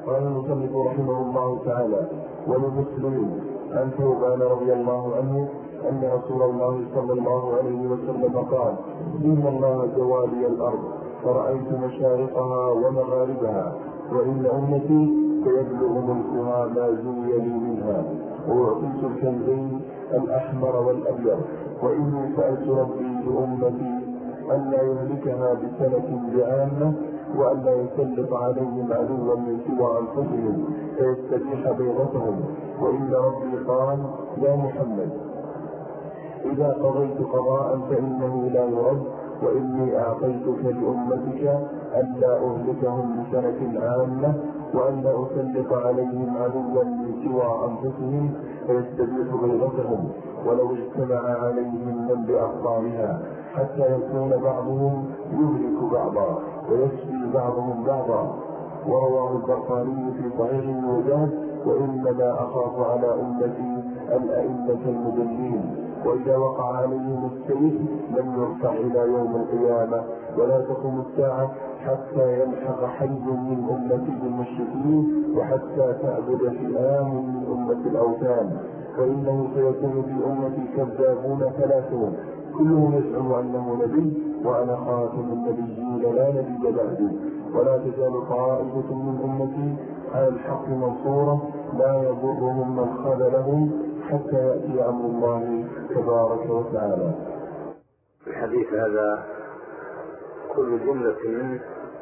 قال المصنف رحمه الله تعالى: ولمسلم عن ثوبان رضي الله عنه أن رسول الله صلى الله عليه وسلم قال: إن الله زوالي الأرض فرأيت مشارقها ومغاربها، وإن أمتي سيبلغ ملكها ما زوي لي منها، وأعطيت الكنزين الأحمر والأبيض، وإني سألت ربي لأمتي أن لا يهلكها بسنة بعامة، وأن لا يسلط عليهم عدوا من سوى أنفسهم فيستبيح بيضتهم. وإن ربي قال: يا محمد إذا قضيت قضاء فإنه لا يرد، وإني أعطيتك لأمتك أن لا أهلكهم بسنة عامة، وأن لا أسلط عليهم عدوا من سوى أنفسهم فيستبيح بيضتهم، ولو اجتمع عليهم من بأخطارها حتى يكون بعضهم يهلك بعضا ويشفي بعضهم بعضا. ورواه البخاري في صحيحه وجاهد: وإنما أخاف على أمتي الأئمة المضلين، وإذا وقع عليهم السيف لم يرفع إلى يوم القيامة، ولا تقوم الساعة حتى يلحق حي من أمتي بالمشركين، وحتى تعبد فئام من أمة الأوثان. وإنه سيكون في أمتي كذابون ثلاثون كلهم يزعم أنه نبي، وأنا خاتم النبيين لا نبي بعدي، ولا تزال طائفة من أمتي على الحق منصورة لا يضرهم من خذلهم حتى يأتي أمر الله تبارك وتعالى. الحديث هذا كل جملة منه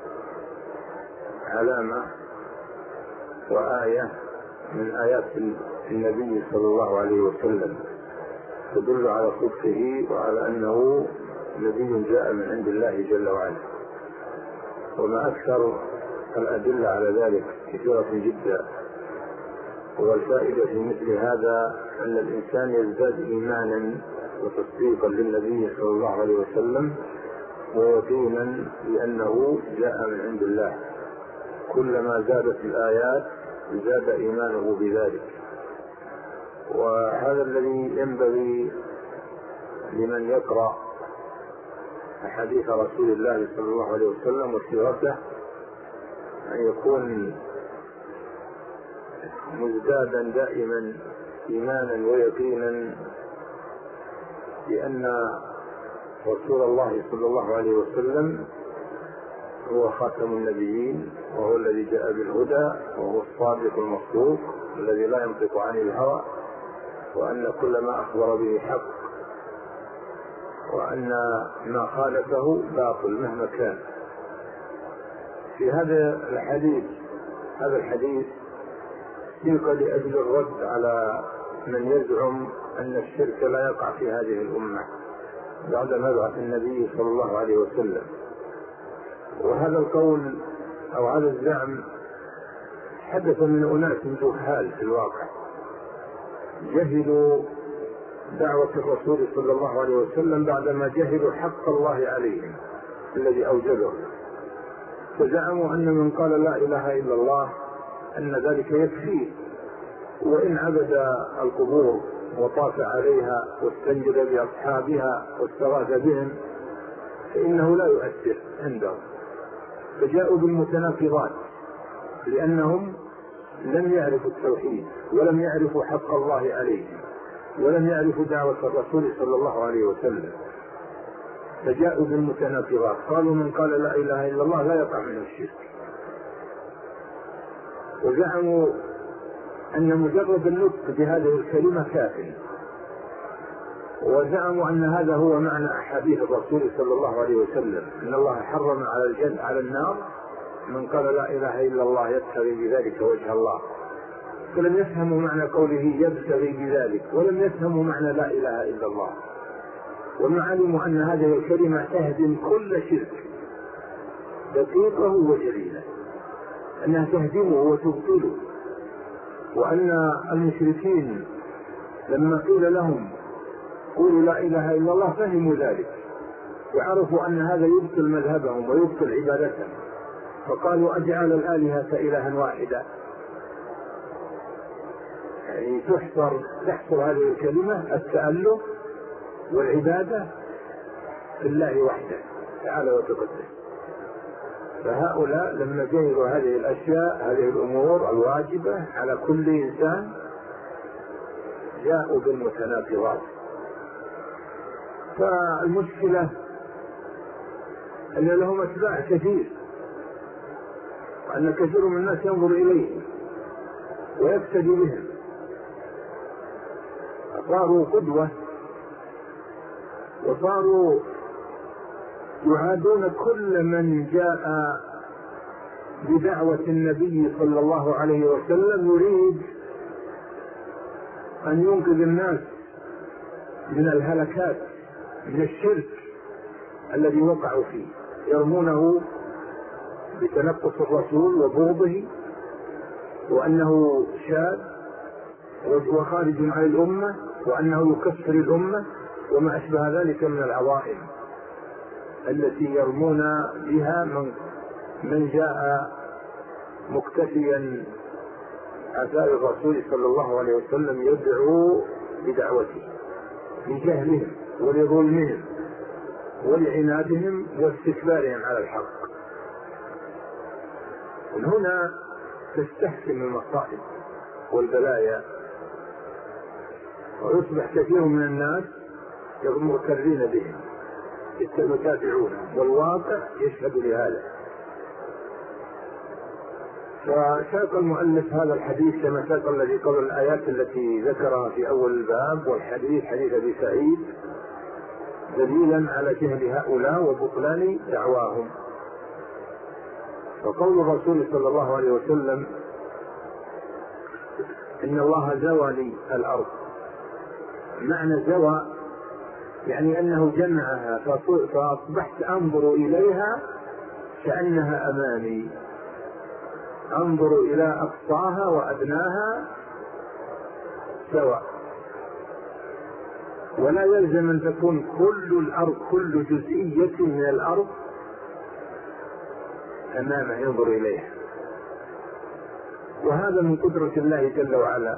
علامة وآية من آيات النبي صلى الله عليه وسلم تدل على صدقه وعلى أنه نبي جاء من عند الله جل وعلا. وما أكثر الأدلة على ذلك كثيرة جدا. والفائدة في مثل هذا أن الإنسان يزداد إيمانا وتصديقا للنبي صلى الله عليه وسلم ويقينا بأنه جاء من عند الله. كلما زادت الآيات زاد إيمانه بذلك. وهذا الذي ينبغي لمن يقرأ حديث رسول الله صلى الله عليه وسلم وسيرته أن يكون مزدادا دائما إيمانا ويقينا بأن رسول الله صلى الله عليه وسلم هو خاتم النبيين، وهو الذي جاء بالهدى، وهو الصادق المصدوق الذي لا ينطق عن الهوى، وأن كل ما أخبر به حق، وأن ما خالفه باطل مهما كان. في هذا الحديث سيق لأجل الرد على من يزعم أن الشرك لا يقع في هذه الأمة بعد مبعث النبي صلى الله عليه وسلم. وهذا القول أو هذا الزعم حدث من أناس جهال في الواقع جهلوا دعوة الرسول صلى الله عليه وسلم بعدما جهلوا حق الله عليهم الذي أوجبه، فزعموا أن من قال لا إله إلا الله أن ذلك يكفيه، وإن عبد القبور وطاف عليها واستنجد بأصحابها واستغاث بهم فإنه لا يؤثر عندهم. فجاءوا بالمتناقضات لأنهم لم يعرفوا التوحيد ولم يعرفوا حق الله عليهم ولم يعرفوا دعوة الرسول صلى الله عليه وسلم، فجاءوا بالمتناقضات. قالوا من قال لا إله إلا الله لا يقع من الشرك، وزعموا أن مجرد النطق بهذه الكلمة كافٍ، وزعموا أن هذا هو معنى أحاديث الرسول صلى الله عليه وسلم أن الله حرم على النار من قال لا إله إلا الله يبتغي بذلك وجه الله، فلم يفهموا معنى قوله يبتغي بذلك، ولم يفهموا معنى لا إله إلا الله. وما علموا أن هذه الكلمة تهدم كل شرك دقيقه وجليله، أنها تهدمه وتبطله، وأن المشركين لما قيل لهم قولوا لا إله إلا الله فهموا ذلك وعرفوا أن هذا يبطل مذهبهم ويبطل عبادتهم، فقالوا أجعل الآلهة إلها واحدا، يعني تحصر هذه الكلمة التأله والعبادة في الله وحده تعالى وتقدس. فهؤلاء لما جهلوا هذه الأشياء، هذه الأمور الواجبة على كل إنسان، جاءوا بالمتناقضات. فالمشكلة أن لهم أتباع كثير، وأن كثير من الناس ينظر إليهم ويقتدي بهم، صاروا قدوة، وصاروا يعادون كل من جاء بدعوة النبي صلى الله عليه وسلم يريد أن ينقذ الناس من الهلكات، من الشرك الذي وقعوا فيه. يرمونه بتنقص الرسول وبغضه، وأنه شاذ وخارج عن الأمة، وأنه يكفر الأمة، وما أشبه ذلك من العظائم التي يرمون بها من جاء مقتفيا آثار الرسول صلى الله عليه وسلم يدعو بدعوته، لجهلهم ولظلمهم ولعنادهم واستكبارهم على الحق. من هنا تستحكم المصائب والبلايا، ويصبح كثير من الناس مغترين بهم يتابعونهم، والواقع يشهد لهذا. فساق المؤلف هذا الحديث كما ساق الذي قبل الآيات التي ذكرها في أول الباب، والحديث حديث أبي سعيد، دليلا على جهل هؤلاء وبطلان دعواهم. وقول الرسول صلى الله عليه وسلم إن الله زوى لي الأرض، معنى زوى يعني أنه جمعها، فأصبحت أنظر إليها كأنها أمامي، أنظر إلى أقصاها وأدناها سواء. ولا يلزم أن تكون كل الأرض، كل جزئية من الأرض أمامه ينظر إليها، وهذا من قدرة الله جل وعلا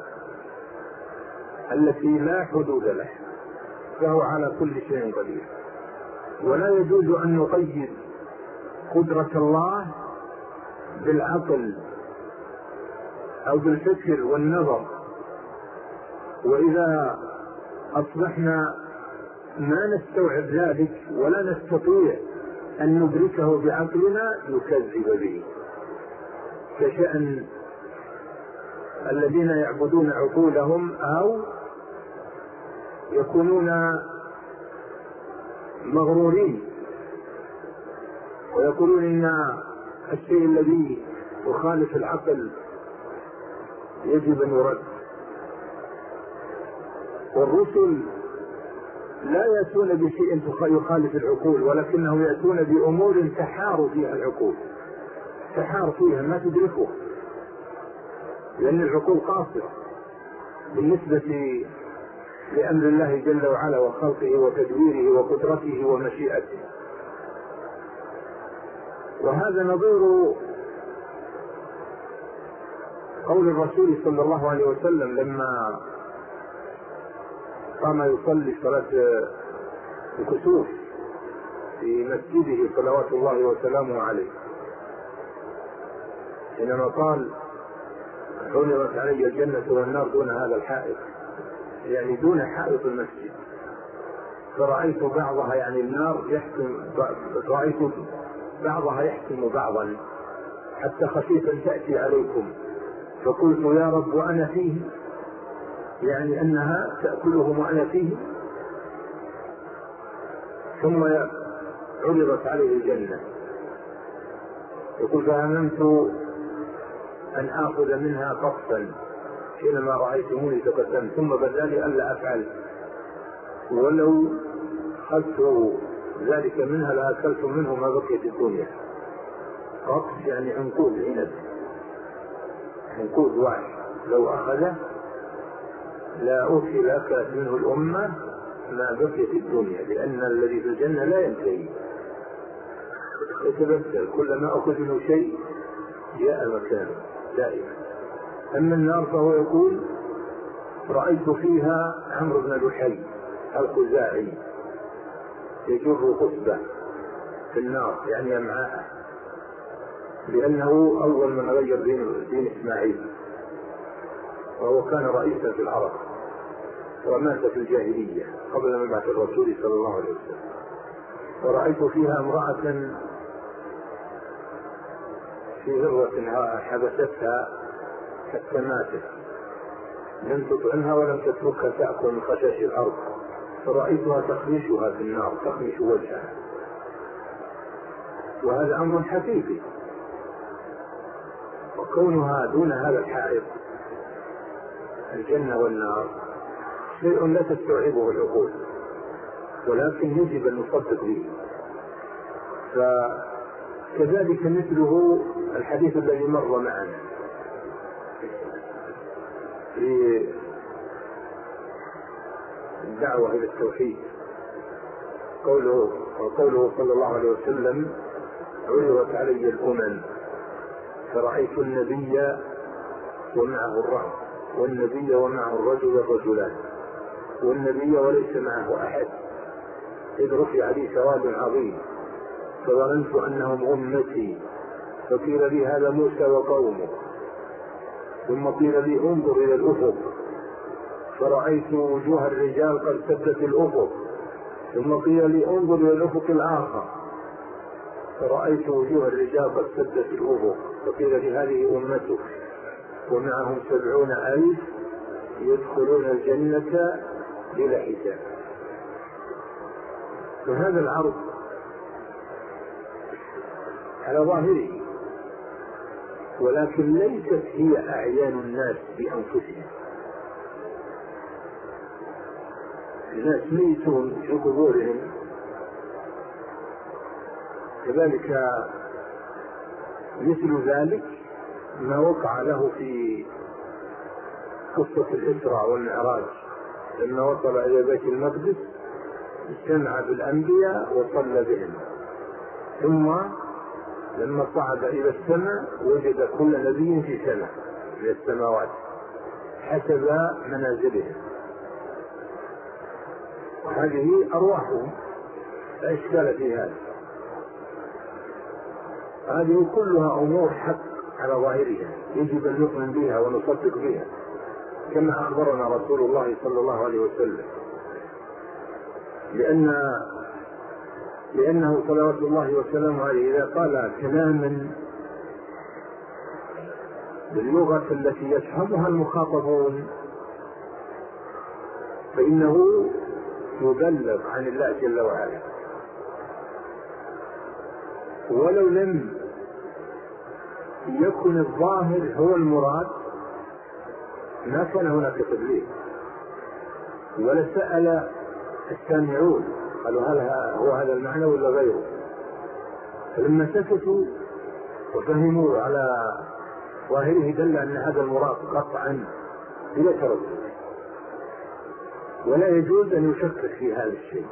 التي لا حدود له، فهو على كل شيء قدير. ولا يجوز أن نقيد قدرة الله بالعقل أو بالفكر والنظر، وإذا أصبحنا ما نستوعب ذلك ولا نستطيع أن ندركه بعقلنا نكذب به، كشأن الذين يعبدون عقولهم أو يكونون مغرورين ويقولون إن الشيء الذي يخالف العقل يجب أن يرد. والرسل لا يأتون بشيء يخالف العقول، ولكنهم يأتون بأمور تحار فيها العقول، تحار فيها ما تدركه، لأن العقول قاصرة بالنسبة لأمر الله جل وعلا وخلقه وتدبيره وقدرته ومشيئته. وهذا نظير قول الرسول صلى الله عليه وسلم لما قام يصلي صلاة الكسوف في مسجده صلوات الله وسلامه عليه، حينما قال حرمت علي الجنة والنار دون هذا الحائط، يعني دون حائط المسجد، فرأيت بعضها يعني النار يحكم، رأيت بعضها يحكم بعضا حتى خشيت أن تأتي عليكم، فقلت يا رب وأنا فيه، يعني أنها تأكلهم وأنا فيه. ثم عرضت عليه الجنة، يقول فهممت أن آخذ منها قطفا حينما رأيتموني تقدمت، ثم بدا لي ألا أفعل، ولو أخذت ذلك منها لأكلت منه ما بقي في الدنيا. قطف يعني عنقود عنب، عنقود واحد لو أخذه لا أكل أكلت منه الأمة ما بقي في الدنيا، لأن الذي في الجنة لا ينتهي، يتبدل، كلما أخذ منه شيء جاء مكانه دائما. أما النار فهو يقول رأيت فيها عمرو بن لحي الخزاعي يجر قصبة في النار يعني أمعاءه، لأنه أول من غير دين إسماعيل، وهو كان رئيسا في العرب ومات في الجاهلية قبل مبعث الرسول صلى الله عليه وسلم. ورأيت فيها امرأة في هرة حبستها حتى ماتت، لم تطعمها ولم تتركها تأكل من خشاش الأرض، فرأيتها تخمشها في النار، تخمش وجهها، وهذا أمر حقيقي. وكونها دون هذا الحائط الجنة والنار شيء لا تستوعبه العقول، ولكن يجب أن نصدق به. فكذلك مثله الحديث الذي مر معنا في الدعوة إلى التوحيد، قوله صلى الله عليه وسلم: عرضت علي الأمم فرأيت النبي ومعه الرهط، والنبي ومعه الرجل والرجلان، والنبي وليس معه أحد، إذ رفع لي سواد عظيم فظننت أنهم أمتي، فقيل لي هذا موسى وقومه، ثم قيل لي انظر إلى الأفق فرأيت وجوه الرجال قد سدت الأفق، ثم قيل لي انظر إلى الأفق الآخر فرأيت وجوه الرجال قد سدت الأفق، فقيل لي هذه أمتك ومعهم 70,000 يدخلون الجنة بلا حساب. فهذا العرض على ظاهره، ولكن ليست هي أعيان الناس بأنفسهم. الناس ميتون في قبورهم، كذلك مثل ذلك ما وقع له في قصة الإسراء والمعراج، لما وصل إلى بيت المقدس اجتمع بالأنبياء وصلى بهم، ثم لما صعد إلى السماء وجد كل نبي في سماء من السماوات حسب منازلهم، وهذه أرواحهم لا إشكال في هذا. هذه كلها أمور حق على ظاهرها يجب أن نؤمن بها ونصدق بها، كما أخبرنا رسول الله صلى الله عليه وسلم، لأنه صلوات الله وسلامه عليه إذا قال كلاما باللغة التي يفهمها المخاطبون فإنه يبلغ عن الله جل وعلا، ولو لم يكن الظاهر هو المراد ما كان هناك تبليغ، ولا سأل السامعون قالوا هل هو هذا المعنى ولا غيره، فلما سكتوا وفهموا على ظاهره دل أن هذا المراد قطعا بلا تردد، ولا يجوز أن يشكك في هذا الشيء.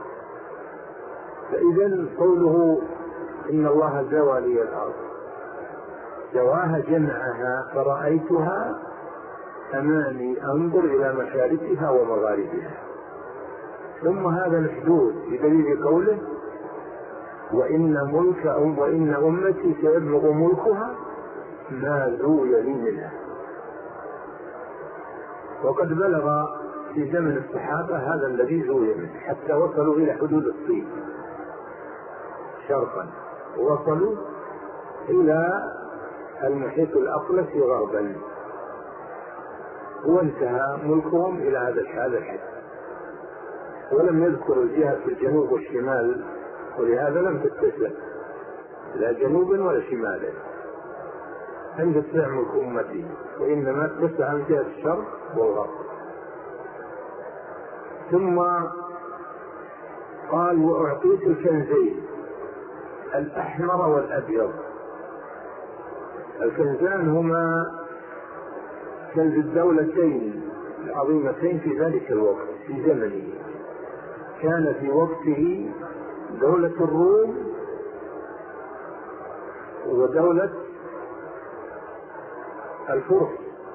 فإذا قوله إن الله زوى لي الأرض، زواها جمعها فرأيتها أمامي أنظر إلى مشارقها ومغاربها، ثم هذا الحدود بدليل قوله وإن أمتي سيبلغ ملكها ما زوي لي منها. وقد بلغ في زمن الصحابة هذا الذي زوي منه حتى وصلوا إلى حدود الصين شرقا، ووصلوا إلى المحيط الأطلسي غربا، وانتهى ملكهم إلى هذا الحد، ولم يذكر الجهة في الجنوب والشمال، ولهذا لم تتسع لا جنوبا ولا شمالا عند اتساع ملك أمتي، وإنما اتسع عن جهة الشرق والغرب. ثم قال وأعطيت الكنزين الأحمر والأبيض. الكنزان هما كنز الدولتين العظيمتين في ذلك الوقت في زمنه، كان في وقته دولة الروم ودولة الفرس،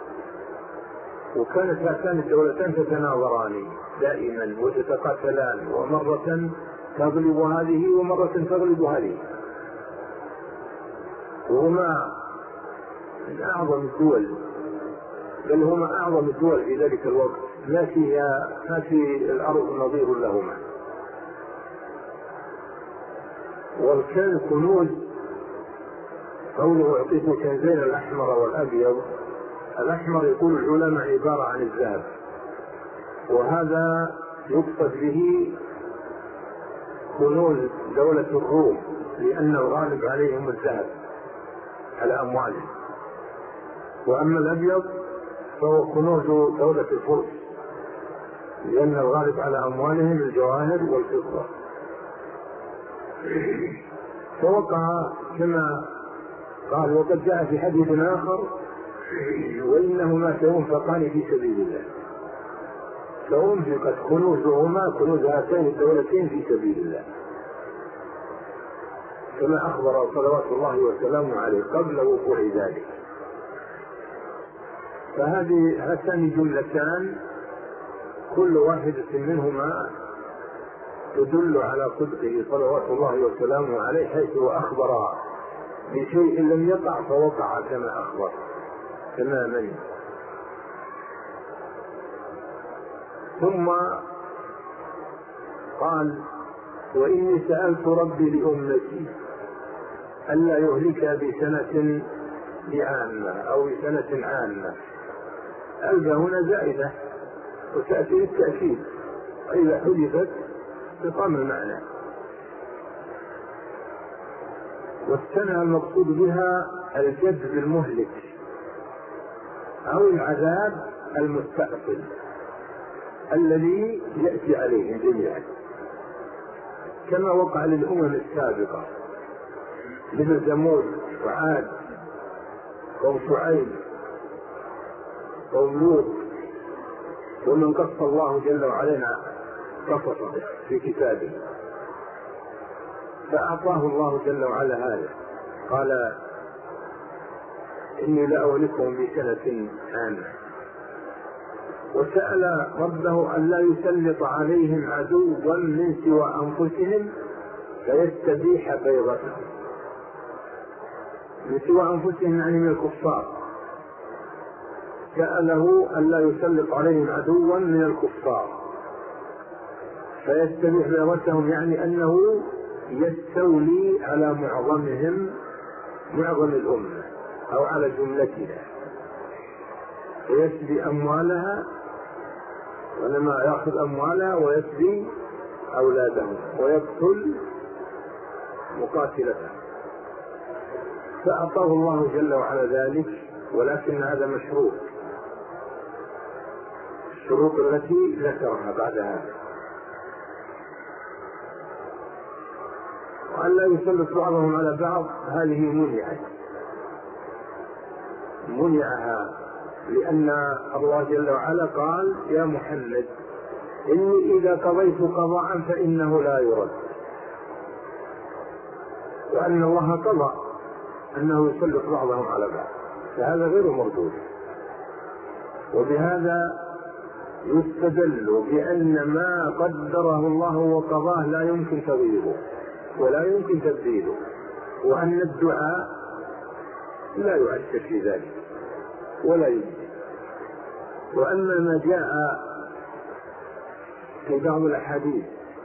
وكانت هاتان الدولتان تتناظران دائما وتتقاتلان، ومرة تغلب هذه ومرة تغلب هذه. وهما من أعظم الدول، بل هما أعظم الدول في ذلك الوقت، ما في الأرض نظير لهما. والكنز كنوز، قوله أعطيت كنزين الأحمر والأبيض. الأحمر يقول العلماء عبارة عن الذهب، وهذا يقصد به كنوز دولة الروم، لأن الغالب عليهم الذهب على أموالهم. وأما الأبيض فهو كنوز دولة الفرس، لأن الغالب على أموالهم الجواهر والفضة. فوقع كما قال: وقد جاء في حديث آخر: وإنهما سينفقان في سبيل الله. فأنفقت كنوزهما، كنوز هاتين الدولتين، في سبيل الله، كما أخبر صلوات الله وسلامه عليه قبل وقوع ذلك. هاتان جملتان كل واحدة منهما تدل على صدقه صلوات الله وسلامه عليه، حيث أخبر بشيء لم يقع فوقع كما أخبر تماما. ثم قال: وإني سألت ربي لأمتي ألا يهلك بسنة عامة أو بسنة عامة. ألبى هنا زائدة وتأتي التأكيد، إذا حدثت تقام المعنى. والسنة المقصود بها الجذب المهلك أو العذاب المستأصل الذي يأتي عليهم جميعا، كما وقع للأمم السابقة مثل ثمود وعاد قوم شعيب قوم لوط، ومن قص الله جل وعلا قصصه في كتابه. فأعطاه الله جل وعلا هذا، قال: إني لأهلكهم بسنة عامة. وسأل ربه أن لا يسلط عليهم عدوا من سوى أنفسهم فيستبيح بيضتهم. من سوى أنفسهم يعني من الكفار. سأله أن لا يسلط عليهم عدوا من الكفار فيستبيح بيضتهم، يعني أنه يستولي على معظمهم، معظم الأمة أو على جملتها، ويسبي أموالها، ولما يأخذ أموالها ويسبي أولادهم ويقتل مقاتلتهم. فأعطاه الله جل وعلا ذلك، ولكن هذا مشروط، الشروط التي ذكرها بعد هذا، وأن لا يسلط بعضهم على بعض. هذه منعها لأن الله جل وعلا قال: يا محمد إني إذا قضيت قضاء فإنه لا يرد، وأن الله قضى أنه يسلط بعضهم على بعض، فهذا غير مردود. وبهذا يستدل بأن ما قدره الله وقضاه لا يمكن تغييره ولا يمكن تبديله، وأن الدعاء لا يؤثر في ذلك ولا يمكن. وأما ما جاء في بعض الأحاديث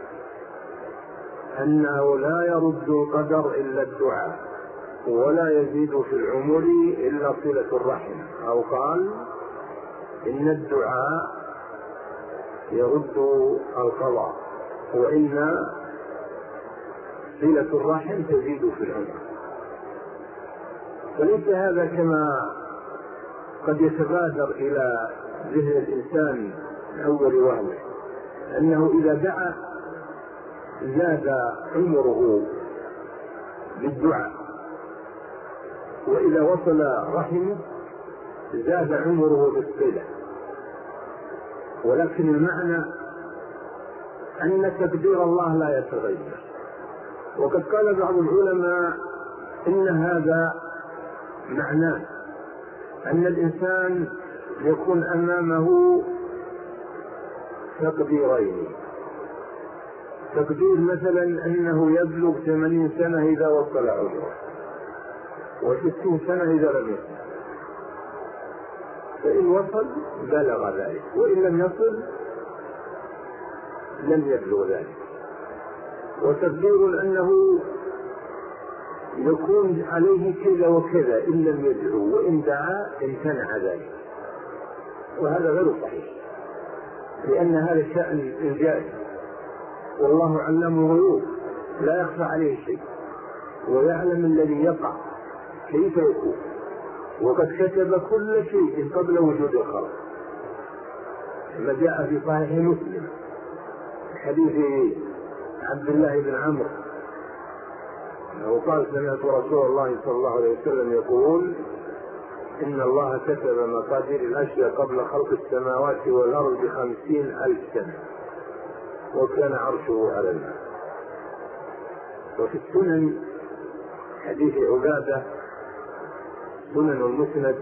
أنه لا يرد القدر إلا الدعاء، ولا يزيد في العمر إلا صلة الرحم، أو قال إن الدعاء يرد القضاء، وإن صلة الرحم تزيد في العمر. فليس هذا كما قد يتبادر إلى ذهن الإنسان من أول وهلة، أنه إذا دعا زاد عمره بالدعاء، وإذا وصل رحمه زاد عمره بالصلة. ولكن المعنى أن تقدير الله لا يتغير. وقد قال بعض العلماء إن هذا معناه أن الإنسان يكون أمامه تقديرين: تقدير مثلا أنه يبلغ 80 سنة إذا وصل عمره، و60 سنة إذا لم يصل. فإن وصل بلغ ذلك، وإن لم يصل لم يبلغ ذلك. وتقدير أنه يكون عليه كذا وكذا إن لم يدعو، وإن دعا امتنع ذلك، وهذا غير صحيح، لأن هذا شأن الجائز، والله علام الغيوب لا يخفى عليه شيء، ويعلم الذي يقع كيف يكون، وقد كتب كل شيء قبل وجود الخلق. ما جاء في صحيح مسلم حديث عبد الله بن عمرو أنه قال: سمعت رسول الله صلى الله عليه وسلم يقول: إن الله كتب مقادير الأشياء قبل خلق السماوات والأرض ب50,000 سنة، وكان عرشه على الماء. وفي السنن حديث عبادة سنن المسند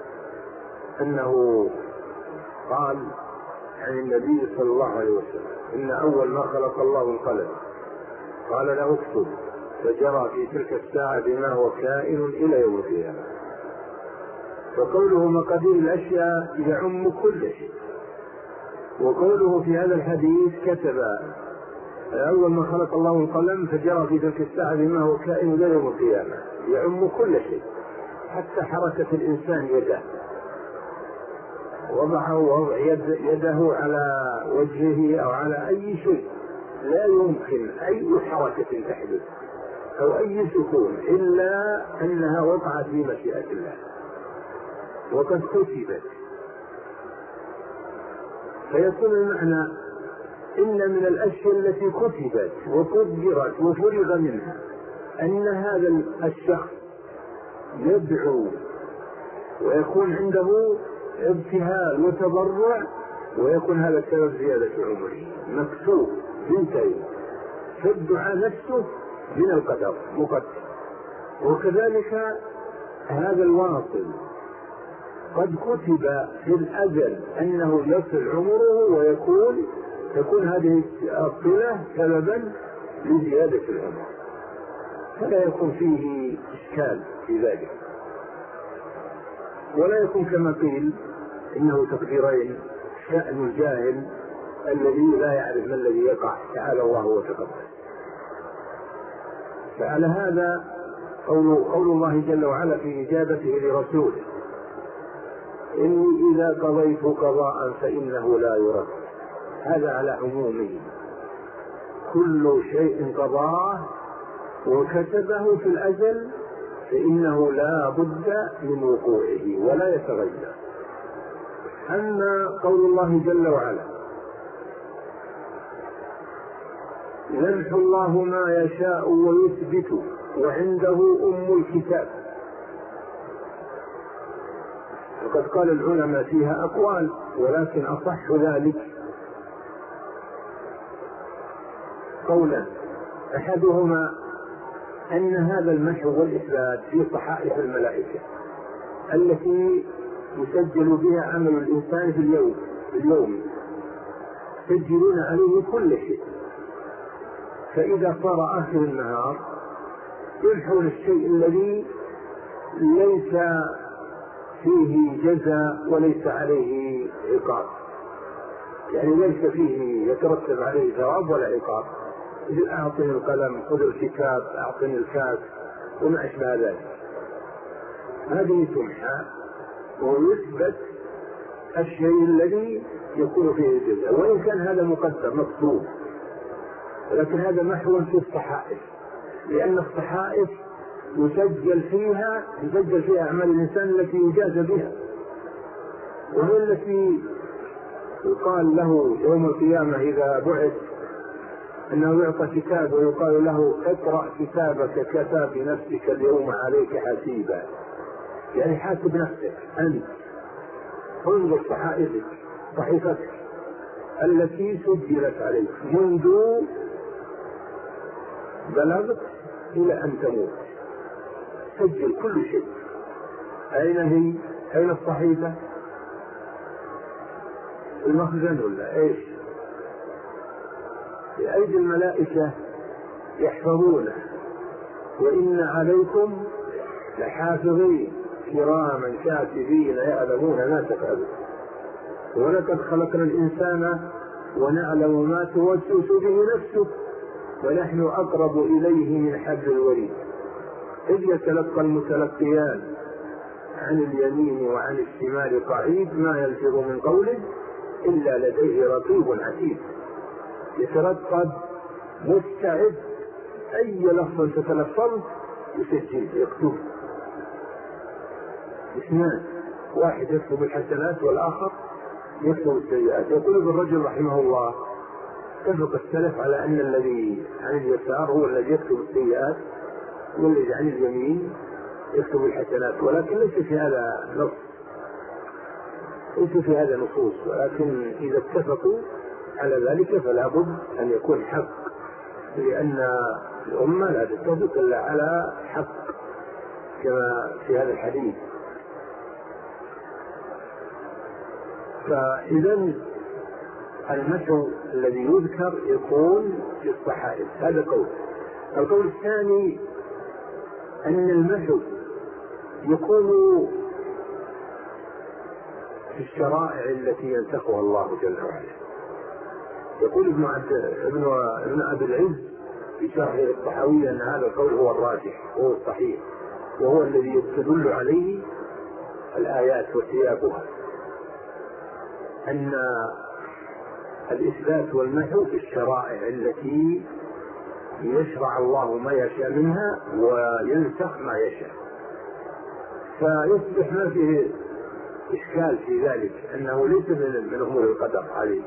أنه قال عن النبي صلى الله عليه وسلم: إن أول ما خلق الله القلم، قال له اكتب، فجرى في تلك الساعة بما هو كائن إلى يوم القيامة. فقوله مقادير الأشياء يعم كل شيء، وقوله في هذا الحديث كتب أول ما خلق الله القلم فجرى في تلك الساعة بما هو كائن إلى يوم القيامة يعم كل شيء، حتى حركة الإنسان يده، وضع يده على وجهه أو على أي شيء، لا يمكن أي حركة تحدث أو أي سكون إلا أنها وقعت بمشيئة الله وقد كتبت. فيكون المعنى إن من الأشياء التي كتبت وقدرت وفرغ منها أن هذا الشخص يدعو ويكون عنده ابتهال وتضرع، ويكون هذا سبب زيادة عمره، مكتوب بنتين، فالدعاء نفسه من القدر مقدر. وكذلك هذا الواصل قد كتب في الأجل أنه يصل عمره، تكون هذه الصلة سببا لزيادة العمر، فلا يكون فيه إشكال في ذلك، ولا يكون كما قيل إنه تقديرين: شأن الجاهل الذي لا يعرف ما الذي يقع، تعالى الله وتقدس. فعلى هذا قول الله جل وعلا في إجابته لرسوله: إني إذا قضيت قضاء فإنه لا يرد. هذا على عمومه، كل شيء قضاه وكتبه في الأجل فإنه لا بد من وقوعه ولا يتغير. أما قول الله جل وعلا: يمحو الله ما يشاء ويثبت وعنده أم الكتاب، وقد قال العلماء فيها أقوال، ولكن أصح ذلك قولا: أحدهما أن هذا المحو والإثبات في صحائف الملائكة التي يسجل بها عمل الإنسان في اليوم، يسجلون عليه كل شيء، فإذا صار آخر النهار يمحون الشيء الذي ليس فيه جزاء وليس عليه عقاب، يعني ليس فيه يترتب عليه ثواب ولا عقاب، مثل أعطني القلم، خذ الكتاب، أعطني الكاس وما أشبه ذلك. هذه تمحى ويثبت الشيء الذي يكون فيه الجزاء، وإن كان هذا مقدر مكتوب، لكن هذا محو في الصحائف، لأن الصحائف يسجل فيها أعمال الإنسان التي يجازى بها، وهي التي يقال له يوم القيامة إذا بعث أنه يعطى كتاب ويقال له: اقرأ كتابك كفى بنفسك اليوم عليك حسيبا، يعني حاسب نفسك أنت، انظر صحيفتك التي سجلت عليك منذ بلغت إلى أن تموت، سجل كل شيء. أين هي؟ أين الصحيفة؟ المخزن ولا إيش؟ في أيدي الملائكة يحفظونه، وإن عليكم لحافظين كراما كاتبين يعلمون ما تفعلون. ولقد خلقنا الإنسان ونعلم ما توسوس به نفسه ونحن أقرب إليه من حبل الوريد. إذ يتلقى المتلقيان عن اليمين وعن الشمال قعيد ما يلفظ من قوله إلا لديه رقيب عتيد. يترقب مستعد أي لفظ تتلفظ يسجل يكتب. اثنان، واحد يكتب الحسنات والآخر يكتب السيئات. يقول ابن رجب رحمه الله اتفق السلف على أن الذي عن اليسار هو الذي يكتب السيئات والذي عن اليمين يكتب الحسنات، ولكن ليس في هذا نص، ليس في هذا نصوص، ولكن إذا اتفقوا على ذلك فلا بد أن يكون حق، لأن الأمة لا تتفق إلا على حق كما في هذا الحديث. فإذا المسح الذي يذكر يكون في الصحائف. هذا قول. القول الثاني أن المسح يكون في الشرائع التي ينسخها الله جل وعلا. يقول ابن أبي العز في شرحه الطحاوي أن هذا القول هو الراجح وهو الصحيح وهو الذي تدل عليه الآيات وسياقها، أن الإثبات والمحو في الشرائع التي يشرع الله ما يشاء منها وينسخ ما يشاء. فيصبح ما فيه إشكال في ذلك، أنه ليس من أمور القدر عليه،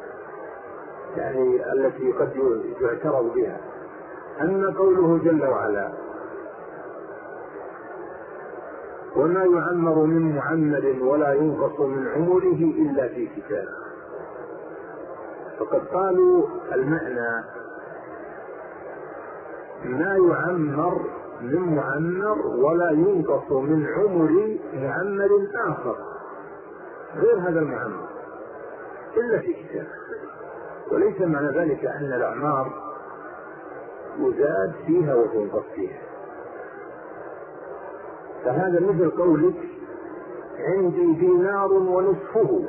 يعني التي قد يعترض بها. أما قوله جل وعلا وما يعمر من معمر ولا ينقص من عمره إلا في كتاب، فقد قالوا المعنى ما يعمر من معمر ولا ينقص من عمر معمر آخر غير هذا المعمر إلا في كتاب. وليس معنى ذلك أن الأعمار يزاد فيها وتنقص فيها. فهذا مثل قولك عندي دينار ونصفه،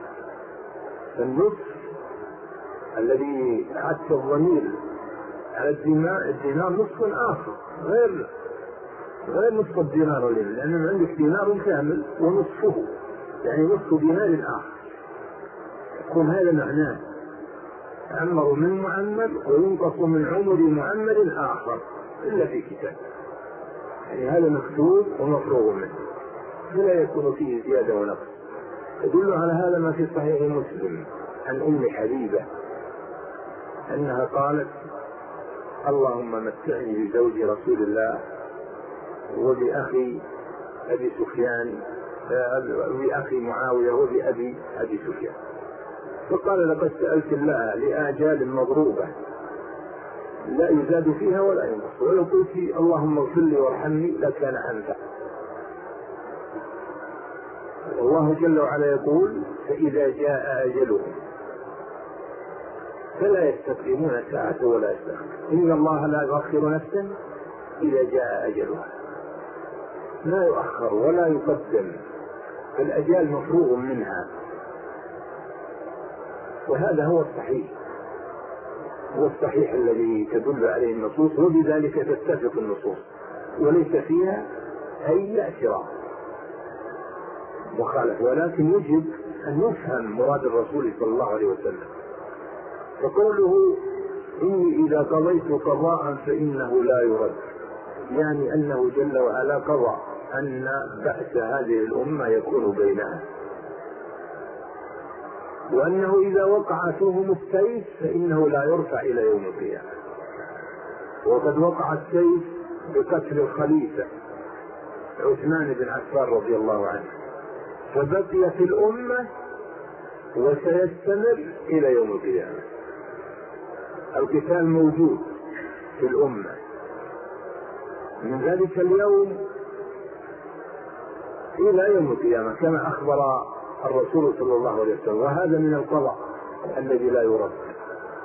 النصف الذي أعدت الضمير على الدينار نصف آخر غير نصف الدينار، لأن عندك دينار كامل ونصفه يعني نصف دينار آخر، يكون هذا معناه عمر من معمر وينقص من عمر معمر آخر إلا في كتاب، يعني هذا مكتوب ومفروغ منه فلا يكون فيه زيادة ونقص. يدل على هذا ما في صحيح مسلم عن أم حبيبة أنها قالت اللهم متعني بزوج رسول الله وبأخي أبي سفيان وبأخي معاوية وبأبي سفيان. فقال لقد سألت الله لآجال مضروبة لا يزاد فيها ولا ينقص، ولو قلت اللهم اغفر لي وارحمني لكان أنفع. والله جل وعلا يقول فإذا جاء أجلهم فلا يستقيمون ساعة ولا يستأخرون، إن الله لا يؤخر نفسا إذا جاء أجلها، لا يؤخر ولا يقدم، فالأجال مفروغ منها. وهذا هو الصحيح، هو الصحيح الذي تدل عليه النصوص، وبذلك تتفق النصوص وليس فيها أي اعتراض مخالف، ولكن يجب أن يفهم مراد الرسول صلى الله عليه وسلم. فقوله إني إذا قضيت قضاء فإنه لا يرد، يعني أنه جل وعلا قضى أن بأس هذه الأمة يكون بينها، وأنه إذا وقع فيهم السيف فإنه لا يرفع إلى يوم القيامة. وقد وقع السيف بقتل الخليفة عثمان بن عفان رضي الله عنه، فبقي في الأمة وسيستمر إلى يوم القيامة. القتال موجود في الأمة من ذلك اليوم إلى يوم القيامة كما أخبر الرسول صلى الله عليه وسلم، وهذا من القضاء الذي لا يرد،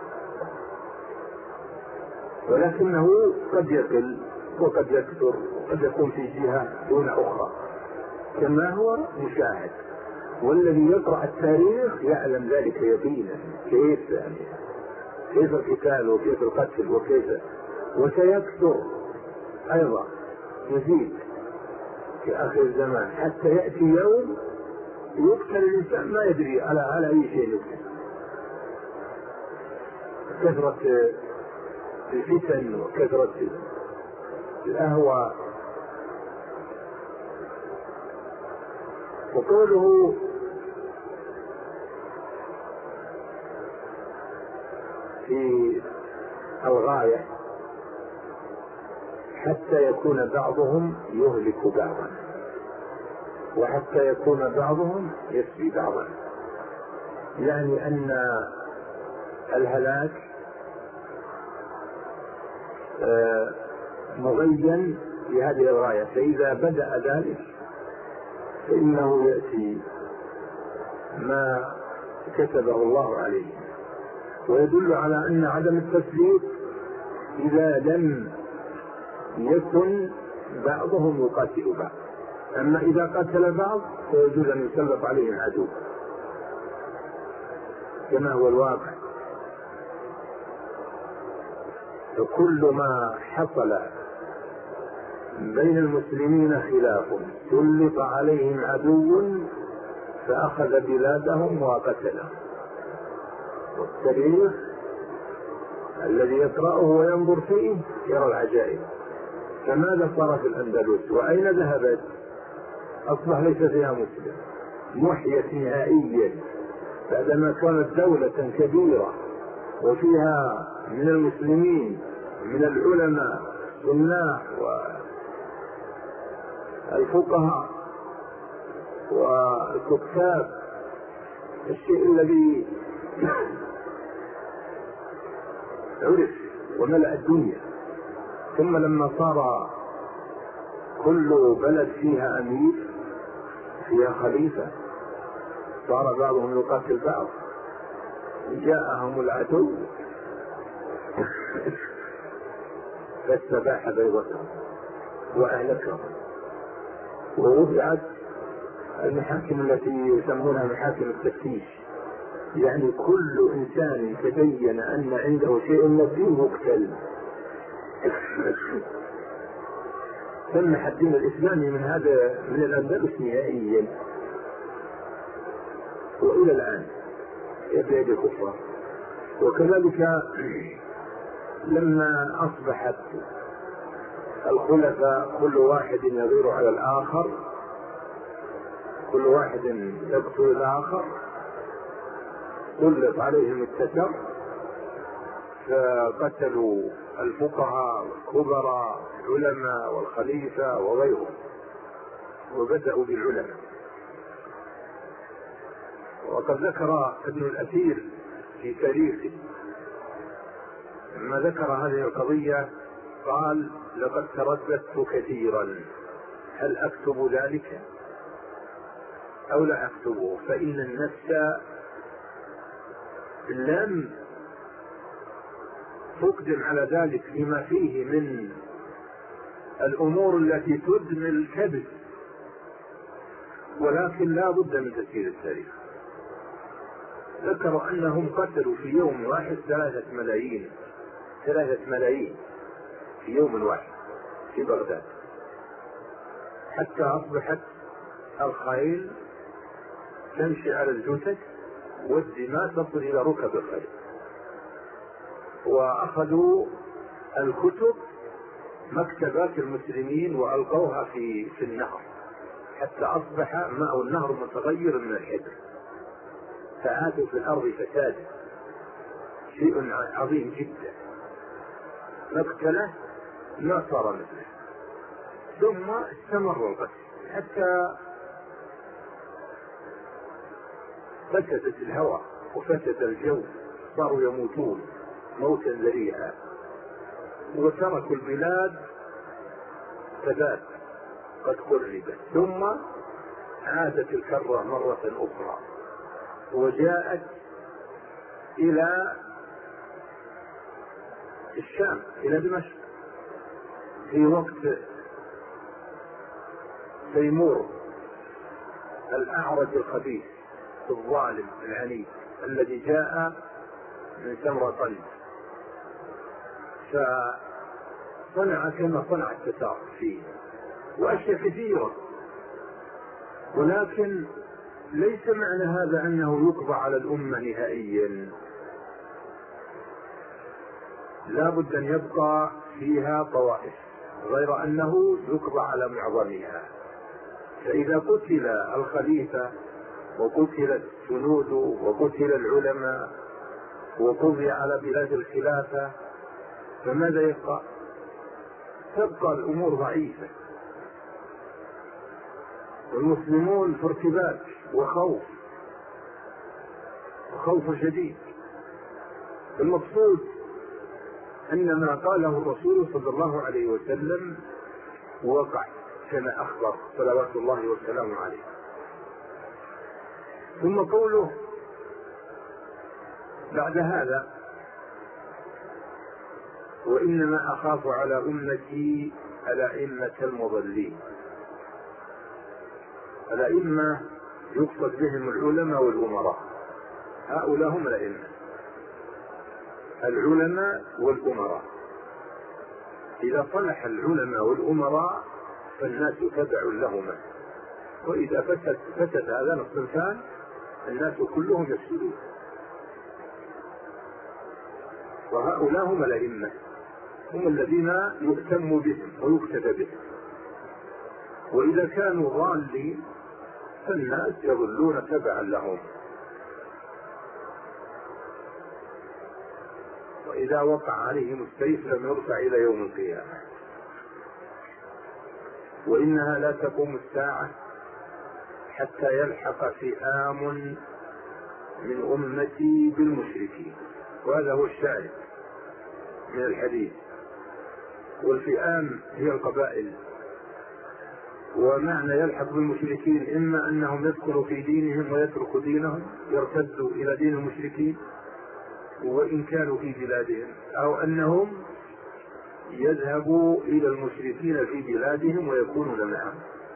ولكنه قد يقل وقد يكثر قد يكون في جهة دون أخرى كما هو مشاهد. والذي يقرأ التاريخ يعلم ذلك يقينا، كيف القتال وكيف القتل وسيكثر أيضا يزيد في آخر الزمان، حتى يأتي يوم يقتل الإنسان ما يدري على أي شيء يقتل. كثرة الفتن وكثرة الأهواء. وقوله في الغاية حتى يكون بعضهم يهلك بعضا وحتى يكون بعضهم يسبي بعضا، يعني أن الهلاك مبين بهذه الغاية، فإذا بدأ ذلك فإنه يأتي ما كتبه الله عليه. ويدل على أن عدم التسليط إذا لم يكن بعضهم يقاتل بعض، أما إذا قتل بعض فيجوز أن يسلط عليهم عدو كما هو الواقع. فكل ما حصل بين المسلمين خلاف سلط عليهم عدو فأخذ بلادهم وقتلهم. والتاريخ الذي يقرأه وينظر فيه يرى العجائب. فماذا صار في الأندلس وأين ذهبت؟ أصبح ليس فيها مسلم، محيت نهائيا بعدما كانت دولة كبيرة وفيها من المسلمين من العلماء والناس والفقهاء والكتاب، الشيء الذي عرف وملأ الدنيا. ثم لما صار كل بلد فيها أمير فيها خليفة صار بعضهم يقاتل بعض، جاءهم العدو فاستباح بيضتهم وأهلكهم. ووضعت المحاكم التي يسمونها محاكم التفتيش، يعني كل إنسان تبين أن عنده شيء نظيف مقتل. سمح الدين الإسلامي من الأندلس نهائيا، وإلى الآن يبعد الكفار. وكذلك لما أصبحت الخلفاء كل واحد يغير على الآخر، كل واحد يقتل الآخر، سلط عليهم التتر فقتلوا الفقهاء والكبراء العلماء والخليفة وغيرهم، وبدأوا بالعلماء. وقد ذكر ابن الأثير في تاريخه لما ذكر هذه القضية قال: لقد ترددت كثيرا هل أكتب ذلك أو لا أكتبه، فإن النفس لم تقدم على ذلك لما فيه من الأمور التي تدمي الكذب، ولكن لا بد من تسجيل التاريخ. ذكروا أنهم قتلوا في يوم واحد 3 ملايين في يوم واحد في بغداد، حتى أصبحت الخيل تمشي على الجثث والدماء تصل إلى ركب الخيل. وأخذوا الكتب مكتبات المسلمين وألقوها في النهر، حتى أصبح ماء النهر متغير من الحبر، فعادوا في الأرض فسادا، شيء عظيم جدا، مقتله ما صار مثله. ثم استمر القتل حتى فسدت الهواء وفسد الجو، صاروا يموتون موتا ذريعا، وتركوا البلاد تبات قد خربت. ثم عادت الكرة مرة أخرى وجاءت إلى الشام، إلى دمشق، في وقت تيمور الأعرج الخبيث الظالم العنيد الذي جاء من سمرقند، فصنع كما صنع التتار فيه وأشياء كثيرة، ولكن ليس معنى هذا أنه يقضى على الأمة نهائيا، لا بد أن يبقى فيها طوائف، غير أنه يقضى على معظمها. فإذا قتل الخليفة وقتلت جنوده وقتل العلماء وقضي على بلاد الخلافة فماذا يبقى؟ تبقى الأمور ضعيفة، والمسلمون في ارتباك وخوف شديد. المقصود أن ما قاله الرسول صلى الله عليه وسلم وقع كما أخبر صلوات الله وسلامه عليه. ثم قوله بعد هذا: وإنما أخاف على أمتي الأئمة المضلين. الأئمة يقصد بهم العلماء والأمراء، هؤلاء هم الأئمة، العلماء والأمراء. إذا صلح العلماء والأمراء فالناس تبع لهما، وإذا فسد هذان الصنفان الناس كلهم يفسدون. وهؤلاء هم الأئمة، هم الذين يهتم بهم ويقتدى بهم، وإذا كانوا ضالين فالناس يضلون تبعا لهم. وإذا وقع عليهم السيف لم يرفع إلى يوم القيامة. وإنها لا تقوم الساعة حتى يلحق فئام من أمتي بالمشركين، وهذا هو الشاهد من الحديث. والفئام هي القبائل، ومعنى يلحق بالمشركين إما أنهم يدخلوا في دينهم ويتركوا دينهم، يرتدوا إلى دين المشركين وإن كانوا في بلادهم، أو أنهم يذهبوا إلى المشركين في بلادهم ويكونون معهم.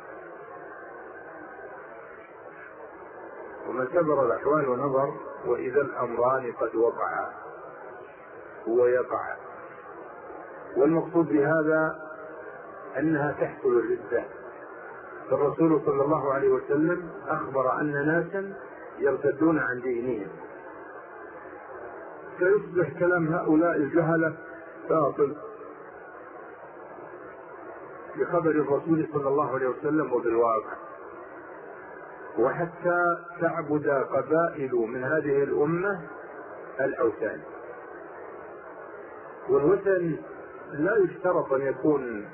ومن كبر الأحوال ونظر وإذا الأمران قد وقعا ويقع. والمقصود بهذا أنها تحصل الردة. فالرسول صلى الله عليه وسلم أخبر أن ناسا يرتدون عن دينهم، فيصبح كلام هؤلاء الجهلة باطل بخبر الرسول صلى الله عليه وسلم وبالواقع. وحتى تعبد قبائل من هذه الأمة الأوثان، والوثن لا يشترط أن يكون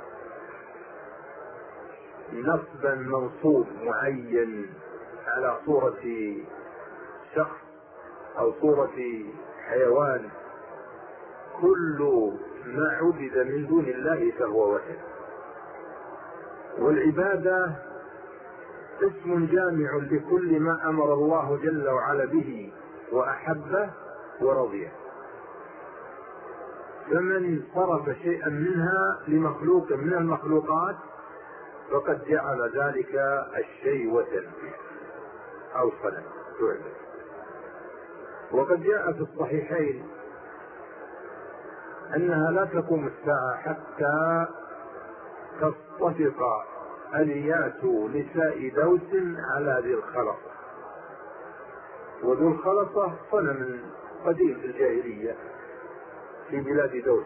نصبا منصوب معين على صورة شخص أو صورة حيوان، كل ما عبد من دون الله فهو وثن. والعبادة اسم جامع لكل ما أمر الله جل وعلا به وأحبه ورضيه، فمن صرف شيئا منها لمخلوق من المخلوقات فقد جعل ذلك الشيء وثن أو صنم تعبد. وقد جاء في الصحيحين أنها لا تقوم الساعة حتى تصطفق أليات نساء دوس على ذي الخلصة. وذو الخلصة صنم قديم في الجاهلية في بلاد دوس،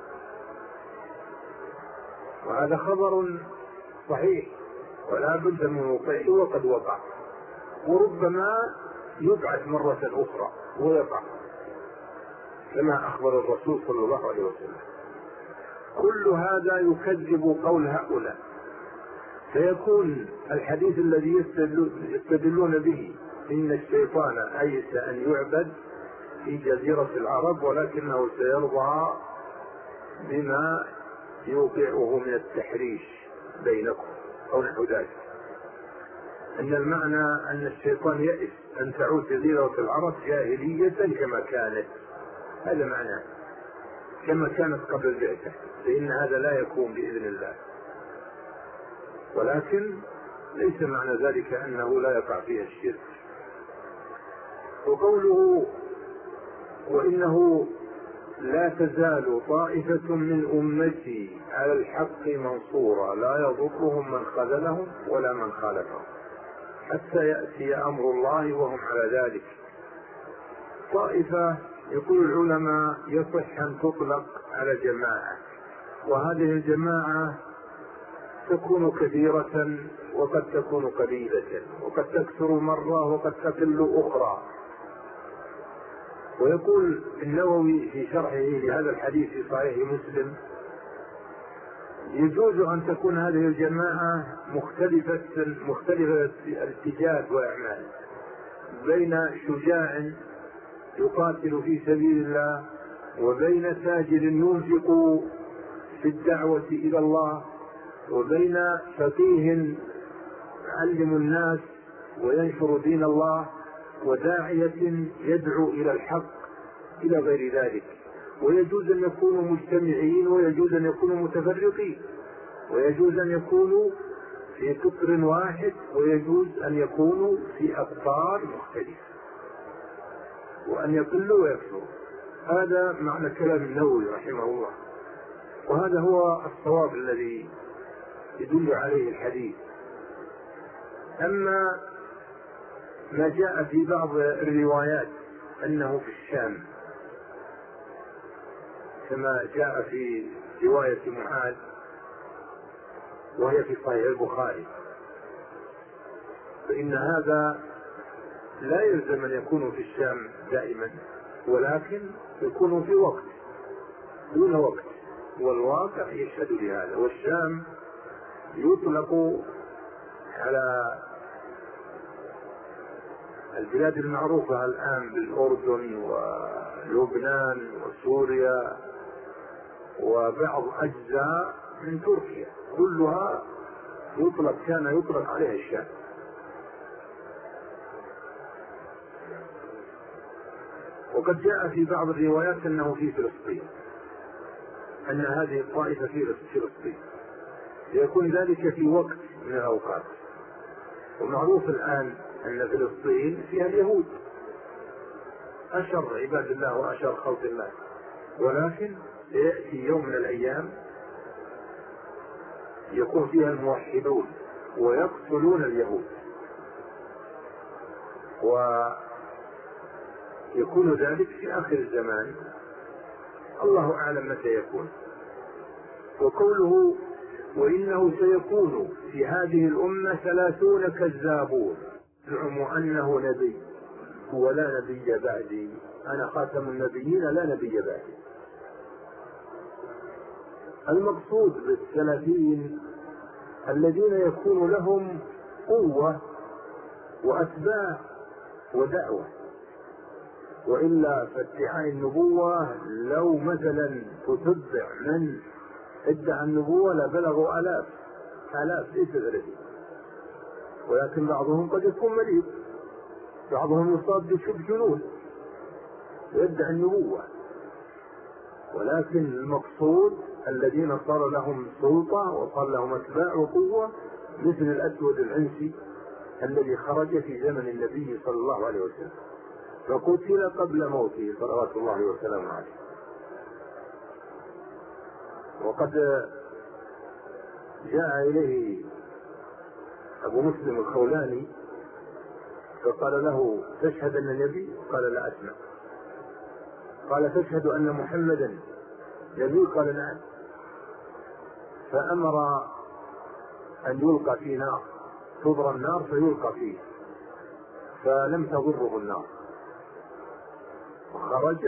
وهذا خبر صحيح ولا بد من وقوعه وقد وقع، وربما يبعث مرة أخرى ويقع كما أخبر الرسول صلى الله عليه وسلم. كل هذا يكذب قول هؤلاء، فيكون الحديث الذي يستدلون به إن الشيطان أيس أن يعبد في جزيرة العرب ولكنه سيرضى بما يوقعه من التحريش بينكم أو نحو ذلك، أن المعنى أن الشيطان يئس أن تعود جزيرة العرب جاهلية كما كانت، هذا معناه كما كانت قبل البعثة، لأن هذا لا يكون بإذن الله. ولكن ليس معنى ذلك أنه لا يقع فيها الشرك. وقوله وإنه لا تزال طائفة من أمتي على الحق منصورة لا يضرهم من خذلهم ولا من خالفهم حتى يأتي أمر الله وهم على ذلك. طائفة يقول العلماء يصح أن تطلق على جماعة، وهذه الجماعة تكون كثيرة وقد تكون قليلة، وقد تكثر مرة وقد تقل أخرى. ويقول النووي في شرحه لهذا الحديث في صحيح مسلم يجوز أن تكون هذه الجماعة مختلفة الاتجاه وأعمال، بين شجاع يقاتل في سبيل الله، وبين تاجر ينفق في الدعوة إلى الله، وبين فقيه يعلم الناس وينشر دين الله، وداعية يدعو إلى الحق إلى غير ذلك. ويجوز أن يكونوا مجتمعين، ويجوز أن يكونوا متفرقين، ويجوز أن يكونوا في قطر واحد، ويجوز أن يكونوا في أقطار مختلفة، وأن يقلوا ويكثروا. هذا معنى كلام النووي رحمه الله، وهذا هو الصواب الذي يدل عليه الحديث. أما ما جاء في بعض الروايات أنه في الشام، كما جاء في رواية معاذ وهي في صحيح البخاري، فإن هذا لا يلزم أن يكون في الشام دائما، ولكن يكون في وقت دون وقت، والواقع يشهد لهذا. والشام يطلق على البلاد المعروفة الآن بالأردن ولبنان وسوريا وبعض أجزاء من تركيا، كلها كان يطلق عليها الشام. وقد جاء في بعض الروايات أنه في فلسطين، أن هذه الطائفة في فلسطين، يكون ذلك في وقت من الأوقات. ومعروف الآن أن فلسطين فيها اليهود أشر عباد الله وأشر خلق الله، ولكن يأتي يوم من الأيام يكون فيها الموحدون ويقتلون اليهود، ويكون ذلك في آخر الزمان، الله أعلم متى يكون. وقوله وإنه سيكون في هذه الأمة 30 كذابون زعموا أنه نبي ولا نبي بعدي، أنا خاتم النبيين لا نبي بعدي. المقصود بالثلاثين الذين يكون لهم قوة وأتباع ودعوة، وإلا فادعاء النبوة لو مثلا تتبع من ادعى النبوة لبلغوا آلاف ليس 30. ولكن بعضهم قد يكون مريض، بعضهم يصاب بجنون ويدعي النبوة، ولكن المقصود الذين صار لهم سلطة وصار لهم أتباع وقوة، مثل الأسود العنسي الذي خرج في زمن النبي صلى الله عليه وسلم فقتل قبل موته صلوات الله وسلامه عليه. وقد جاء إليه أبو مسلم الخولاني فقال له تشهد أن النبي؟ قال لا أسمع. قال تشهد أن محمدا نبي؟ قال نعم. فأمر أن يلقى في نار، تضرى النار فيلقى فيه، فلم تضره النار، وخرج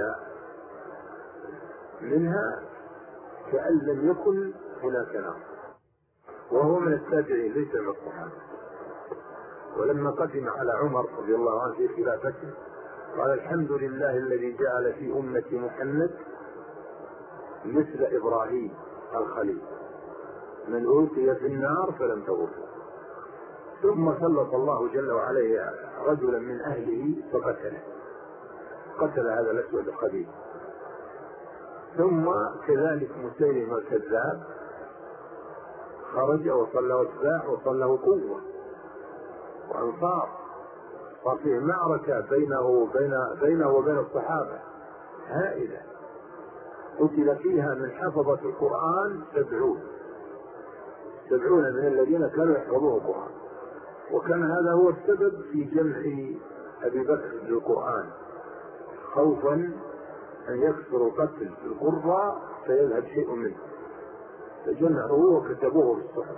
منها كأن لم يكن هناك نار، وهو من التابعين ليس من الصحابة. ولما قدم على عمر رضي الله عنه في خلافته قال الحمد لله الذي جعل في أمة محمد مثل إبراهيم الخليل، من ألقي في النار فلم تضره. ثم سلط الله جل وعلا رجلا من أهله فقتله، قتل هذا الأسود الخبيث. ثم كذلك مسيلمة الكذاب خرج وصل له أتباع وصل له قوة وأنصار، صار فيه معركة بينه وبين الصحابة هائلة، قتل فيها من حفظة القرآن 70 من الذين كانوا يحفظون القرآن، وكان هذا هو السبب في جمع أبي بكر للقرآن، خوفا أن يكثر قتل القراء فيذهب شيء منه، فجمعوه وكتبوه في الصحف.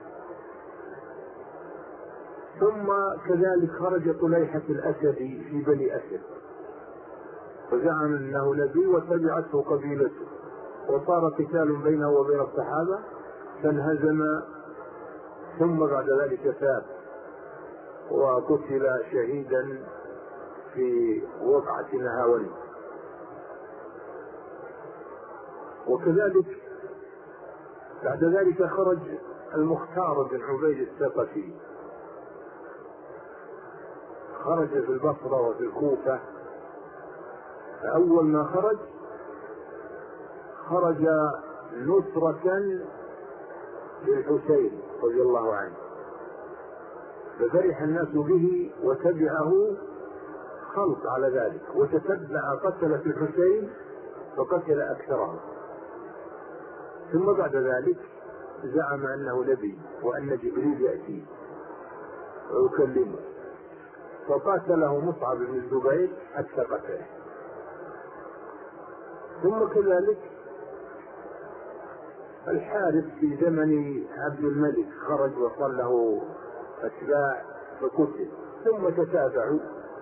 ثم كذلك خرج طليحة الأسدي في بني أسد وزعم أنه نبي وتبعته قبيلته، وصار قتال بينه وبين الصحابة فانهزم، ثم بعد ذلك تاب وقتل شهيدا في وقعة نهاون. وكذلك بعد ذلك خرج المختار بن عبيد الثقفي، خرج في البصرة وفي الكوفة. فأول ما خرج نصرة للحسين رضي الله عنه، ففرح الناس به وتبعه خلق على ذلك، وتتبع قتلة الحسين فقتل أكثرهم. ثم بعد ذلك زعم أنه نبي وأن جبريل يأتي ويكلمه، فقاتله مصعب بن الزبير حتى قتله. ثم كذلك الحارث في زمن عبد الملك خرج وصل له أتباع فقتل، ثم تتابعوا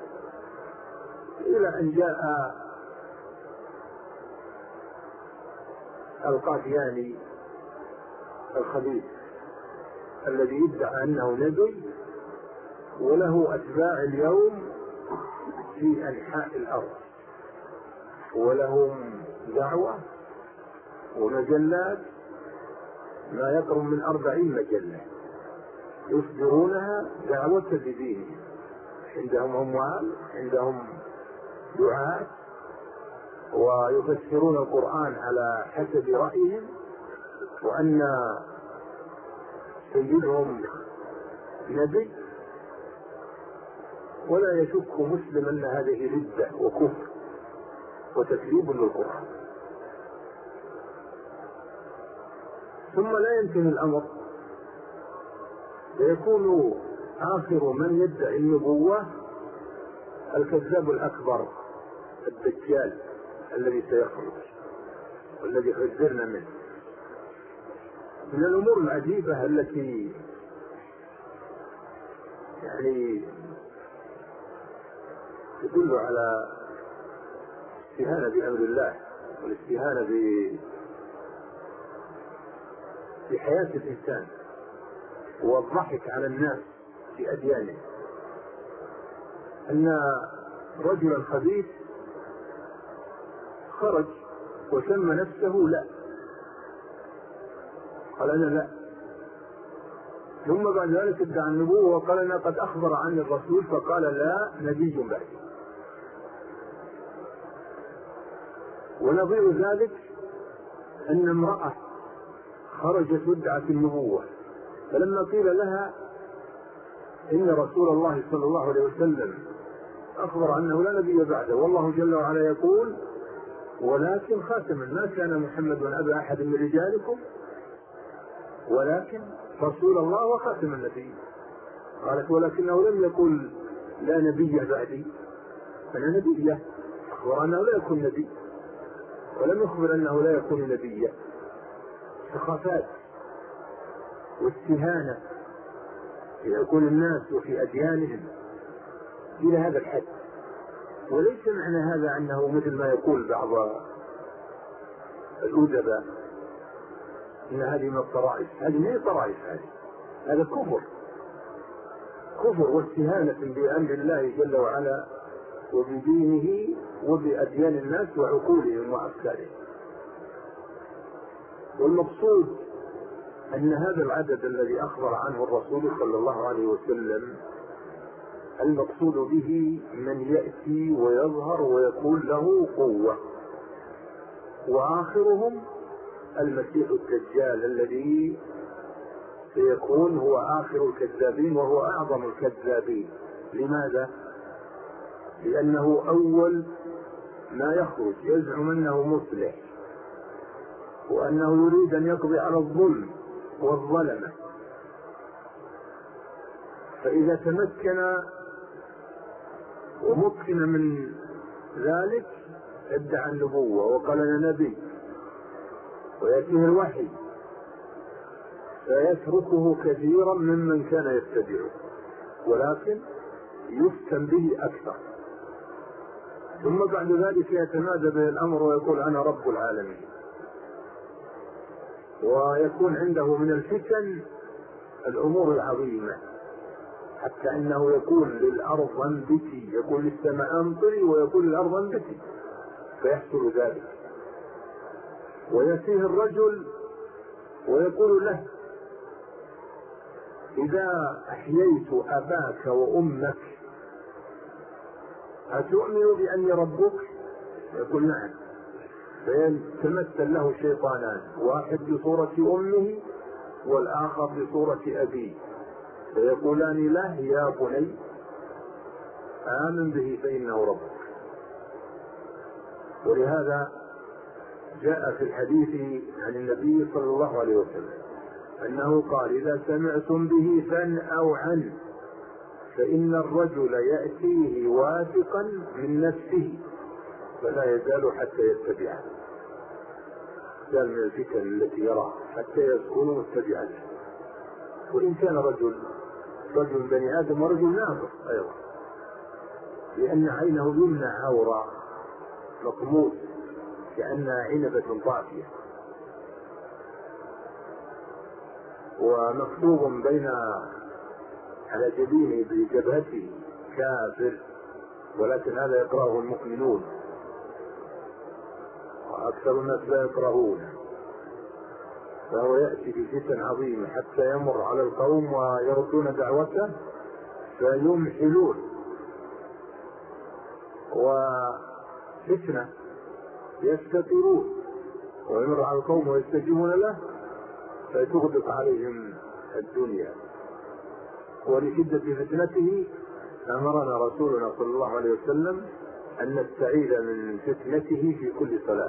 إلى أن جاء القادياني الخبيث الذي يدعى أنه نبي وله أتباع اليوم في أنحاء الأرض، ولهم دعوة ومجلات ما يقرب من 40 مجلة يصدرونها دعوة بدينهم، عندهم أموال، عندهم دعاة، ويفسرون القرآن على حسب رأيهم، وأن سيدهم نبي، ولا يشك مسلم أن هذه ردة وكفر وتكذيب للقرآن. ثم لا ينتهي الأمر، فيكون آخر من يدعي النبوة الكذاب الأكبر الدجال الذي سيخرج والذي حذرنا منه. من الأمور العجيبة التي يعني تدل على الاستهانة بأمر الله والاستهانة بحياة الإنسان والضحك على الناس في أديانه، أن رجلا خبيث خرج وسمى نفسه لا، قال أنا لا، ثم بعد ذلك ادعى النبوة وقال أنا قد أخبر عني الرسول فقال لا نبي بعدي. ونظير ذلك أن امرأة خرجت وادعت النبوة، فلما قيل لها إن رسول الله صلى الله عليه وسلم أخبر أنه لا نبي بعده، والله جل وعلا يقول ولكن خاتم الناس كان محمد أبا أحد من رجالكم ولكن رسول الله وخاتم النبي، قالت ولكنه لم يقل لا نبي بعدي، فأنا نبي، أخبر أنه لا يكون نبي ولم يخبر أنه لا يكون نبيا. سخافات واستهانة في عقول الناس وفي أديانهم إلى هذا الحد. وليس معنى هذا أنه مثل ما يقول بعض الأدباء إن هذه من الطرائف، هذه ما هي طرائف، هذا كفر واستهانة بأمر الله جل وعلا وبدينه وبأديان الناس وعقولهم وأفكارهم. والمقصود أن هذا العدد الذي أخبر عنه الرسول صلى الله عليه وسلم المقصود به من يأتي ويظهر ويكون له قوة، وآخرهم المسيح الدجال الذي فيكون هو آخر الكذابين وهو أعظم الكذابين. لماذا؟ لأنه أول ما يخرج يزعم أنه مصلح وأنه يريد أن يقضي على الظلم والظلمة، فإذا تمكن ومكن من ذلك ادعى النبوة وقال أنا نبي ويأتيه الوحي، فيتركه كثيرا ممن كان يتبعه، ولكن يفتن به أكثر. ثم بعد ذلك يتمادى به الأمر ويقول أنا رب العالمين، ويكون عنده من الفتن الأمور العظيمة، حتى أنه يقول للأرض انبتي، يقول للسماء امطري، ويقول للأرض انبتي، فيحصل ذلك. ويأتيه الرجل ويقول له إذا أحييت أباك وأمك أتؤمن بأني ربك؟ يقول نعم. فيتمثل له شيطانان، واحد بصورة أمه والآخر بصورة أبيه، فيقولان له يا بني آمن به فإنه ربك. ولهذا جاء في الحديث عن النبي صلى الله عليه وسلم أنه قال إذا سمعتم به فانأوا عنه، فإن الرجل يأتيه واثقا من نفسه فلا يزال حتى يتبعه. قال من الفتن التي يراه حتى يكون متبعا، وإن كان رجل بني آدم ورجل ناقص أيضا، لأن عينه اليمنى عورة مقموس كأنها عنبة طافية، ومكتوب بين على جبينه بجبهته كافر، ولكن هذا يقرأه المؤمنون وأكثر الناس لا يقرؤونه. فهو يأتي بفتن عظيمة حتى يمر على القوم ويردون دعوته فيمحلون، وفتنة يستطيرون، ويمر على القوم ويستجيبون له فتغدق عليهم الدنيا. ولشدة فتنته أمرنا رسولنا صلى الله عليه وسلم أن نستعيذ من فتنته في كل صلاة،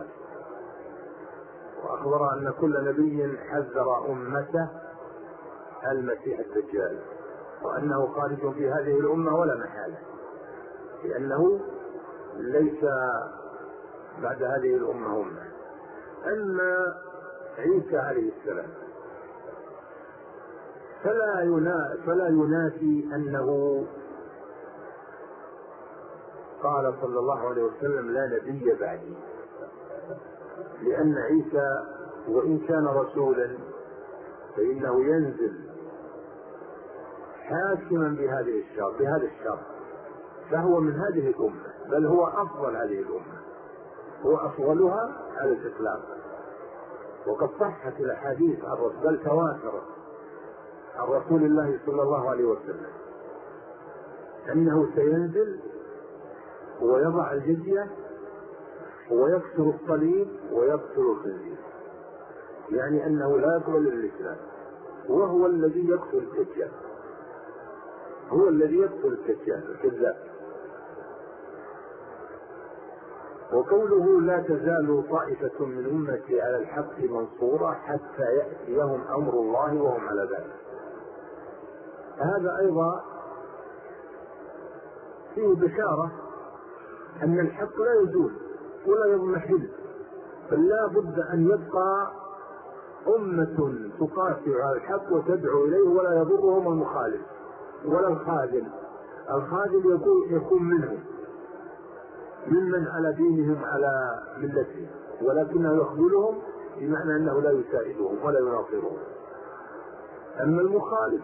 وأخبر أن كل نبي حذر أمته المسيح الدجال، وأنه خارج في هذه الأمة ولا محالة، لأنه ليس بعد هذه الأمة أمة. أما عيسى عليه السلام فلا ينافي أنه قال صلى الله عليه وسلم لا نبي بعدي، لأن عيسى وإن كان رسولا فإنه ينزل حاكما بهذا الشر، فهو من هذه الأمة، بل هو أفضل هذه الأمة، هو أفضلها على الإطلاق. وقد صحت الأحاديث عن بل تواترت عن رسول الله صلى الله عليه وسلم أنه سينزل ويضع الجزية ويكسر الصليب ويقتل الخنزير، يعني أنه لا يقبل الإسلام، وهو الذي يقتل الدجال، هو الذي يقتل الدجال الكذاب. وقوله لا تزال طائفة من أمتي على الحق منصورة حتى يأتيهم أمر الله وهم على ذلك، هذا أيضا فيه بشارة أن الحق لا يزول ولا يضمحل، بل لا بد أن يبقى أمة تقاتل على الحق وتدعو إليه ولا يضرهم المخالف ولا الخاذل. الخاذل يكون منهم ممن على دينهم على ملتهم، ولكنه يخذلهم بمعنى أنه لا يساعدهم ولا يناصرهم. أما المخالف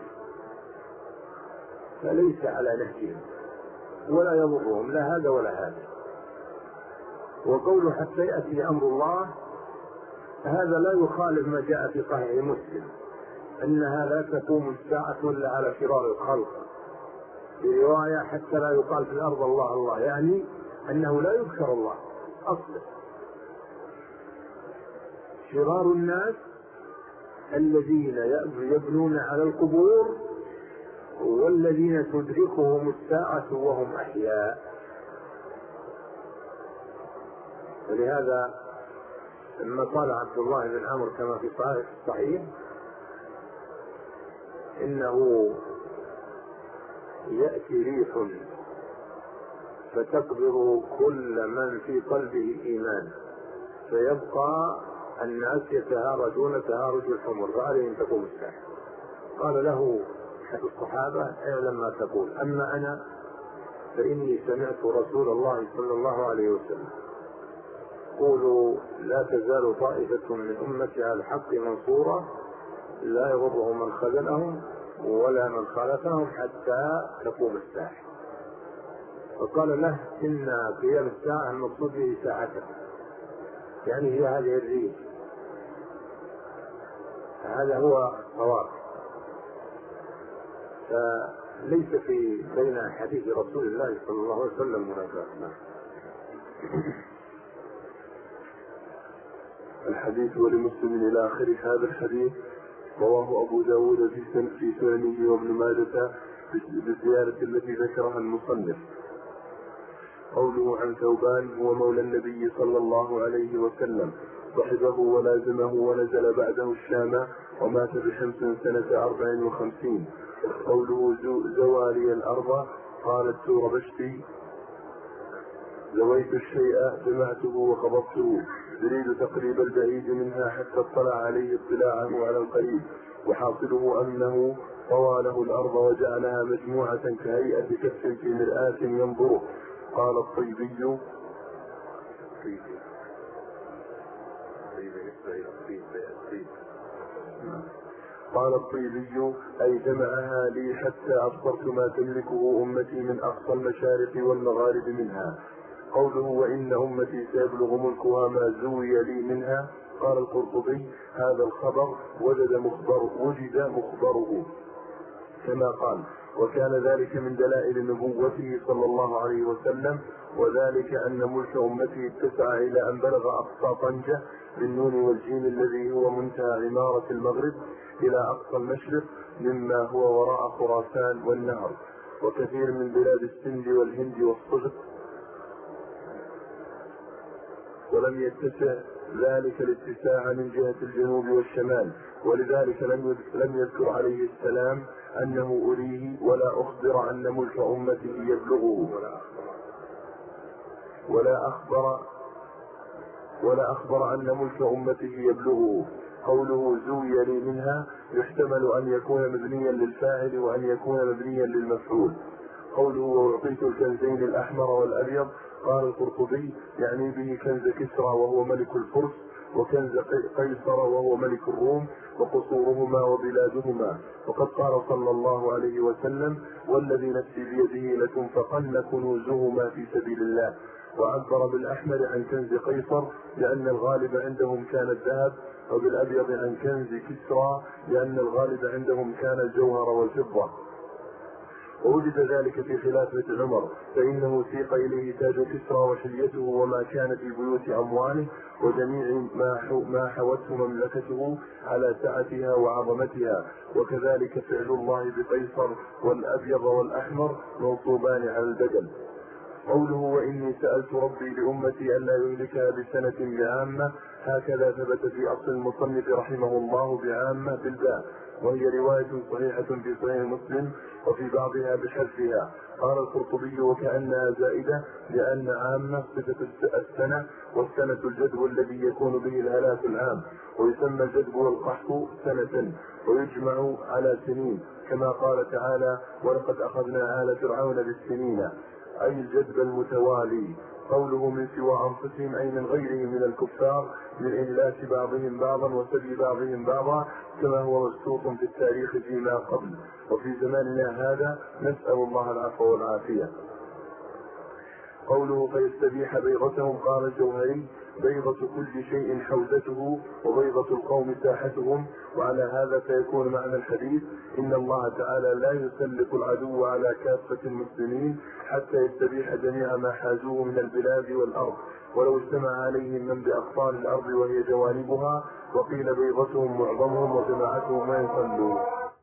فليس على نهجهم ولا يضرهم لا هذا ولا هذا. وقوله حتى يأتي أمر الله هذا لا يخالف ما جاء في صحيح مسلم أنها لا تقوم الساعة إلا على شرار الخلق، في رواية حتى لا يقال في الأرض الله الله، يعني أنه لا يذكر الله أصلا. شرار الناس الذين يبنون على القبور والذين تدركهم الساعة وهم أحياء. ولهذا لما قال عبد الله بن عمرو كما في الصحيح إنه يأتي ريح فتقبض كل من في قلبه إيمان فيبقى الناس يتهارجون تهارج الحمر فعليهم تقوم الساعة. قال له أحد الصحابة اعلم ما تقول، أما أنا فإني سمعت رسول الله صلى الله عليه وسلم يقول لا تزال طائفة من أمتي على الحق منصورة لا يضرهم من خذلهم ولا من خالفهم حتى تقوم الساعة. فقال له إن قيام الساعة المقصود به ساعته، يعني هي هذه الريح. هذا هو الصواب. فليس في بين حديث رسول الله صلى الله عليه وسلم منافاة. الحديث ولمسلم إلى آخر هذا الحديث. رواه أبو داود في سننه وابن ماجه بالزيارة التي ذكرها المصنف. قوله عن ثوبان هو مولى النبي صلى الله عليه وسلم، صحبه ولازمه ونزل بعده الشام ومات ب50 سنة 54. قوله زوالي الأرض قالت سور بشتي زويت الشيء جمعته وقبضته، يريد تقريب البعيد منها حتى اطلع عليه اطلاعه على القريب، وحاصله أنه طوى له الأرض وجعلها مجموعة كهيئة كف في مرآة ينظره. قال الطيبي أي جمعها لي حتى أبصرت ما تملكه أمتي من أقصى المشارق والمغارب منها. قوله وإن أمتي سيبلغ ملكها ما زوي لي منها. قال القرطبي هذا الخبر وجد مخبره كما قال، وكان ذلك من دلائل نبوته صلى الله عليه وسلم، وذلك أن ملك أمته اتسع إلى أن بلغ أقصى طنجة بالنون والجيم الذي هو منتهى عمارة المغرب إلى أقصى المشرق مما هو وراء خراسان والنهر وكثير من بلاد السند والهند والصغر، ولم يتسع ذلك الاتساع من جهة الجنوب والشمال، ولذلك لم يذكر عليه السلام أنه أريه ولا أخبر أن ملك أمته يبلغه ولا أخبر أن ملك أمته يبلغه. قوله زوي لي منها يحتمل أن يكون مبنيا للفاعل وأن يكون مبنيا للمفعول. قوله وأعطيت الكنزين الأحمر والأبيض. قال القرطبي يعني به كنز كسرى وهو ملك الفرس، وكنز قيصر وهو ملك الروم، وقصورهما وبلادهما. وقد قال صلى الله عليه وسلم والذي نفسي بيده لتنفقن كنوزهما في سبيل الله. وعبر بالأحمر عن كنز قيصر لأن الغالب عندهم كان الذهب، وبالأبيض عن كنز كسرى لأن الغالب عندهم كان الجوهر والفضة. ووجد ذلك في خلافة عمر، فإنه سيق إليه تاج كسرى وحليته وما كان في بيوت أمواله وجميع ما حوته مملكته على سعتها وعظمتها، وكذلك فعل الله بقيصر، والأبيض والأحمر منصوبان على البدل. قوله وإني سألت ربي لأمتي ألا يهلكها بسنة بعامة، هكذا ثبت في أصل المصنف رحمه الله بعامة بالباء، وهي رواية صحيحة في صحيح مسلم وفي بعضها بحذفها. قال القرطبي وكأنها زائدة لأن عامة صفة السنة، والسنة الجدب الذي يكون به الهلاك العام، ويسمى الجدب والقحط سنة ويجمع على سنين، كما قال تعالى ولقد أخذنا آل فرعون بالسنين، أي الجدب المتوالي. قوله من سوى أنفسهم أي من غيرهم من الكفار من إهلاك بعضهم بعضا وسبي بعضهم بعضا، كما هو مبسوط في التاريخ فيما قبل وفي زماننا هذا، نسأل الله العفو والعافية. قوله فيستبيح بيضتهم قال الجوهري بيضة كل شيء حوزته وبيضة القوم ساحتهم. وعلى هذا فيكون معنى الحديث إن الله تعالى لا يسلط العدو على كافة المسلمين حتى يستبيح جميع ما حازوه من البلاد والأرض ولو اجتمع عليهم من بأقطار الأرض وهي جوانبها، وقيل بيضتهم معظمهم وجماعتهم ما يصلون.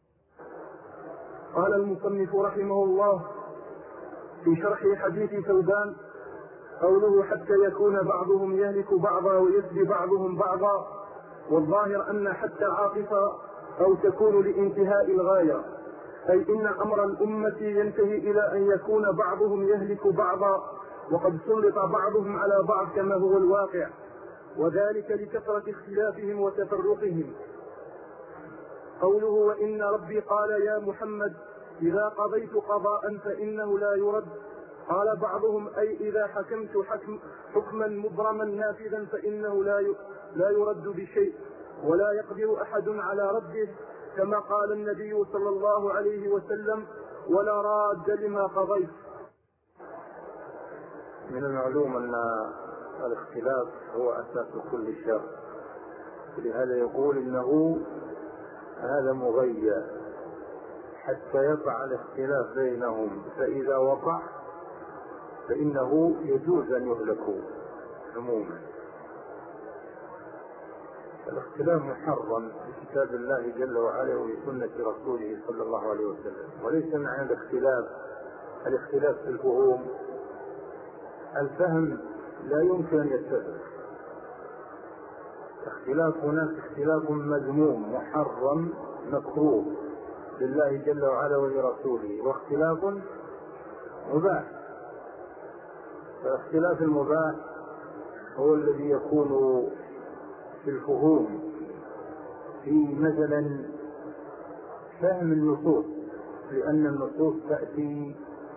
قال المصنف رحمه الله في شرح حديث ثوبان قوله حتى يكون بعضهم يهلك بعضا ويسبي بعضهم بعضا، والظاهر أن حتى عاطفة أو تكون لانتهاء الغاية، أي إن أمر الأمة ينتهي إلى أن يكون بعضهم يهلك بعضا وقد سلط بعضهم على بعض كما هو الواقع، وذلك لكثرة اختلافهم وتفرقهم. قوله وإن ربي قال يا محمد إذا قضيت قضاء فإنه لا يرد، قال بعضهم أي إذا حكمت حكما مبرما نافذا فإنه لا يرد بشيء ولا يقدر أحد على رده، كما قال النبي صلى الله عليه وسلم ولا راد لما قضيت. من المعلوم أن الاختلاف هو أساس كل شر، لهذا يقول إنه هذا مغير حتى يقع الاختلاف بينهم، فإذا وقع فإنه يجوز أن يهلكوا عموما. الاختلاف محرم في كتاب الله جل وعلا وفي سنة رسوله صلى الله عليه وسلم، وليس معنى الاختلاف في الفهوم. الفهم لا يمكن أن يتفق. هناك اختلاف مذموم محرم مكروه لله جل وعلا ولرسوله، واختلاف مباح. فالاختلاف المباح هو الذي يكون في الفهوم، في مثلا فهم النصوص، لأن النصوص تأتي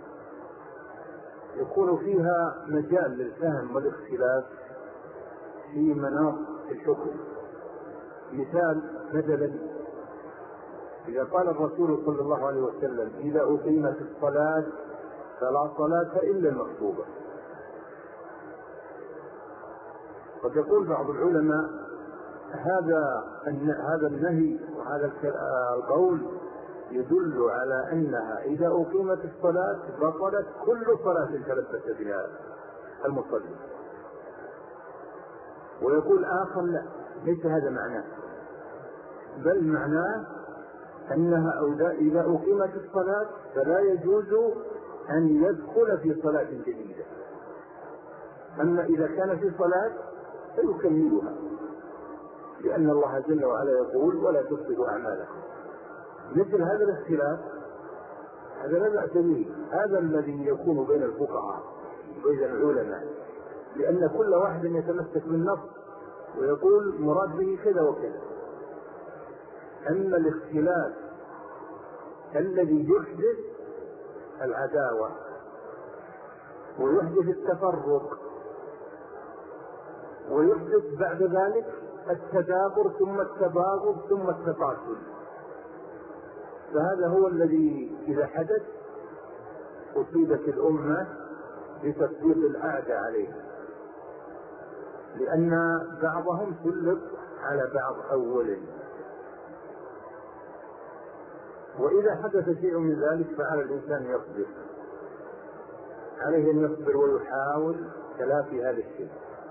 يكون فيها مجال للفهم والاختلاف في مناط الحكم. مثال مثلا إذا قال الرسول صلى الله عليه وسلم إذا أقيمت الصلاة فلا صلاة إلا المكتوبة، قد يقول بعض العلماء هذا النهي وهذا القول يدل على أنها إذا أقيمت الصلاة بطلت كل صلاة تلبس بها المصلي، ويقول آخر لا، ليس هذا معناه، بل معناه أنها إذا أقيمت الصلاة فلا يجوز أن يدخل في صلاة جديدة، أما إذا كان في صلاة فيكملها، لأن الله جل وعلا يقول ولا تفسدوا أعمالكم. مثل هذا الاختلاف هذا لا بأس به، هذا الذي يكون بين الفقهاء وبين العلماء، لأن كل واحد يتمسك بالنص ويقول مراد به كذا وكذا. أما الاختلاف الذي يحدث العداوة ويحدث التفرق ويحدث بعد ذلك التدابر ثم التباغض ثم التقاتل، فهذا هو الذي إذا حدث أصيبت الأمة بتسليط الأعداء عليه، لأن بعضهم سلط على بعض أولا. وإذا حدث شيء من ذلك فعلى الإنسان يصبر، عليه أن يصبر ويحاول تلافي هذا الشيء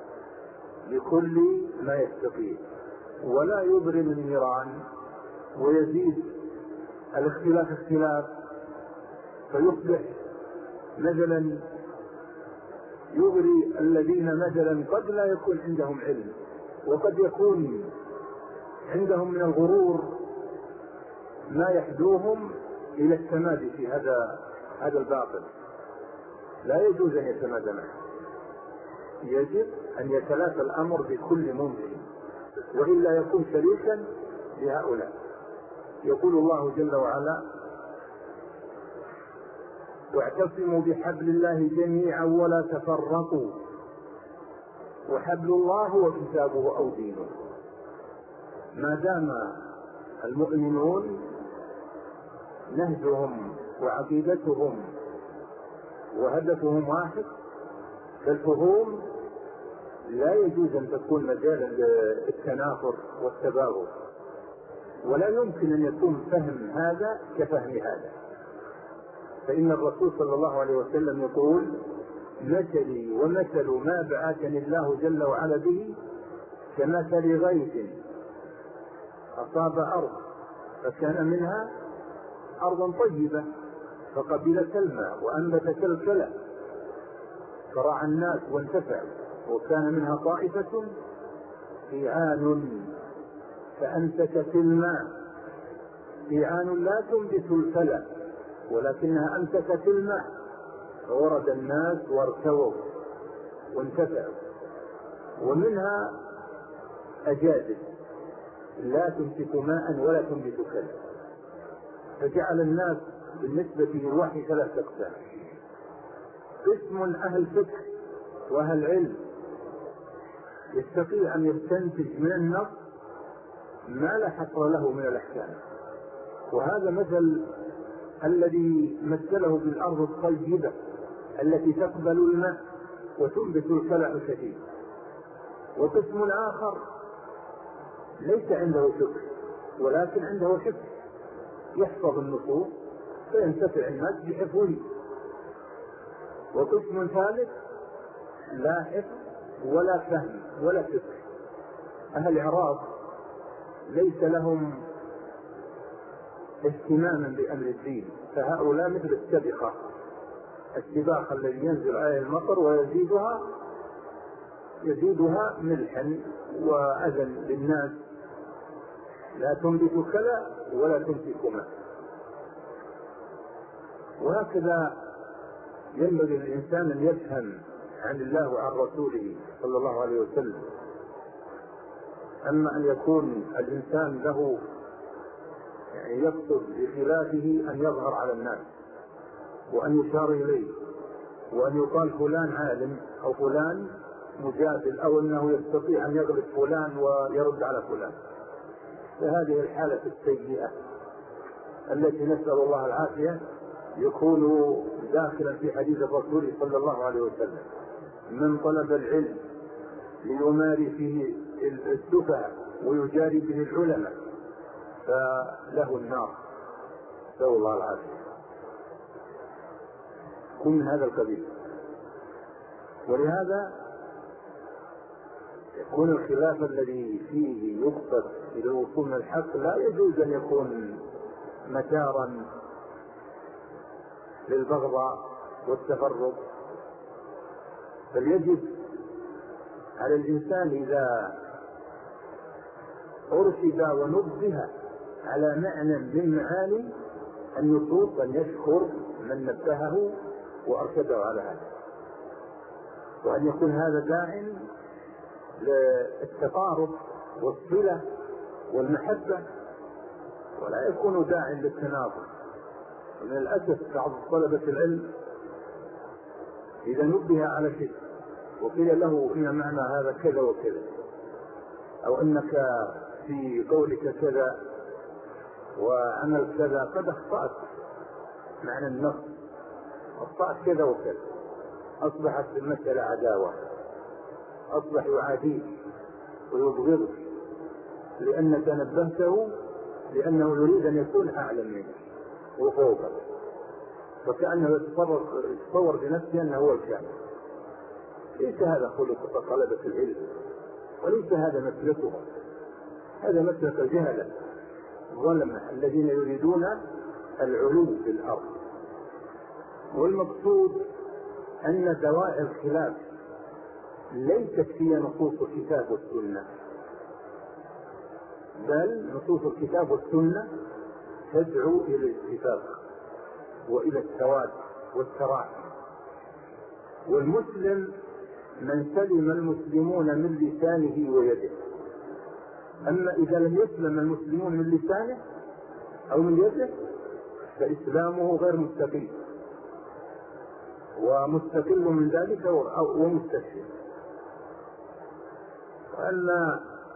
بكل ما يستطيع، ولا يبرم النيران ويزيد الاختلاف اختلاف، فيصبح مثلا يغري الذين مثلا قد لا يكون عندهم علم وقد يكون عندهم من الغرور ما يحدوهم إلى التمادي في هذا الباطل. لا يجوز أن يتمادى معه، يجب أن يتلافى الأمر بكل ممكن، وإلا يكون شريكا لهؤلاء. يقول الله جل وعلا واعتصموا بحبل الله جميعا ولا تفرقوا، وحبل الله هو كتابه أو دينه. ما دام المؤمنون نهجهم وعقيدتهم وهدفهم واحد فالفهوم لا يجوز أن تكون مجالا للتنافر والتباغض، ولا يمكن أن يكون فهم هذا كفهم هذا. فإن الرسول صلى الله عليه وسلم يقول: مثلي ومثل ما بعثني الله جل وعلا به كمثل غيث أصاب أرض فكان منها أرضا طيبة فقبلت الماء وأنبتت الكلى فرعى الناس وانتفعوا، وكان منها طائفة قيعان فأمسكت الماء. قيعان لا تنبت الكلى ولكنها أمسكت الماء فورد الناس وارتووا وانتفعوا. ومنها أجادب لا تمسك ماء ولا تنبت كلى. فجعل الناس بالنسبة للوحي 3 أقسام: قسم أهل فقه وأهل علم يستطيع أن يستنتج من النص ما لا حصر له من الأحكام، وهذا مثل الذي مثله بالأرض الطيبة التي تقبل الماء وتنبت الكلى الكثير. وقسم آخر ليس عنده فقه ولكن عنده حفظ، يحفظ النصوص فينتفع الناس بحفظه. وقسم ثالث لا حفظ ولا فهم ولا فقه. أهل الإعراض ليس لهم اهتماما بأمر الدين، فهؤلاء مثل السباق الذي ينزل عليه المطر ويزيدها ملحا وأذى للناس، لا تنبت كلى ولا تمسك ماء. وهكذا ينبغي للإنسان أن يفهم عن الله وعن رسوله صلى الله عليه وسلم. أما أن يكون الإنسان له يقصد بخلافه أن يظهر على الناس وأن يشار إليه وأن يقال فلان عالم أو فلان مجادل أو أنه يستطيع أن يغلب فلان ويرد على فلان، فهذه الحالة السيئة التي نسأل الله العافية يكون داخلا في حديث الرسول صلى الله عليه وسلم: من طلب العلم ليماري فيه السفهاء ويجاري به العلماء فله النار، نسأل الله العافية. كن من هذا القبيل. ولهذا يكون الخلاف الذي فيه يقصد إلى الوصول من الحق لا يجوز أن يكون متارا للبغضاء والتفرق، بل يجب على الإنسان إذا أرشد ونبه على معنى من معاني النصوص أن يشكر من نبهه وأرشده على هذا، وأن يكون هذا داع للتقارب والصلة والمحبة، ولا يكون داع للتنافر. من الأسف بعض طلبة العلم إذا نبه على شيء وقيل له إن معنى هذا كذا وكذا، أو أنك في قولك كذا وعمل كذا قد أخطأت معنى النص، أخطأت كذا وكذا، أصبحت المسألة عداوة، أصبح يعاديك ويبغضك لأنك نبهته لأنه يريد أن يكون أعلم منك وفوقك، فكأنه يتصور بنفسه أنه هو الكامل. ليس هذا خلق طلبة العلم، وليس هذا مسلكهم، هذا مسلك الجهلة الظلمة الذين يريدون العلو في الأرض. والمقصود أن دواعي الخلاف ليست هي نصوص الكتاب والسنة، بل نصوص الكتاب والسنة تدعو إلى الاتفاق وإلى السواد والتراحم. والمسلم من سلم المسلمون من لسانه ويده، أما إذا لم يسلم المسلمون من لسانه أو من يده فإسلامه غير مستقيم، ومستقل من ذلك ومستكشف. وأن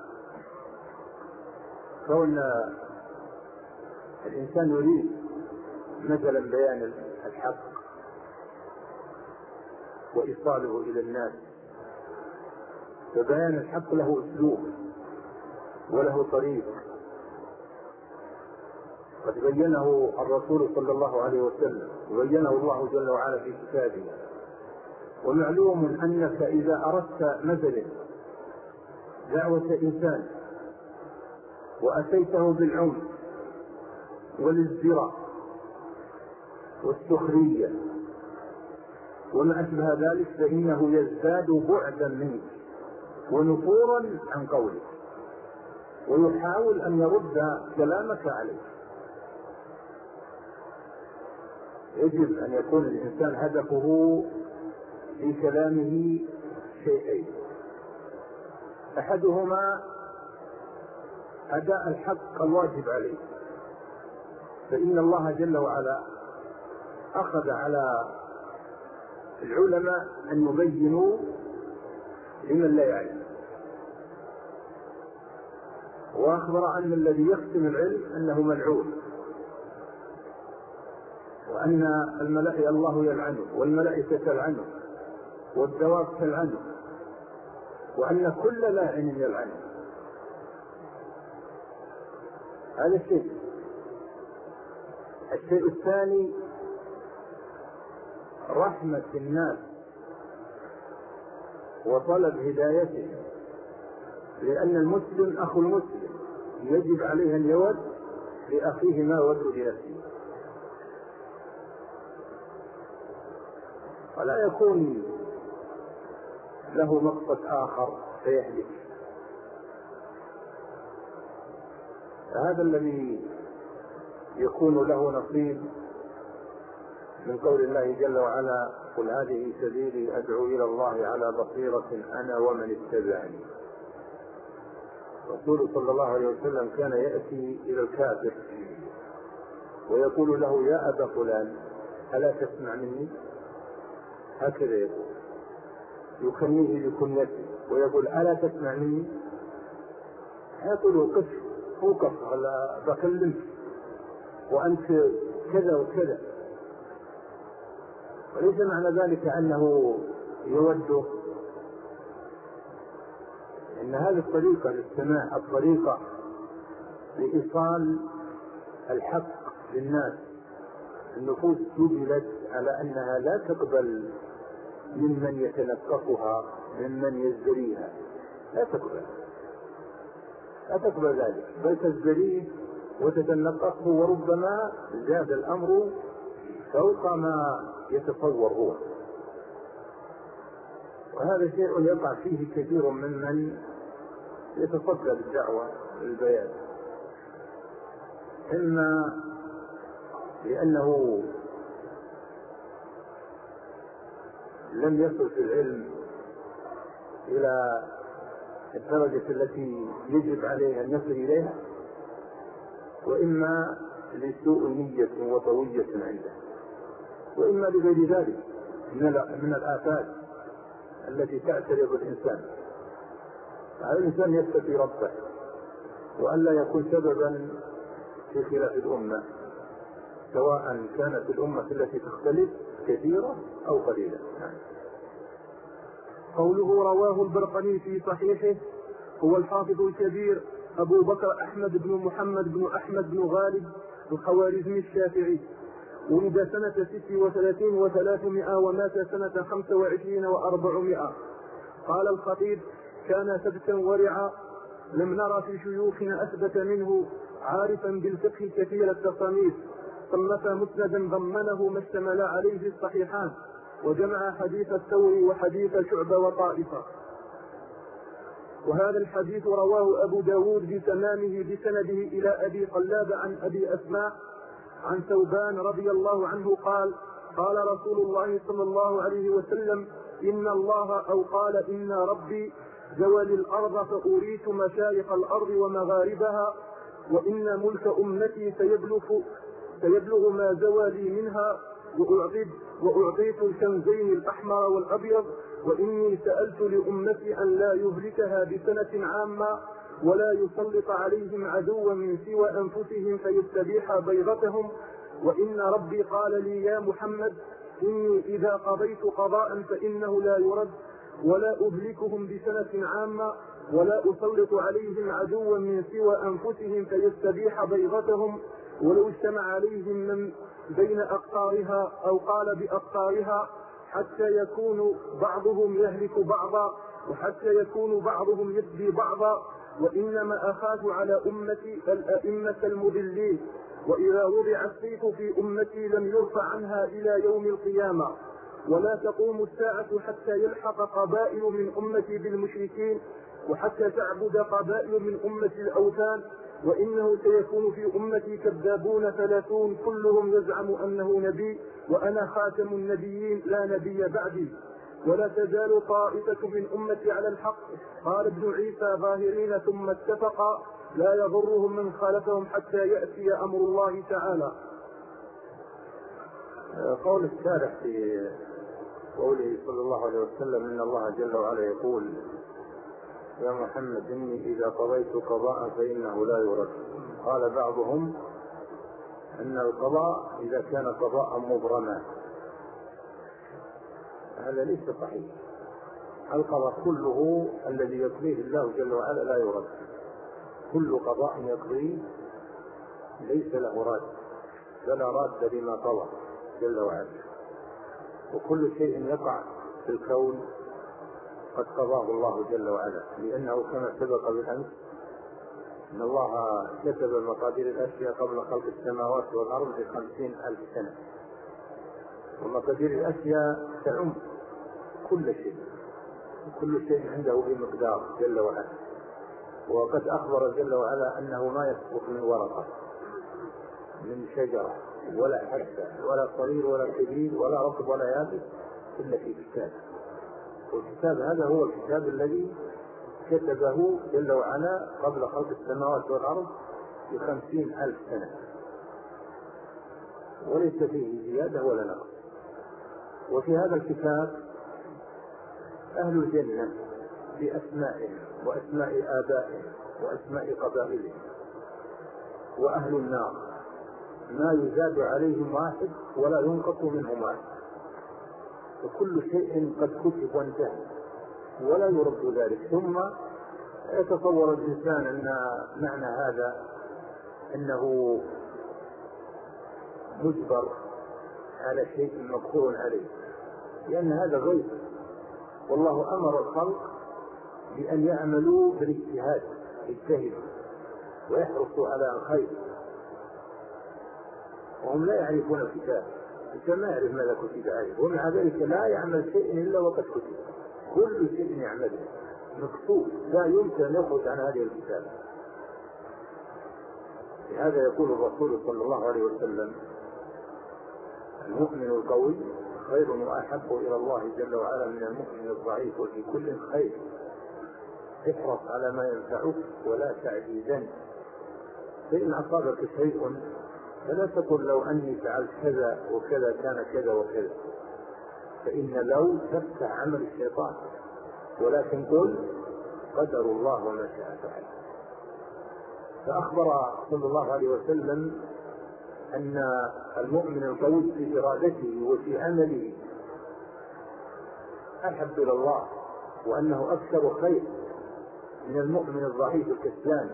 كون الإنسان يريد مثلا بيان الحق وإيصاله إلى الناس. فبيان الحق له أسلوب وله طريق، قد بينه الرسول صلى الله عليه وسلم وبينه الله جل وعلا في كتابه. ومعلوم أنك إذا أردت مثلا دعوة إنسان وأتيته بالعنف والازدراء والسخرية وما أشبه ذلك فإنه يزداد بعدا منك ونفورا عن قولك، ويحاول أن يرد كلامك عليه. يجب أن يكون الإنسان هدفه في كلامه شيئين: أحدهما أداء الحق الواجب عليه، فإن الله جل وعلا أخذ على العلماء أن يبينوا لمن لا يعلم، وأخبر أن الذي يختم العلم أنه ملعون، وأن الملائكة الله يلعنه والملائكة تلعنه والدواب تلعنه، وأن كل لاعن يلعنه. هذا الشيء. الشيء الثاني رحمة الناس وطلب هدايتهم، لأن المسلم أخو المسلم يجب عليه أن يود لأخيه ما ود لنفسه، ولا يكون له مقصد آخر فيهلك. هذا الذي يكون له نصيب من قول الله جل وعلا: قل هذه سبيلي أدعو إلى الله على بصيرة أنا ومن اتبعني. رسول صلى الله عليه وسلم كان يأتي إلى الكافر ويقول له: يا أبا فلان ألا تسمع مني؟ هكذا يقول، يكنيه بكنيته ويقول: ألا تسمع مني؟ يقول: قف وقف على بكلمك وأنت كذا وكذا. وليس معنى ذلك أنه يوده، إن هذه الطريقة للسماع، الطريقة لإيصال الحق للناس. النفوس جبلت على أنها لا تقبل ممن يتنقصها، ممن يزدريها، لا تقبل ذلك، بل تزدريه وتتنقصه، وربما زاد الأمر فوق ما يتصور هو. وهذا شيء يقع فيه كثير ممن يتصدى بالدعوة للبيان، إما لأنه لم يصل في العلم إلى الدرجة التي يجب عليه أن يصل إليها، وإما لسوء نية وطوية عنده، وإما لغير ذلك من الآفات التي تعترض الإنسان. على الإنسان يتقي ربه وألا يكون سببا في خلاف الأمة، سواء كانت الأمة التي تختلف كثيرة أو قليلة. قوله رواه البرقني في صحيحه هو الحافظ الكبير أبو بكر أحمد بن محمد بن أحمد بن غالب الخوارزمي الشافعي، ولد سنة 36 و300 ومات سنة 25 و400. قال الخطيب: كان ثبتا ورعا، لم نرى في شيوخنا أثبت منه، عارفا بالفقه كثير التصانيف، صنف مسندا ضمنه ما اشتمل عليه الصحيحان، وجمع حديث الثوري وحديث شعبة وطائفة. وهذا الحديث رواه أبو داود بتمامه بسنده إلى أبي قلاب عن أبي أسماء عن ثوبان رضي الله عنه قال: قال رسول الله صلى الله عليه وسلم: إن الله أو قال إن ربي زوى الأرض فأريت مشارق الأرض ومغاربها، وإن ملك أمتي سيبلغ ما زوى لي منها، وأعطيت الكنزين الأحمر والأبيض، وإني سألت لأمتي أن لا يهلكها بسنة عامة، ولا يسلط عليهم عدوا من سوى أنفسهم فيستبيح بيضتهم، وإن ربي قال لي: يا محمد إني إذا قضيت قضاء فإنه لا يرد، ولا أهلكهم بسنة عامة، ولا أسلط عليهم عدوا من سوى أنفسهم فيستبيح بيضتهم، ولو اجتمع عليهم من بين أقطارها أو قال بأقطارها، حتى يكون بعضهم يهلك بعضا، وحتى يكون بعضهم يفدي بعضا. وإنما أخاف على أمتي الأئمة المضلين، وإذا وضع السيف في أمتي لم يرفع عنها إلى يوم القيامة. ولا تقوم الساعة حتى يلحق قبائل من أمتي بالمشركين، وحتى تعبد قبائل من أمتي الأوثان. وإنه سيكون في أمتي كذابون 30 كلهم يزعم أنه نبي، وأنا خاتم النبيين لا نبي بعدي. ولا تزال طائفة من أمتي على الحق، قال ابن عيسى ظاهرين ثم اتفقا، لا يضرهم من خالفهم حتى يأتي أمر الله تعالى. قول الشارح في قوله صلى الله عليه وسلم إن الله جل وعلا يقول يا محمد إني إذا قضيت قضاء فإنه لا يرد. قال بعضهم أن القضاء إذا كان قضاء مبرما، هذا ليس صحيح. القضاء كله الذي يقضيه الله جل وعلا لا يرد، كل قضاء يقضيه ليس له راد، فلا راد لما قضى جل وعلا. وكل شيء يقع في الكون قد قضاه الله جل وعلا، لأنه كما سبق بالأمس إن الله كتب مقادير الأشياء قبل خلق السماوات والأرض ب50,000 سنة، ومقادير الأشياء تعم كل شيء، كل شيء عنده بمقدار جل وعلا. وقد أخبر جل وعلا أنه ما يسقط من ورقة من شجرة ولا حبة ولا صغير ولا كبير ولا رطب ولا يابس إلا في كتاب. والكتاب هذا هو الكتاب الذي كتبه جل وعلا قبل خلق السماوات والأرض ب50,000 سنة، وليس فيه زيادة ولا نقص. وفي هذا الكتاب أهل الجنة بأسمائهم وأسماء آبائهم وأسماء قبائلهم، وأهل النار ما يزاد عليهم واحد ولا ينقص منهم واحد، وكل شيء قد كتب وانتهى ولا يرد ذلك. ثم يتصور الإنسان أن معنى هذا أنه مجبر على شيء مقهور عليه، لأن هذا غيب. والله أمر الخلق بأن يعملوا بالاجتهاد، يجتهدوا ويحرصوا على الخير، وهم لا يعرفون الكتاب، الإنسان ما يعرف ماذا كتب عليه، ومع ذلك لا يعمل شيء إلا وقد كتب، كل شيء يعمله مكتوب لا يمكن أن يخرج عن هذه الكتاب. لهذا يقول الرسول صلى الله عليه وسلم المؤمن القوي خير وأحب إلى الله جل وعلا من المؤمن الضعيف، وفي كل خير، احرص على ما ينفعك ولا تعجزن، فإن أصابك شيء فلا تقل لو أني فعلت كذا وكذا كان كذا وكذا، فإن لو تفتح عمل الشيطان، ولكن قل قدر الله وما شاء فعل. فأخبر صلى الله عليه وسلم أن المؤمن القوي في إرادته وفي عمله أحب إلى الله، وأنه أكثر خير من المؤمن الضعيف الكسلان،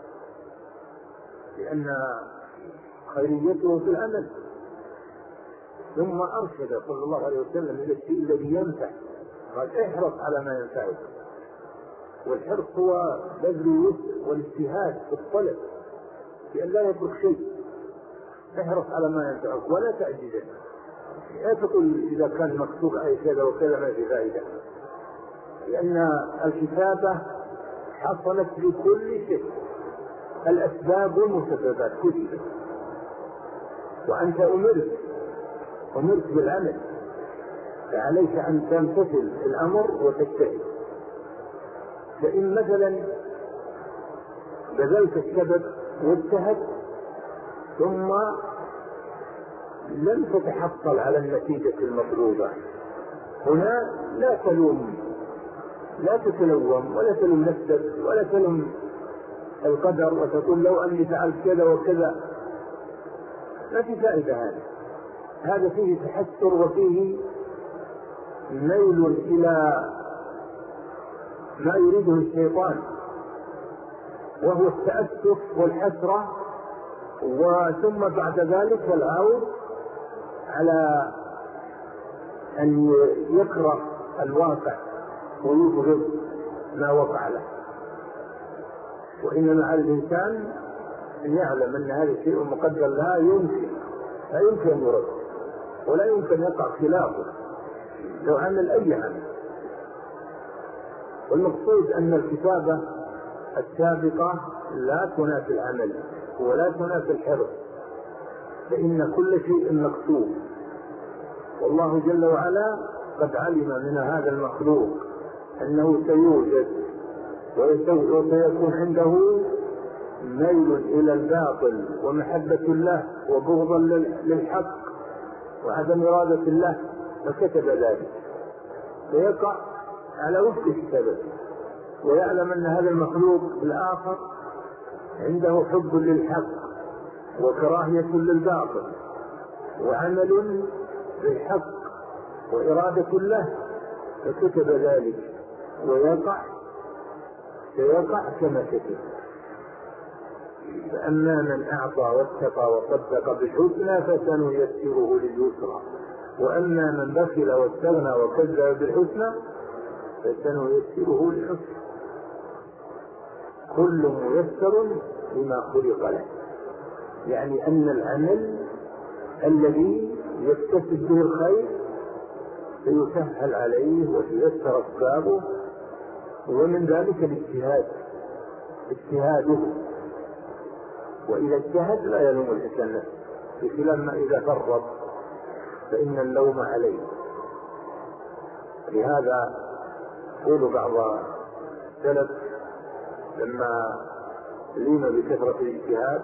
لأن خيريته في العمل. ثم أرشد صلى الله عليه وسلم إلى الشيء الذي ينفع، قال احرص على ما ينفعك، والحرص هو بذل الوسع والاجتهاد في الطلب لأن لا يترك شيء. احرص على ما ينفعك ولا تعجز، لا تقول إذا كان مكتوب أي كذا وكذا ما في فائدة، لأن الكتابة حصلت لكل شيء، الأسباب والمسببات كتبت، وأنت أمرت بالعمل، فعليك أن تمتثل الأمر وتجتهد. فإن مثلا بذلت السبب واجتهدت ثم لم تتحصل على النتيجة المطلوبة، هنا لا تلوم، لا تتلوم ولا تلوم نفسك ولا تلوم القدر وتقول لو أني فعلت كذا وكذا، لا في فائدة. هذا هذا فيه تحسر وفيه ميل إلى ما يريده الشيطان، وهو التأسف والحسرة، وثم بعد ذلك العود على أن يكره الواقع ويبغض ما وقع له. وإنما على الإنسان أن يعلم أن هذا الشيء مقدر لا يمكن أن يرد، ولا يمكن يقع خلافه لو عمل أي عمل. والمقصود أن الكتابة السابقة لا تنافي العمل ولا تنافي الحرص، فإن كل شيء مكتوب، والله جل وعلا قد علم من هذا المخلوق أنه سيوجد وسيكون عنده ميل إلى الباطل ومحبة الله وبغضا للحق وعدم إرادة الله، فكتب ذلك فيقع على وفق السبب. ويعلم أن هذا المخلوق الآخر عنده حب للحق وكراهية للباطل وعمل للحق وإرادة له، فكتب ذلك سيقع كما كتب. فأما من أعطى واتقى وصدق بالحسنى فسنيسره لليسرى، وأما من بخل واستغنى وكذب بالحسنى فسنيسره للعسرى. كل ميسر لما خلق له، يعني أن العمل الذي يكتسب به الخير سيسهل عليه وسيسر أسبابه، ومن ذلك اجتهاده. وإذا اجتهد لا يلوم الإنسان نفسه، بخلاف ما إذا فرط فإن اللوم عليه. لهذا يقول بعض السلف لما لين بكثرة الاجتهاد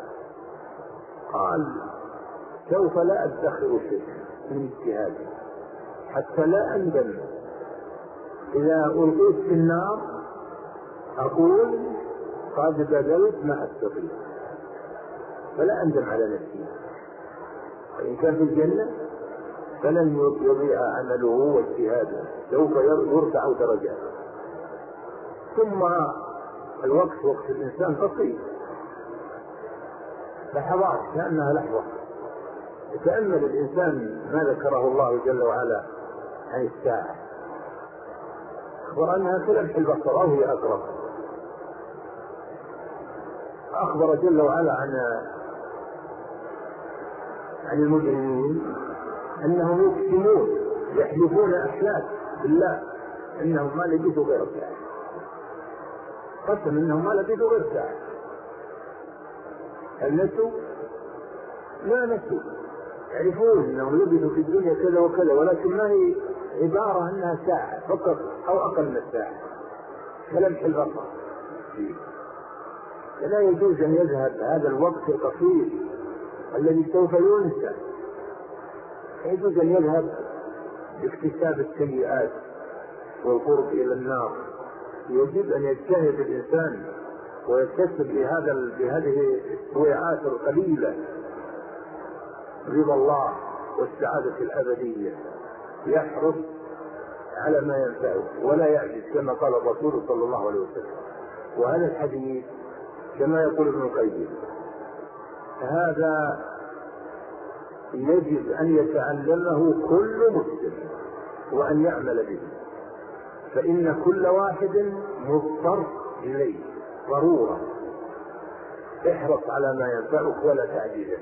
قال: سوف لا أدخر شيء من اجتهادي حتى لا أندم إذا ألقيت في النار أقول قد بذلت ما أستطيع، فلا أندم على نفسي. وإن كان في الجنة فلن يضيع عمله واجتهاده، سوف يرفع درجات. ثم الوقت وقت الإنسان قصير، لحظات كأنها لحظة. يتأمل الإنسان ما ذكره الله جل وعلا عن الساعة، أخبر أنها كلمح البصر أو هي أقرب. أخبر جل وعلا عن المجرمين أنهم يقسمون يحلفون أحلاف بالله أنهم ما لبثوا غير ساعة، قسم أنهم ما لبثوا غير ساعة. هل نسوا؟ لا نسوا، يعرفون أنهم لبثوا في الدنيا كذا وكذا، ولكن ما هي عبارة أنها ساعة فقط أو أقل من الساعة، كلمح البصر. فلا يجوز أن يذهب هذا الوقت القصير الذي سوف ينسى، يجوز أن يذهب باكتساب السيئات والقرب إلى النار. يجب أن يجتهد الإنسان ويكتسب بهذه السويعات القليلة رضا الله والسعادة الأبدية، يحرص على ما ينفعه ولا يعجز كما قال الرسول صلى الله عليه وسلم. وهذا الحديث كما يقول ابن القيم هذا يجب أن يتعلمه كل مسلم وأن يعمل به، فإن كل واحد مضطر إليه ضرورة. احرص على ما ينفعك ولا تعجزه.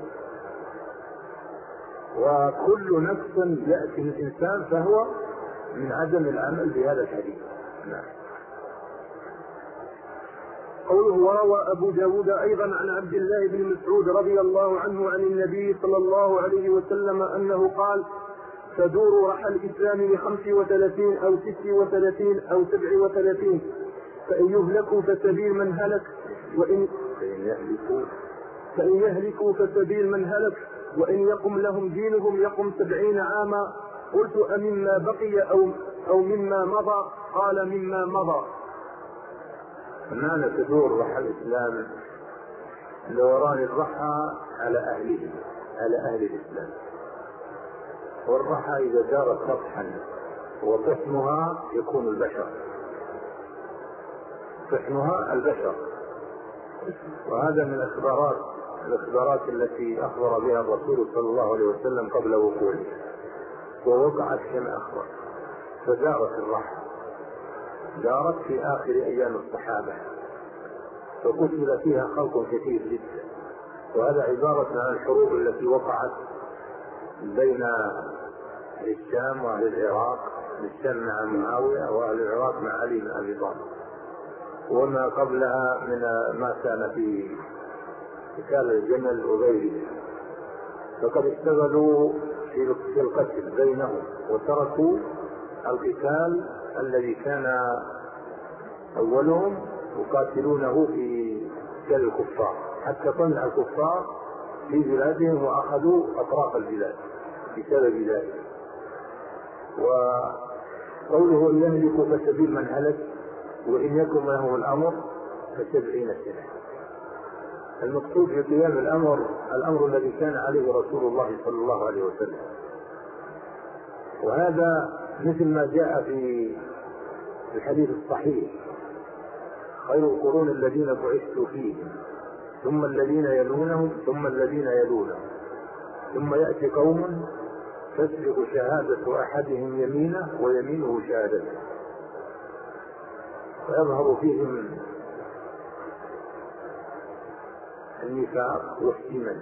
وكل نفس يأتي الإنسان فهو من عدم العمل بهذا الحديث. نعم. قوله: وروى أبو داود أيضا عن عبد الله بن مسعود رضي الله عنه عن النبي صلى الله عليه وسلم أنه قال: تدور رحى الإسلام ل35 أو 36 أو 37، فإن يهلكوا فسبيل من هلك، فإن يهلكوا فسبيل من هلك، وإن يقم لهم دينهم يقم 70 عاما. قلت: أمما بقي أو مما مضى؟ قال: مما مضى. معنى تدور رحى الإسلام دوران الرحى على أهله، على أهل الإسلام. والرحى إذا دارت سطحا وطحنها يكون البشر، طحنها البشر. وهذا من الإخبارات التي أخبر بها الرسول صلى الله عليه وسلم قبل وقوعه، ووقعت كما أخبر. فدارت الرحى، دارت في آخر أيام الصحابة، فقتل فيها خلق كثير جدا. وهذا عبارة عن الحروب التي وقعت بين الشام وأهل العراق، الشام مع معاوية وأهل العراق مع علي بن أبي طالب، وما قبلها من ما كان في قتال الجمل وغيره. فقد اشتغلوا في القتل بينهم وتركوا القتال الذي كان أولهم يقاتلونه في قتال الكفار، حتى طمع الكفار في بلادهم وأخذوا أطراف البلاد بسبب ذلك. وقوله إن يهلكوا فسبيل من هلك وإن يكن له الأمر ف70 سنة. المقصود في قيام الأمر الذي كان عليه رسول الله صلى الله عليه وسلم. وهذا مثل ما جاء في الحديث الصحيح: خير القرون الذين بعثت فيهم ثم الذين يلونهم ثم الذين يلونهم ثم يأتي قوم تسبق شهادة أحدهم يمينه ويمينه شهادته ويظهر فيهم النفاق والسمن.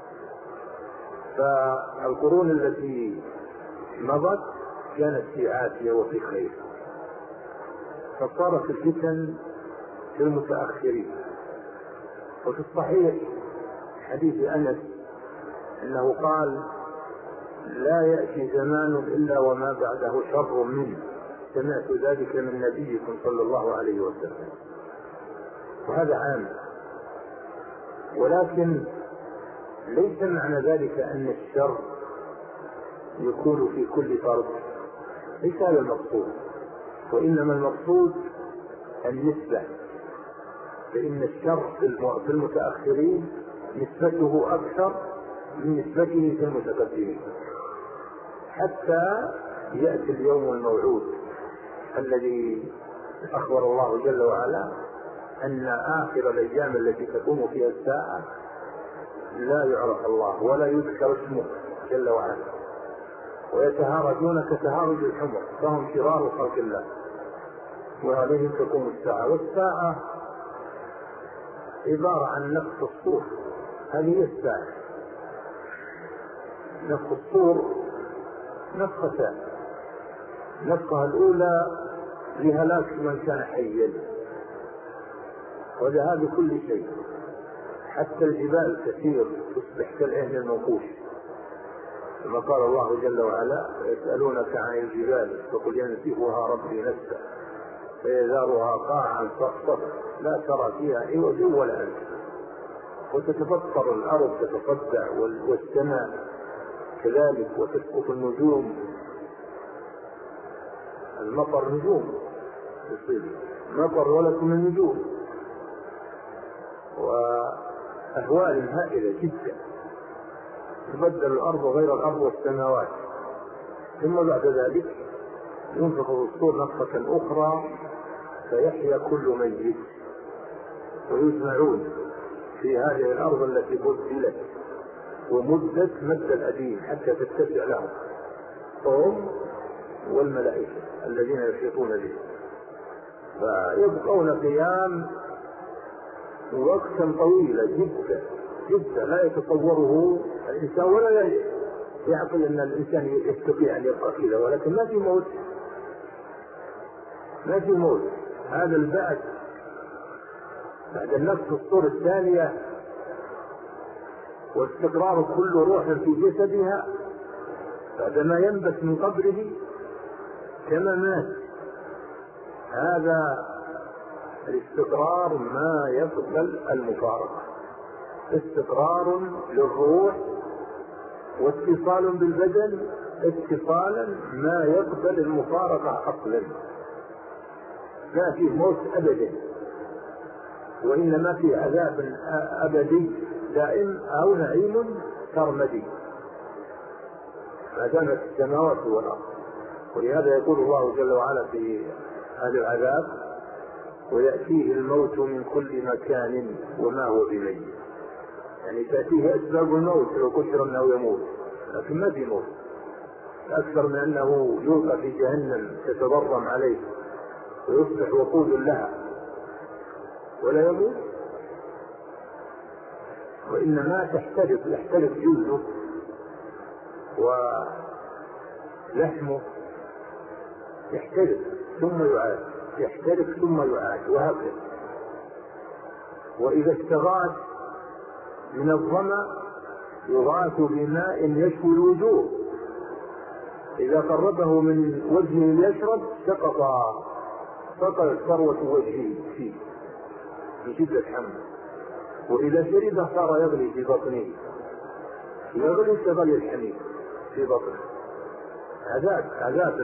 فالقرون التي مضت كانت في عافية وفي خير، فصارت الفتن في المتأخرين. وفي الصحيح حديث أنس أنه قال: لا يأتي زمان إلا وما بعده شر منه، سمعت ذلك من نبيكم صلى الله عليه وسلم. وهذا عام، ولكن ليس معنى ذلك أن الشر يكون في كل فرد، ليس هذا المقصود، وإنما المقصود النسبة. فإن الشر في المتأخرين نسبته أكثر من نسبته في المتقدمين، حتى يأتي اليوم الموعود الذي أخبر الله جل وعلا أن آخر الأيام التي تقوم فيها الساعة لا يعرف الله ولا يذكر اسمه جل وعلا، ويتهارجون كتهارج الحمر، فهم شرار خلق الله، وعليهم تقوم الساعة. والساعة عبارة عن نفخ الصور، هذه هي الساعة. نفخ الصور نفختان: نفخة الأولى لهلاك من كان حيا وذهاب كل شيء، حتى الجبال كثير تصبح كالعهن المنقوش، كما قال الله جل وعلا: يسألونك عن الجبال فقل ينسفها ربي نسفا فيذرها قاعا صفصفا لا ترى فيها عوجا ولا أمتا. وتتفطر الأرض تتصدع، والسماء كذلك، وتسقط النجوم. المطر نجوم يصير مطر ولكم النجوم، وأهوال هائلة جدا. تبدل الأرض غير الأرض والسماوات. ثم بعد ذلك ينفخ في الصور نفخة أخرى فيحيا كل ميت، ويجمعون في هذه الأرض التي بدلت ومدت مد الأديم حتى تتسع لهم، هم والملائكة الذين يحيطون به، فيبقون قيام وقتا طويلا جدا جدا لا يتصوره الإنسان، ولا يعقل أن الإنسان يستطيع أن يبقى كذا، ولكن ما في موت، ما في موت. هذا البعث بعد النفخ الصور الثانية واستقرار كل روح في جسدها بعدما ينبت من قبره كما مات. هذا الاستقرار ما يقبل المفارقة، استقرار للروح واتصال بالبدن اتصالا ما يقبل المفارقة عقلا. لا فيه موت أبدا، وإنما فيه عذاب أبدي دائم أو نعيم سرمدي. ما دامت السماوات والأرض. ولهذا يقول الله جل وعلا في هذا العذاب: ويأتيه الموت من كل مكان وما هو بميت. يعني تأتيه أسباب الموت لو قدر أنه يموت، لكن ما في موت، أكثر من أنه يلقى في جهنم تتضرم عليه ويصبح وقود لها ولا يموت، وإنما يحترق جلده ولحمه، يحترق ثم يعاد، يحترق ثم يعاد، وهكذا. وإذا استغاث من الظمأ يغاث بماء يشوي الوجوه، إذا قربه من وجهه ليشرب سقط ثروة وجهه فيه من شدة حمه، وإذا شرب صار يغلي في بطنه، يغلي كغلي الحميم في بطنه. عذاب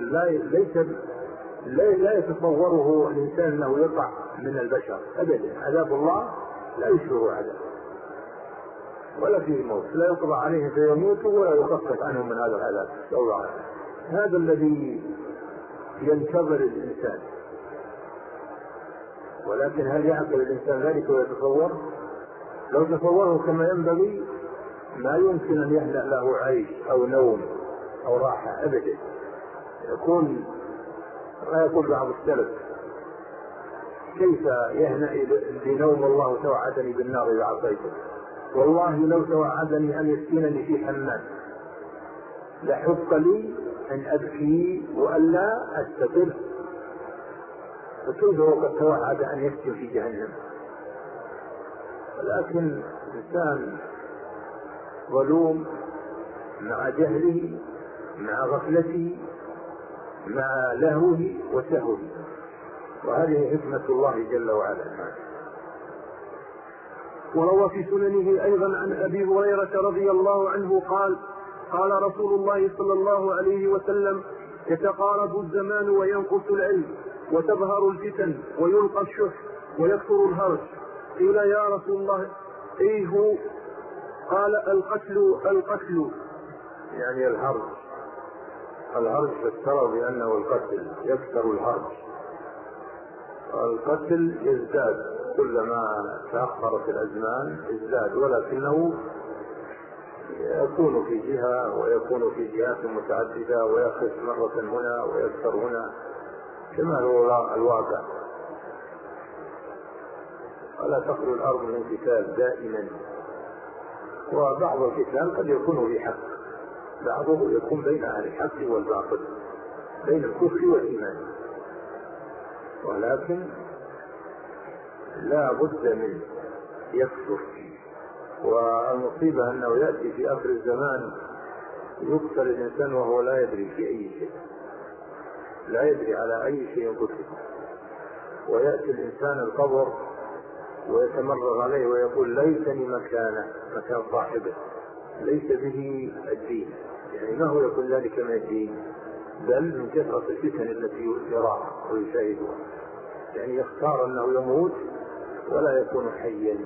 لا يتصوره الإنسان أنه يقع من البشر أبدا. عذاب الله لا يشبه عذاب، ولا فيه موت، لا يقضى عليه فيموت ولا يخفف عنه من هذا العذاب. هذا الذي ينتظر الإنسان، ولكن هل يعقل الإنسان ذلك ويتصور؟ لو تصوره كما ينبغي ما يمكن أن يهنأ له عيش أو نوم أو راحة أبدا. لا يقول بعض السلف: كيف يهنأ بنوم الله توعدني بالنار إذا عصيته، والله لو توعدني أن يسكنني في حمام لحق لي أن أبكي وألا أستطر، فكيف وقد توعد أن يسكن في جهنم؟ ولكن إنسان ظلوم مع جهله مع غفلته مع لهوه وسهوه، وهذه حكمة الله جل وعلا. وروى في سننه أيضا عن أبي هريرة رضي الله عنه قال: قال رسول الله صلى الله عليه وسلم: يتقارب الزمان وينقص العلم وتظهر الفتن ويلقى الشح ويكثر الهرج. قيل: يا رسول الله إيه هو؟ قال: القتل. يعني الهرج فسره بأنه القتل، يكثر الهرج. القتل يزداد كلما تأخرت الأزمان ازداد، ولكنه يكون في جهة ويكون في جهات متعددة، ويخف مرة هنا ويكثر هنا كما هو الواقع. ولا تخلو الأرض من قتال دائما، وبعض القتال قد يكون في حق، بعضه يكون بين أهل الحق والباطل، بين الكفر والإيمان، ولكن لا بد من يكثر. والمصيبة أنه يأتي في آخر الزمان يقتل الإنسان وهو لا يدري في أي شيء، لا يدري على أي شيء قتل، ويأتي الإنسان القبر ويتمرغ عليه ويقول: ليتني مكان صاحبه، ليس به الدين. يعني ما هو يقول ذلك من الدين، بل من كثرة الفتن التي يراها ويشاهدها. يعني يختار أنه يموت ولا يكون حيا.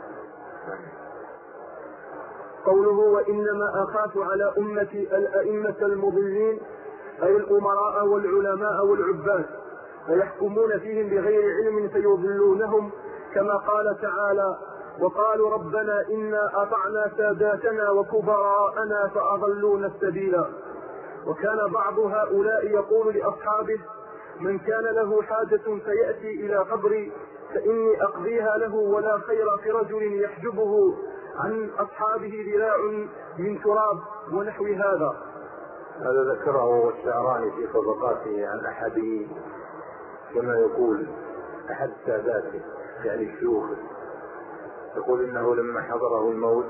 قوله: وإنما أخاف على أمتي الأئمة المضلين، أي الأمراء والعلماء والعباد، فيحكمون فيهم بغير علم فيضلونهم، كما قال تعالى: وقالوا ربنا إنا أطعنا ساداتنا وكبراءنا فأضلونا السبيلا. وكان بعض هؤلاء يقول لأصحابه: من كان له حاجة فيأتي إلى قبري فإني أقضيها له، ولا خير في رجل يحجبه عن أصحابه ذراع من تراب ونحو هذا. هذا ذكره الشعراني في طبقاته عن أحد، كما يقول أحد ساداته يعني الشيوخ، يقول إنه لما حضره الموت،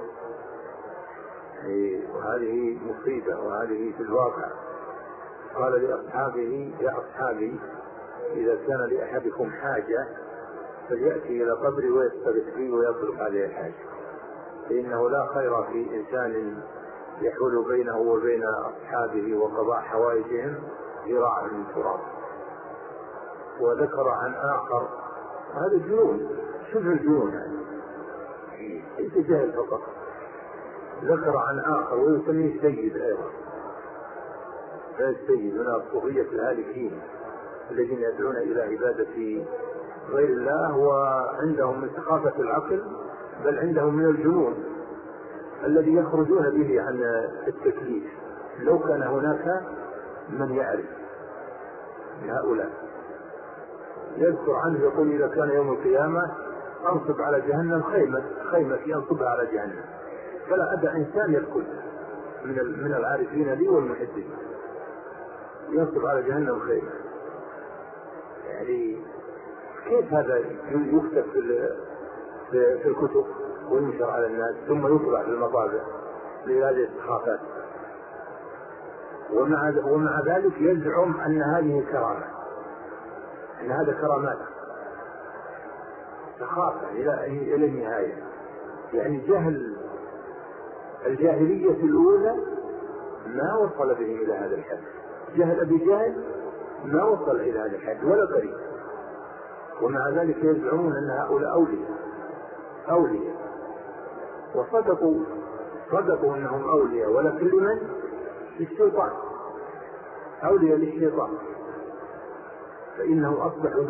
وهذه مصيبة وهذه في الواقع، قال لأصحابه: يا أصحابي، إذا كان لأحدكم حاجة فليأتي إلى قبري ويستغيث ويطلب عليه الحاجة، فإنه لا خير في إنسان يحول بينه وبين أصحابه وقضاء حوائجهم ذراع من تراب. وذكر عن آخر، هذا جنون، شبه الجنون، يعني ليس جهل فقط. ذكر عن آخر ويسميه سيد أيضا، فيستجد من الصوفية الهالكين الذين يدعون إلى عبادة غير الله، وعندهم من ثقافة العقل، بل عندهم من الجنون الذي يخرجون به عن التكليف. لو كان هناك من يعرف من هؤلاء يذكر عنه يقول إذا كان يوم القيامة أنصب على جهنم خيمة ينصبها على جهنم، فلا أدع إنسان يدخل من العارفين لي والمحدين ينصب على جهنم خيمة. يعني كيف هذا يكتب في الكتب وينشر على الناس ثم يطبع في المطابع لهذه الثقافات؟ ومع ذلك يزعم أن هذه كرامة، أن هذا كرامات، ثقافة إلى النهاية. يعني جهل الجاهلية الأولى ما وصل بهم إلى هذا الحد، جهل أبي جهل ما وصل إلى هذا الحد ولا قريب، ومع ذلك يزعمون أن هؤلاء أولياء وصدقوا أنهم أولياء، ولكن لمن؟ للشيطان، أولياء للشيطان، فإنهم أصبحوا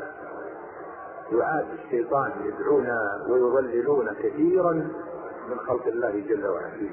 دعاة الشيطان، يدعون ويضللون كثيرا من خلق الله جل وعلا.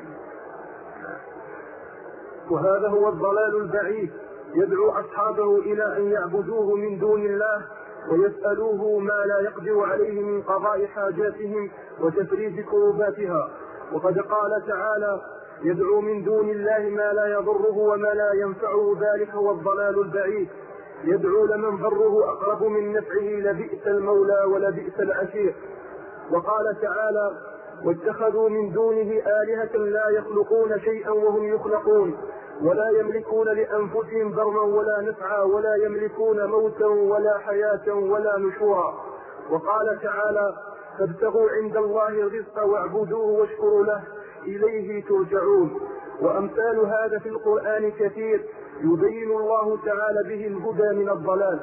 وهذا هو الضلال البعيد، يدعو أصحابه إلى أن يعبدوه من دون الله ويسألوه ما لا يقدر عليه من قضاء حاجاتهم وتفريج كروباتها. وقد قال تعالى: يدعو من دون الله ما لا يضره وما لا ينفعه، ذلك هو الضلال البعيد. يدعو لمن ضره أقرب من نفعه، لبئس المولى ولبئس العشير. وقال تعالى: واتخذوا من دونه آلهة لا يخلقون شيئا وهم يخلقون ولا يملكون لأنفسهم ضرا ولا نفعا ولا يملكون موتا ولا حياة ولا نشورا. وقال تعالى: فابتغوا عند الله الرزق واعبدوه واشكروا له إليه ترجعون. وأمثال هذا في القرآن كثير، يبين الله تعالى به الهدى من الضلال.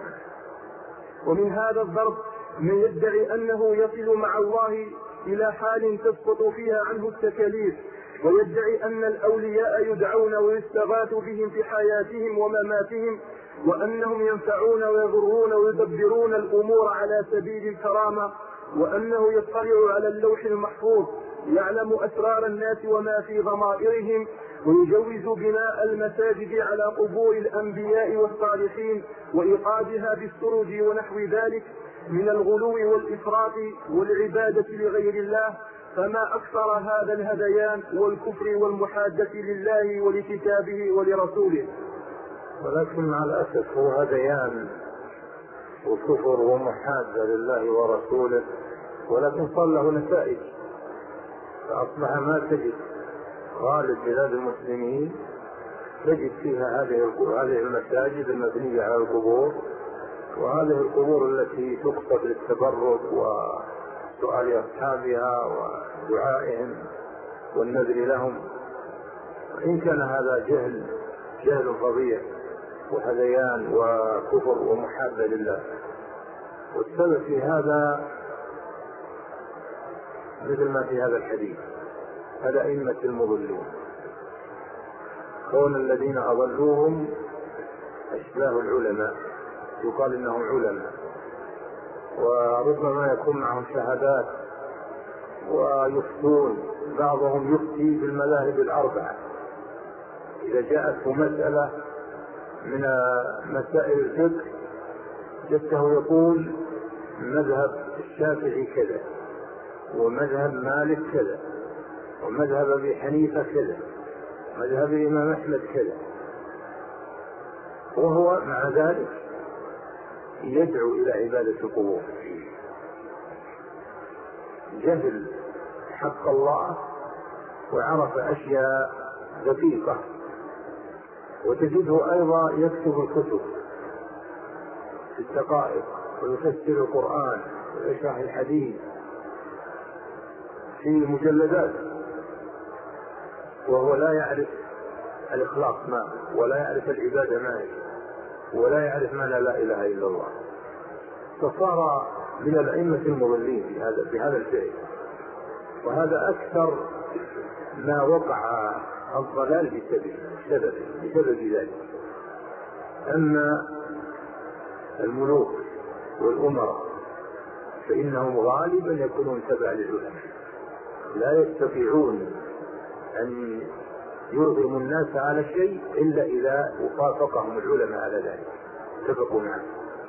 ومن هذا الضرب من يدعي أنه يصل مع الله إلى حال تسقط فيها عنه التكاليف، ويدعي أن الأولياء يدعون ويستغاث بهم في حياتهم ومماتهم، وأنهم ينفعون ويضرون ويدبرون الأمور على سبيل الكرامة، وأنه يطلع على اللوح المحفوظ يعلم أسرار الناس وما في ضمائرهم، ويجوز بناء المساجد على قبور الأنبياء والصالحين وإيقادها بالسرج ونحو ذلك من الغلو والإفراط والعبادة لغير الله. فما أكثر هذا الهذيان والكفر والمحادة لله ولكتابه ولرسوله. ولكن مع الأسف هو هذيان وكفر ومحادة لله ورسوله، ولكن صار له نتائج، فأصبح ما تجد غالب بلاد المسلمين تجد فيها هذه المساجد المبنية على القبور، وهذه القبور التي تقصد للتبرك وسؤال أصحابها ودعائهم والنذر لهم. إن كان هذا جهل فظيع وهذيان وكفر ومحادة لله. والسبب في هذا مثل ما في هذا الحديث: هذا أئمة المضلون، كون الذين أضلوهم أشباه العلماء، يقال إنهم علماء، وربما يكون معهم شهادات ويفتون، بعضهم يفتي بالمذاهب الأربعة. إذا جاءته مسألة من مسائل الفقه جدته يقول مذهب الشافعي كذا، ومذهب مالك كذا، ومذهب أبي حنيفة كذا، مذهب الإمام أحمد كذا، وهو مع ذلك يدعو إلى عبادة القبور. جهل حق الله وعرف أشياء دقيقة. وتجده أيضا يكتب الكتب في الدقائق ويفسر القرآن ويشرح الحديث في مجلدات، وهو لا يعرف الإخلاص ما، ولا يعرف العبادة ما، ولا يعرف معنى لا إله إلا الله. فصار من الأئمة المضلين بهذا الفعل. وهذا أكثر ما وقع الضلال بسبب ذلك. أما الملوك والأمراء فإنهم غالبا يكونون تبع للعلماء، لا يستطيعون أن يرغموا الناس على شيء إلا إذا وافقهم العلماء على ذلك، اتفقوا معه.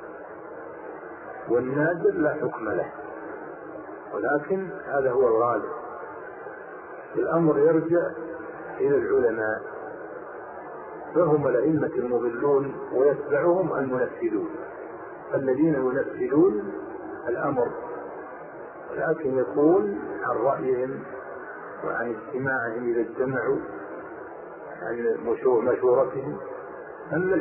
والنادر لا حكم له، ولكن هذا هو الغالب. الأمر يرجع إلى العلماء، فهم الأئمة المضلون ويتبعهم المنفذون الذين ينفذون الأمر، لكن يكون عن رأيهم وعن اجتماعهم إذا اجتمعوا، عن مشورتهم. أما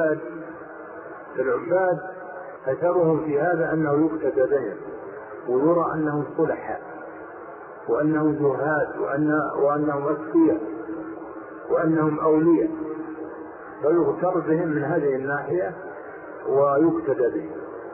العباد أثرهم في هذا أنه يقتدى بهم ويرى أنهم صلحاء وأنهم زهاد وأنهم أذكياء وأنهم أولياء، فيغتر بهم من هذه الناحية ويقتدى بهم،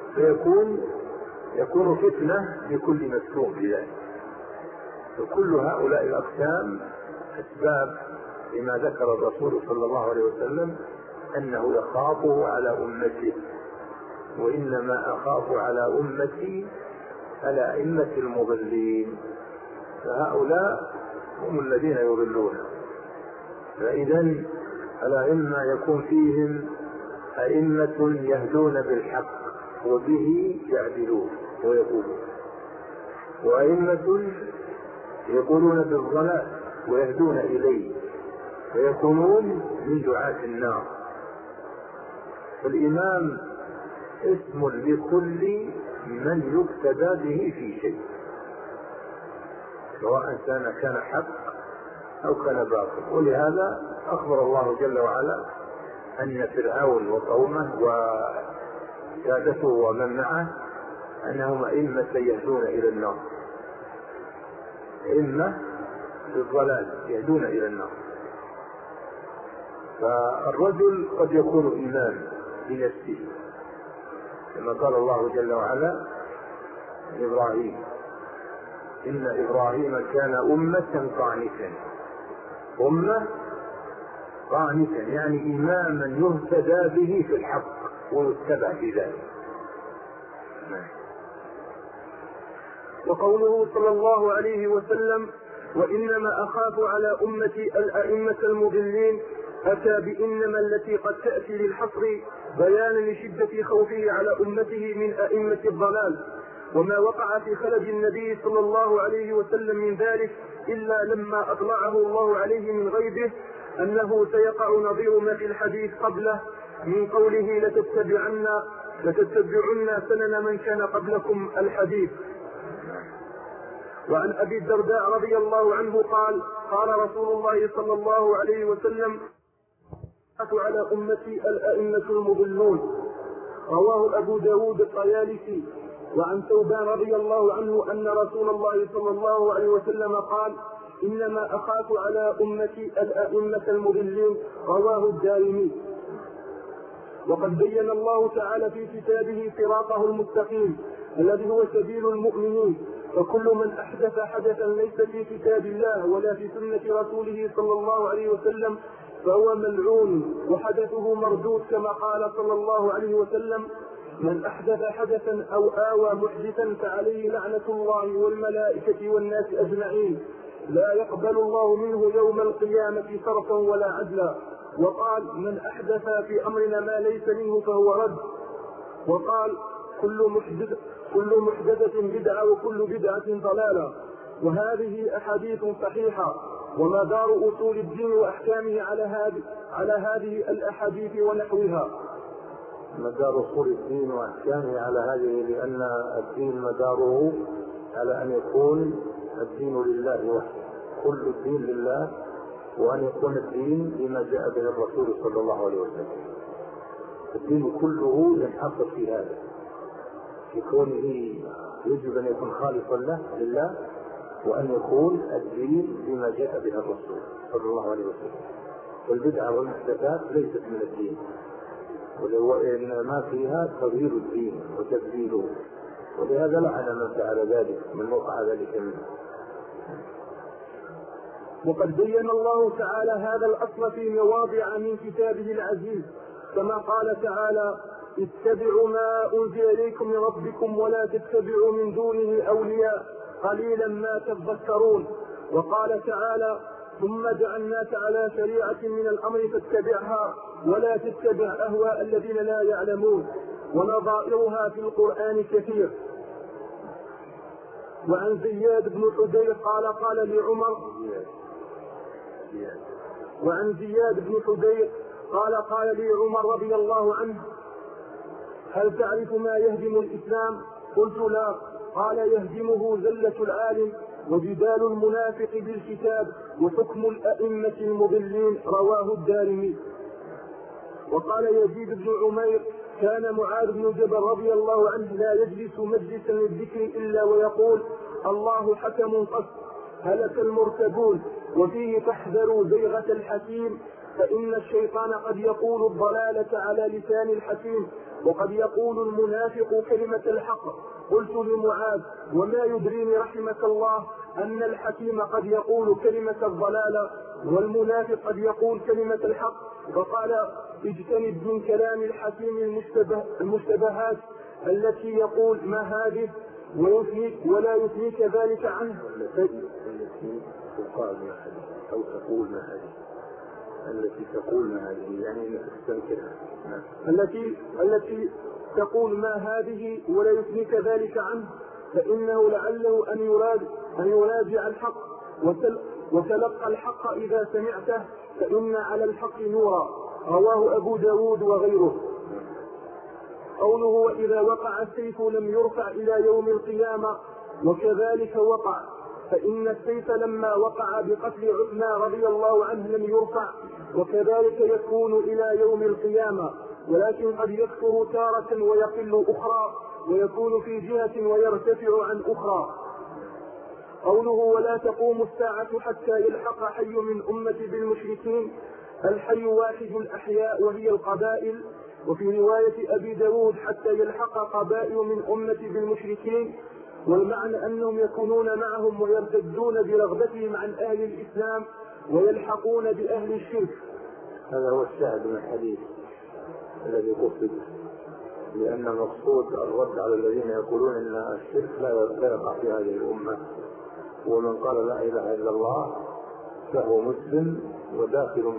فيكون فتنة لكل مسلوم بذلك. وكل هؤلاء الأقسام أسباب لما ذكر الرسول صلى الله عليه وسلم أنه يخافه على أمته، وإنما أخاف على أمتي الأئمة المضلين، فهؤلاء هم الذين يضلون. فإذا الأئمة يكون فيهم أئمة يهدون بالحق وبه يعدلون ويقولون، وأئمة يقولون بالضلال ويهدون إليه ويكونون من دعاة النار. فالإمام اسم لكل من يقتدى به في شيء، سواء كان حق أو كان باطل. ولهذا أخبر الله جل وعلا أن فرعون وقومه وسادته ومن معه أنهم أئمة يهدون إلى النار، أئمة بالضلال يهدون إلى النار. فالرجل قد يكون إمام بنفسه، كما قال الله جل وعلا إبراهيم: إن إبراهيم كان أمة قانتا. أمة قانتا يعني إماما يهتدى به في الحق ويتبع في ذلك. وقوله صلى الله عليه وسلم: وإنما أخاف على أمتي الأئمة المضلين، أتى بإنما التي قد تأتي للحصر بيانا لشدة خوفه على أمته من أئمة الضلال، وما وقع في خلج النبي صلى الله عليه وسلم من ذلك إلا لما أطلعه الله عليه من غيبه أنه سيقع نظير ما في الحديث قبله من قوله: لتتبعن سنن من كان قبلكم الحديث. وعن أبي الدرداء رضي الله عنه قال: قال رسول الله صلى الله عليه وسلم: على أمتي الأئمة المضلون. رواه أبو داود الطيالسي. وعن ثوبان رضي الله عنه أن رسول الله صلى الله عليه وسلم قال: إنما أخاف على أمتي الأئمة المضلين. رواه الدارمي. وقد بين الله تعالى في كتابه صراطه المستقيم الذي هو سبيل المؤمنين، فكل من أحدث حدثا ليس في كتاب الله ولا في سنة رسوله صلى الله عليه وسلم فهو ملعون وحدثه مردود، كما قال صلى الله عليه وسلم: من أحدث حدثا أو آوى محدثا فعليه لعنة الله والملائكة والناس أجمعين، لا يقبل الله منه يوم القيامة صرفا ولا عدلا. وقال: من أحدث في أمرنا ما ليس منه فهو رد. وقال: كل محدثة بدعة وكل بدعة ضلالة. وهذه أحاديث صحيحة، ومدار أصول الدين وأحكامه على هذه الأحاديث ونحوها. مدار أصول الدين وأحكامه على هذه، لأن الدين مداره على أن يكون الدين لله وحده، كل الدين لله، وأن يكون الدين بما جاء به الرسول صلى الله عليه وسلم. الدين كله ينحصر في هذا، يكونه يجب أن يكون خالصا لله، وأن يكون الدين بما جاء به الرسول صلى الله عليه وسلم. والبدعة والمحدثات ليست من الدين، وإنما فيها تغيير الدين وتبديله، ولهذا لعن من فعل ذلك من وقع ذلك منه. وقد بين الله تعالى هذا الأصل في مواضع من كتابه العزيز، كما قال تعالى: اتبعوا ما أنزل إليكم من ربكم ولا تتبعوا من دونه أولياء قليلا ما تذكرون. وقال تعالى: ثم جعلناك على شريعة من الأمر فاتبعها ولا تتبع أهواء الذين لا يعلمون. ونظائرها في القرآن كثير. وعن زياد بن حدير قال لعمر قال لي عمر رضي الله عنه: هل تعرف ما يهدم الإسلام؟ قلت: لا. قال: يهدمه زلة العالم وجدال المنافق بالكتاب وحكم الأئمة المضلين. رواه الدارمي. وقال يزيد بن عمير: كان معاذ بن جبل رضي الله عنه لا يجلس مجلسا للذكر إلا ويقول: الله حكم قصد، هلك المرتدون، وفيه فاحذروا زيغة الحكيم، فإن الشيطان قد يقول الضلالة على لسان الحكيم، وقد يقول المنافق كلمة الحق. قلت لمعاذ: وما يدريني رحمك الله أن الحكيم قد يقول كلمة الضلالة والمنافق قد يقول كلمة الحق؟ فقال: اجتنب من كلام الحكيم المشتبهات التي يقول ما هذه ولا يثنيك ذلك عنه. التي تقال ما هذه أو تقول ما هذه، التي تقول ما هذه يعني أنك تستنكرها. التي تقول ما هذه ولا يثنيك ذلك عنه، فإنه لعله أن يراجع الحق وتلقى الحق إذا سمعته، فإن على الحق نورا. رواه أبو داود وغيره. قوله: وإذا وقع السيف لم يرفع إلى يوم القيامة، وكذلك وقع، فإن السيف لما وقع بقتل عثمان رضي الله عنه لم يرفع، وكذلك يكون إلى يوم القيامة، ولكن قد يكثر تارة ويقل أخرى، ويكون في جهة ويرتفع عن أخرى. قوله: ولا تقوم الساعة حتى يلحق حي من أمتي بالمشركين. الحي واحد الأحياء وهي القبائل. وفي رواية أبي داود: حتى يلحق قبائل من أمتي بالمشركين، والمعنى أنهم يكونون معهم ويرتدون برغبتهم عن أهل الإسلام ويلحقون بأهل الشرك. هذا هو الشاهد من الحديث الذي قصد، لأن المقصود الرد على الذين يقولون أن الشرك لا يقع في هذه الأمة، ومن قال لا إله إلا الله فهو مسلم وداخل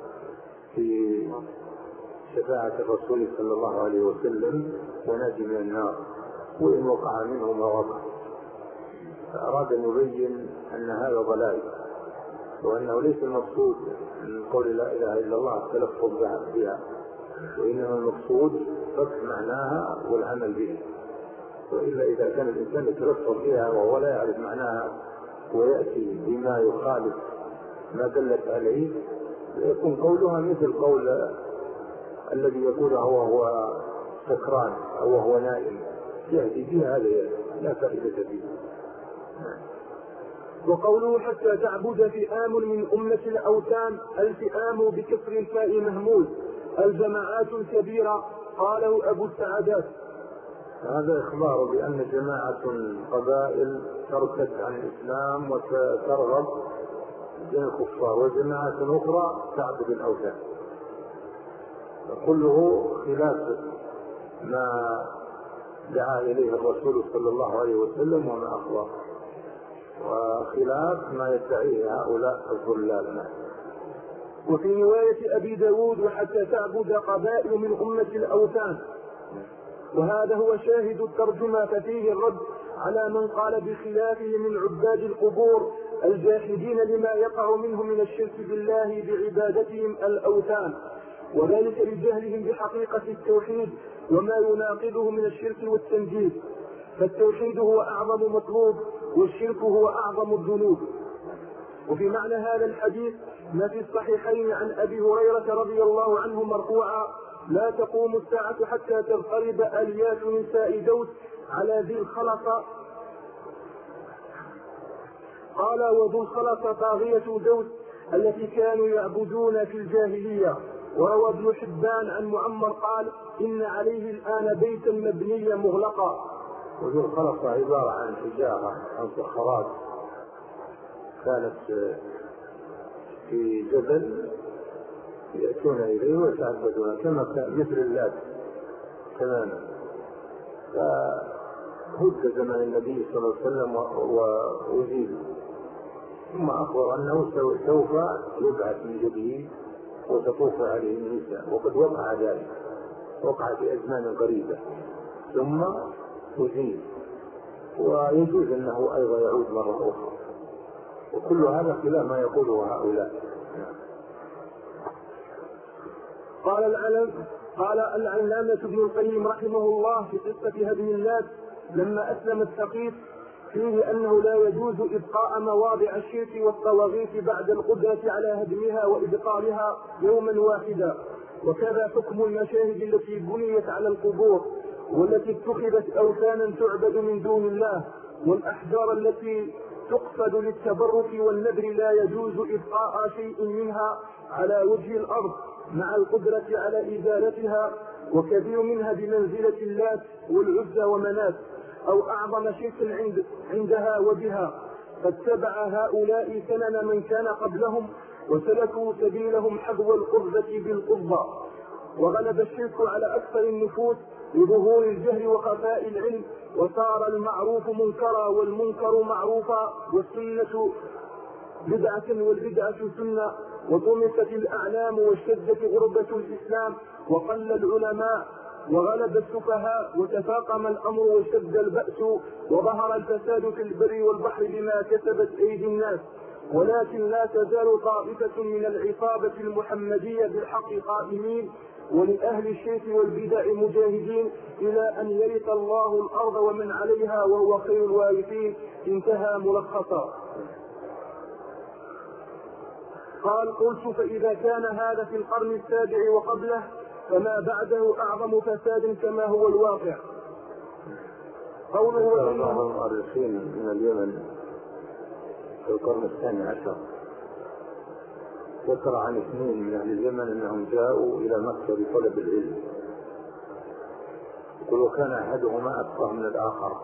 في شفاعة الرسول صلى الله عليه وسلم وناجي من النار وإن وقع منه ما وقع. فأراد أن يبين أن هذا ضلال، وأنه ليس المقصود من قول لا إله إلا الله التلفظ بها، وإنما المقصود فك معناها والعمل به. وإلا إذا كان الإنسان يتلفظ بها وهو لا يعرف معناها ويأتي بما يخالف ما دلت عليه، يكون قولها مثل قول الذي يقوله وهو سكران أو وهو نائم، يهدي بها هذا لا فائدة فيه. وقوله: حتى تعبد فئام من أمة الأوثان. الفئام بكسر الفاء مهمول، الجماعات الكبيرة. قاله أبو السعادات. هذا إخبار بأن جماعة قبائل ترتد عن الإسلام وترغب بين الكفار، وجماعة أخرى تعبد الأوثان، كله خلاف ما دعا إليه الرسول صلى الله عليه وسلم وما أخبر، وخلاف ما يدعيه هؤلاء الضلال. وفي رواية أبي داود: وحتى تعبد قبائل من أمة الأوثان. وهذا هو شاهد الترجمة، ففيه الرد على من قال بخلافه من عباد القبور الجاحدين لما يقع منه من الشرك بالله بعبادتهم الأوثان، وذلك لجهلهم بحقيقة التوحيد وما يناقضه من الشرك والتنديد. فالتوحيد هو أعظم مطلوب، والشرك هو أعظم الذنوب. وفي معنى هذا الحديث ما في الصحيحين عن أبي هريرة رضي الله عنه مرفوعا: لا تقوم الساعة حتى تضطرب آليات نساء دوس على ذي الخلطة. قال: وذو الخلطة طاغية دوس التي كانوا يعبدون في الجاهلية. وروى ابن حبان عن معمر قال: إن عليه الآن بيتا مبنيا مغلقا. وذو الخلطة عبارة عن حجارة، عن صخرات كانت في جبل يأتون إليه ويتعبدون كما كان مثل اللات تماما. فهد زمن النبي صلى الله عليه وسلم وأزيل، ثم أخبر أنه سوف يبعث من جديد وتطوف عليه النساء، وقد وقع ذلك، وقع في أزمان قريبة ثم أزيل، ويجوز أنه أيضا يعود مرة أخرى، وكل هذا خلاف ما يقوله هؤلاء. قال العلامة ابن القيم رحمه الله في قصة هدم اللات لما أسلم الثقيف فيه أنه لا يجوز إبقاء مواضع الشرك والطواغيت بعد القدرة على هدمها وإبطالها يوما واحدا، وكذا حكم المشاهد التي بنيت على القبور والتي اتخذت أوثانا تعبد من دون الله، والأحجار التي تقصد للتبرك والنذر لا يجوز إبقاء شيء منها على وجه الأرض مع القدرة على إزالتها، وكثير منها بمنزلة اللات والعزى ومنات أو أعظم شرك عندها وبها، فاتبع هؤلاء سنن من كان قبلهم وسلكوا سبيلهم حذو القربة بالقربة، وغلب الشرك على أكثر النفوس لظهور الجهل وخفاء العلم، وصار المعروف منكرا والمنكر معروفا، والسنة بدعة والبدعة سنة، وطمست الأعلام واشتدت غربة الإسلام، وقل العلماء وغلب السفهاء، وتفاقم الأمر واشتد البأس، وظهر الفساد في البر والبحر بما كسبت أيدي الناس، ولكن لا تزال طائفة من العصابة المحمدية بالحق قائمين، ولأهل الشرك والبدع مجاهدين إلى أن يرث الله الأرض ومن عليها وهو خير الوارثين. انتهى ملخصا. قلت فإذا كان هذا في القرن السابع وقبله فما بعده أعظم فساد كما هو الواقع. قوله بعض المؤرخين من اليمن في القرن الثاني عشر ذكر عن 2 من أهل اليمن أنهم جاءوا إلى مكة لطلب العلم، وكان أحدهما أفقه من الآخر،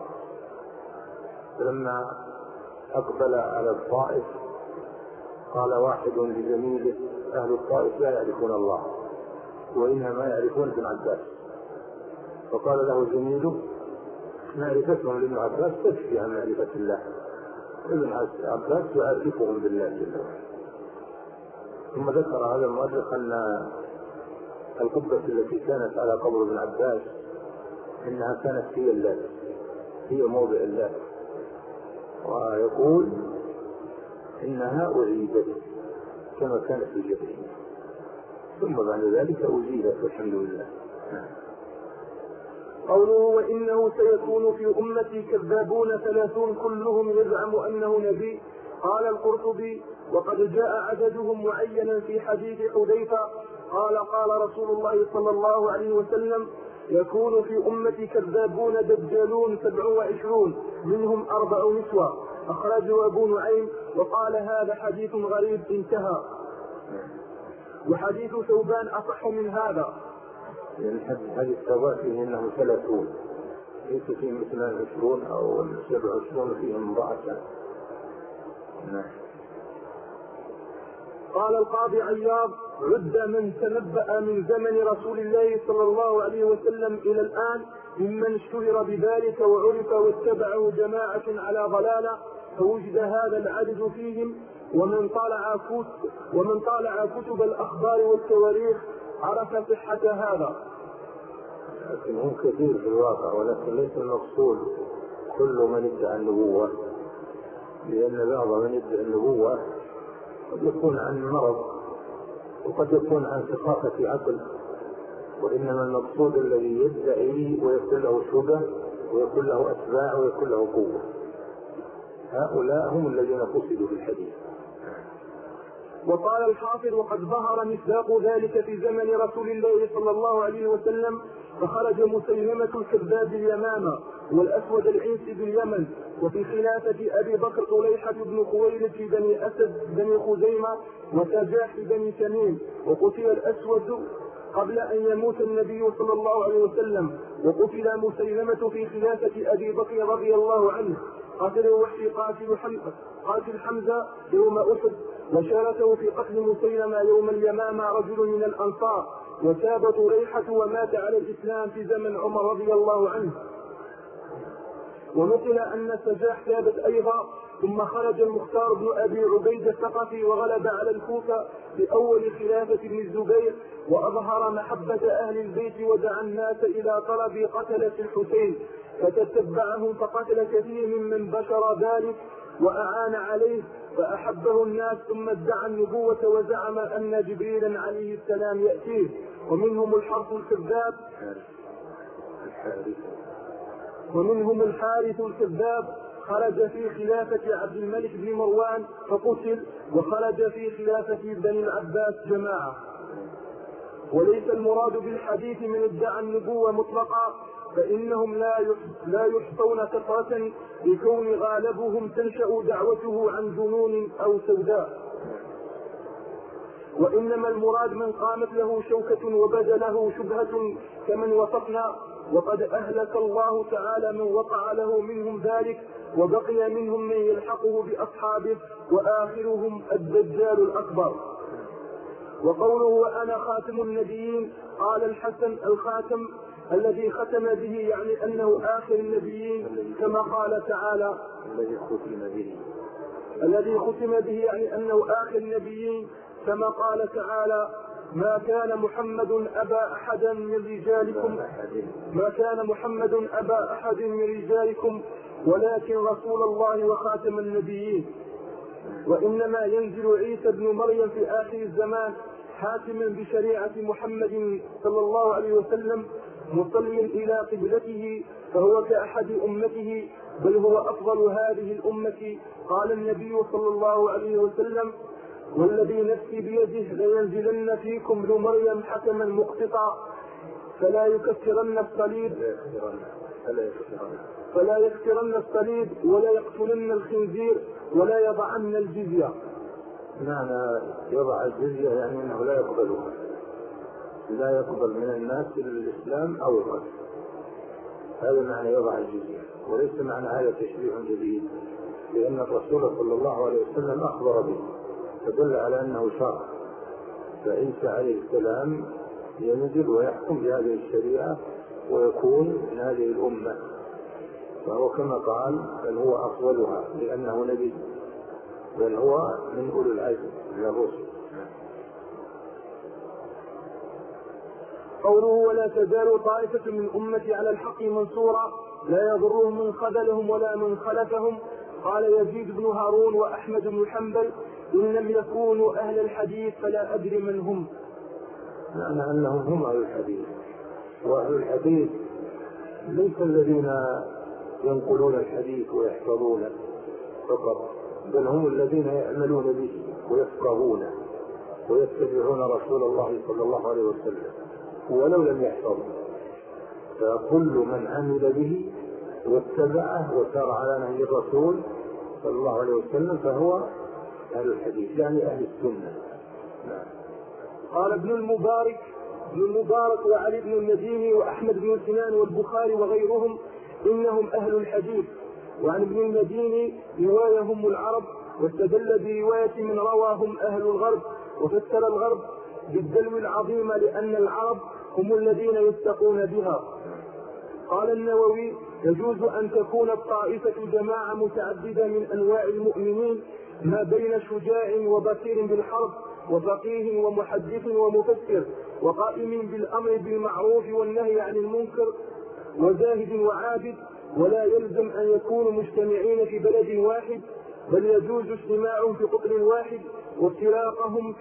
فلما أقبل على الطائف قال واحد لزميله: أهل الطائف لا يعرفون الله وإنما يعرفون ابن عباس. فقال له زميله: معرفتهم لابن عباس تكفي عن معرفة الله، ابن عباس يعرفهم بالله جل وعلا. ثم ذكر هذا المؤرخ أن القبة التي كانت على قبر ابن عباس إنها كانت هي اللات، هي موضع اللات، ويقول إنها أعيدت كما كانت في جبهه، ثم بعد ذلك أزيلت والحمد لله. قوله: وإنه سيكون في أمتي كذابون 30 كلهم يزعم أنه نبي. قال القرطبي: وقد جاء عددهم معينا في حديث حذيفة قال رسول الله صلى الله عليه وسلم: يكون في أمتي كذابون دجالون 27 منهم 4 نسوة. أخرجه أبو نعيم وقال: هذا حديث غريب. انتهى. وحديث ثوبان أصح من هذا. يعني هذه الثوبات فيه أنهم 30 ليس فيهم 22 أو 27 فيهم ضعفا. قال القاضي عياض: عد من تنبأ من زمن رسول الله صلى الله عليه وسلم إلى الآن ممن اشتهر بذلك وعرف واتبعه جماعة على ضلالة، فوجد هذا العدد فيهم. ومن طالع كتب الأخبار والتواريخ عرف صحة هذا. لكن هم كثير في الواقع، ولكن ليس المقصود كل من ادعى النبوة، لأن بعض من ادعى النبوة قد يكون عن مرض وقد يكون عن ثقافة عقل، وإنما المقصود الذي يدعي ويكون له شبه ويكون له أتباع ويكون له قوة. هؤلاء هم الذين قصدوا في الحديث. وقال الحافظ: وقد ظهر مصداق ذلك في زمن رسول الله صلى الله عليه وسلم، فخرج مسيلمة الكذاب اليمامة والأسود العنسي باليمن، وفي خلافة أبي بكر طليحة بن خويلد في بني أسد بني خزيمة وسجاح بني تميم، وقتل الأسود قبل أن يموت النبي صلى الله عليه وسلم، وقتل مسيلمة في خلافة أبي بكر رضي الله عنه. قتله وحشي قاتل حمزة يوم أحد، وشاركه في قتل مسيلمة يوم اليمامة رجل من الأنصار، وتابت ريحة ومات على الإسلام في زمن عمر رضي الله عنه. ونقل أن السجاح ثابت أيضا. ثم خرج المختار بن أبي عبيد الثقفي وغلب على الكوفة في أول خلافة ابن الزبير، وأظهر محبة أهل البيت ودعا الناس إلى طلب قتلة الحسين، فتتبعهم فقتل كثير ممن بشر ذلك وأعان عليه فأحبه الناس، ثم ادعى النبوة وزعم أن جبريلا عليه السلام يأتيه. ومنهم الحارث الكذاب خرج في خلافة عبد الملك بن مروان فقتل، وخرج في خلافة بني العباس جماعة. وليس المراد بالحديث من ادعى النبوة مطلقا، فإنهم لا يحصون كثرة لكون غالبهم تنشأ دعوته عن جنون أو سوداء، وإنما المراد من قامت له شوكة وبدا له شبهة كمن وصفنا. وقد أهلك الله تعالى من وقع له منهم ذلك، وبقي منهم من يلحقه بأصحابه، وآخرهم الدجال الأكبر. وقوله وأنا خاتم النبيين، قال الحسن الخاتم الذي ختم به يعني أنه آخر النبيين، كما قال تعالى الذي ختم به يعني أنه آخر النبيين، كما قال تعالى ما كان محمد أبا أحد من رجالكم ولكن رسول الله وخاتم النبيين. وإنما ينزل عيسى بن مريم في آخر الزمان حاكما بشريعة محمد صلى الله عليه وسلم مصليا إلى قبلته، فهو كأحد أمته، بل هو أفضل هذه الأمة. قال النبي صلى الله عليه وسلم والذي نفسي بيده لينزلن فيكم ابن مريم حكما مقسطا فلا يكسرن الصليب ولا يقتلن الخنزير ولا يضعن الجزية. معنى يضع الجزية يعني أنه لا يقبلها، لا يقبل من الناس الإسلام أو الغد، هذا معنى يضع الجزية، وليس معنى هذا تشريع جديد، لأن الرسول صلى الله عليه وسلم أخبر به فدل على أنه شرع. فعيسى عليه السلام ينزل ويحكم بهذه الشريعة ويكون من هذه الأمة، فهو كما قال بل هو أفضلها لأنه نبي، بل هو من أولي العزم من الرسل. قوله ولا تزال طائفة من أمتي على الحق منصورا لا يضرهم من خذلهم ولا من خلفهم. قال يزيد بن هارون وأحمد بن حنبل إن لم يكونوا أهل الحديث فلا أدري من هم. معنى أنهم هم أهل الحديث، وأهل الحديث ليس الذين ينقلون الحديث ويحفظونه فقط، بل هم الذين يعملون به ويفقهونه ويتبعون رسول الله صلى الله عليه وسلم ولو لم يحفظه. فكل من عمل به واتبعه وسار على نهج الرسول صلى الله عليه وسلم فهو أهل الحديث، يعني أهل السنة. قال ابن المبارك وعلي بن المديني وأحمد بن سنان والبخاري وغيرهم إنهم أهل الحديث. وعن ابن المديني رواية هم العرب، واستدل برواية من رواهم أهل الغرب، وفسر الغرب بالدلو العظيم لأن العرب هم الذين يتقون بها. قال النووي يجوز أن تكون الطائفة جماعة متعددة من أنواع المؤمنين ما بين شجاع وبصير بالحرب وفقيه ومحدث ومفسر وقائم بالأمر بالمعروف والنهي عن المنكر وزاهد وعابد، ولا يلزم أن يكونوا مجتمعين في بلد واحد، بل يجوز اجتماعهم في قطر واحد وافتراقهم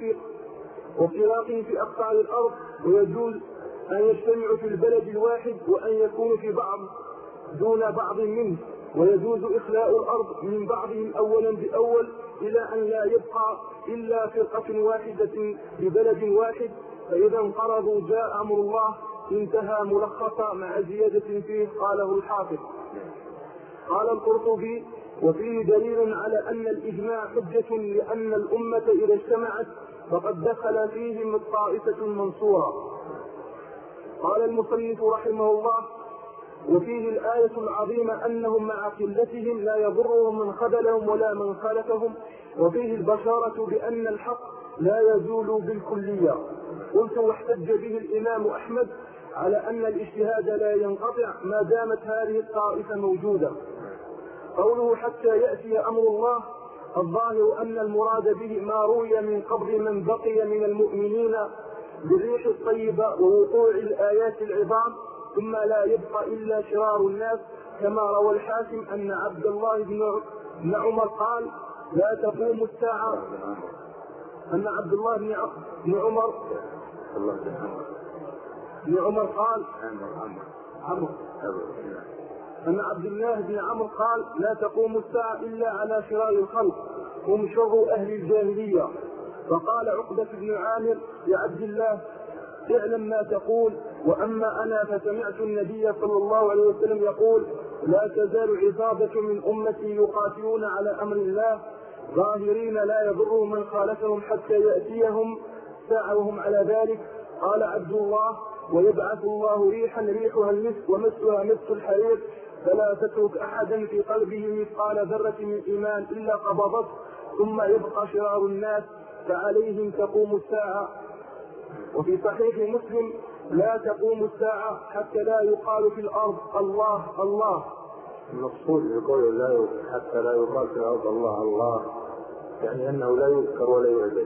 في أقطار الأرض، ويجوز أن يجتمعوا في البلد الواحد وأن يكونوا في بعض دون بعض منه، ويجوز إخلاء الأرض من بعضهم أولا بأول إلى أن لا يبقى إلا فرقة واحدة ببلد واحد، فإذا انقرضوا جاء أمر الله. انتهى ملخصا مع زيادة فيه قاله الحافظ. قال القرطبي وفيه دليل على أن الإجماع حجة لأن الأمة إذا اجتمعت فقد دخل فيهم الطائفة المنصورة. قال المصنف رحمه الله وفيه الآية العظيمة أنهم مع قلتهم لا يضرهم من خذلهم ولا من خالفهم، وفيه البشارة بأن الحق لا يزول بالكلية. قلت واحتج به الإمام أحمد على أن الاجتهاد لا ينقطع ما دامت هذه الطائفة موجودة. قوله حتى يأتي أمر الله، الظاهر أن المراد به ما روي من قبض من بقي من المؤمنين بالريح الطيبة ووقوع الآيات العظام، ثم لا يبقى إلا شرار الناس، كما روى الحاكم أن عبد الله بن عمر قال لا تقوم الساعة، أن عبد الله بن عمر قال أن عبد الله بن عمرو قال لا تقوم الساعة إلا على شرار الخلق هم شر أهل الجاهلية. فقال عقبة بن عامر لعبد الله اعلم ما تقول، وأما أنا فسمعت النبي صلى الله عليه وسلم يقول لا تزال عصابة من أمتي يقاتلون على أمر الله ظاهرين لا يضرهم من خالفهم حتى يأتيهم ساعة وهم على ذلك. قال عبد الله ويبعث الله ريحا ريحها المسك ومسها مسك الحرير، فلا تترك أحدا في قلبه مثقال ذرة من إيمان إلا قبضته، ثم يبقى شرار الناس فعليهم تقوم الساعة. وفي صحيح مسلم لا تقوم الساعة حتى لا يقال في الأرض الله الله. المقصود بقول لا حتى لا يقال في الأرض الله الله، يعني أنه لا يذكر ولا يعبد،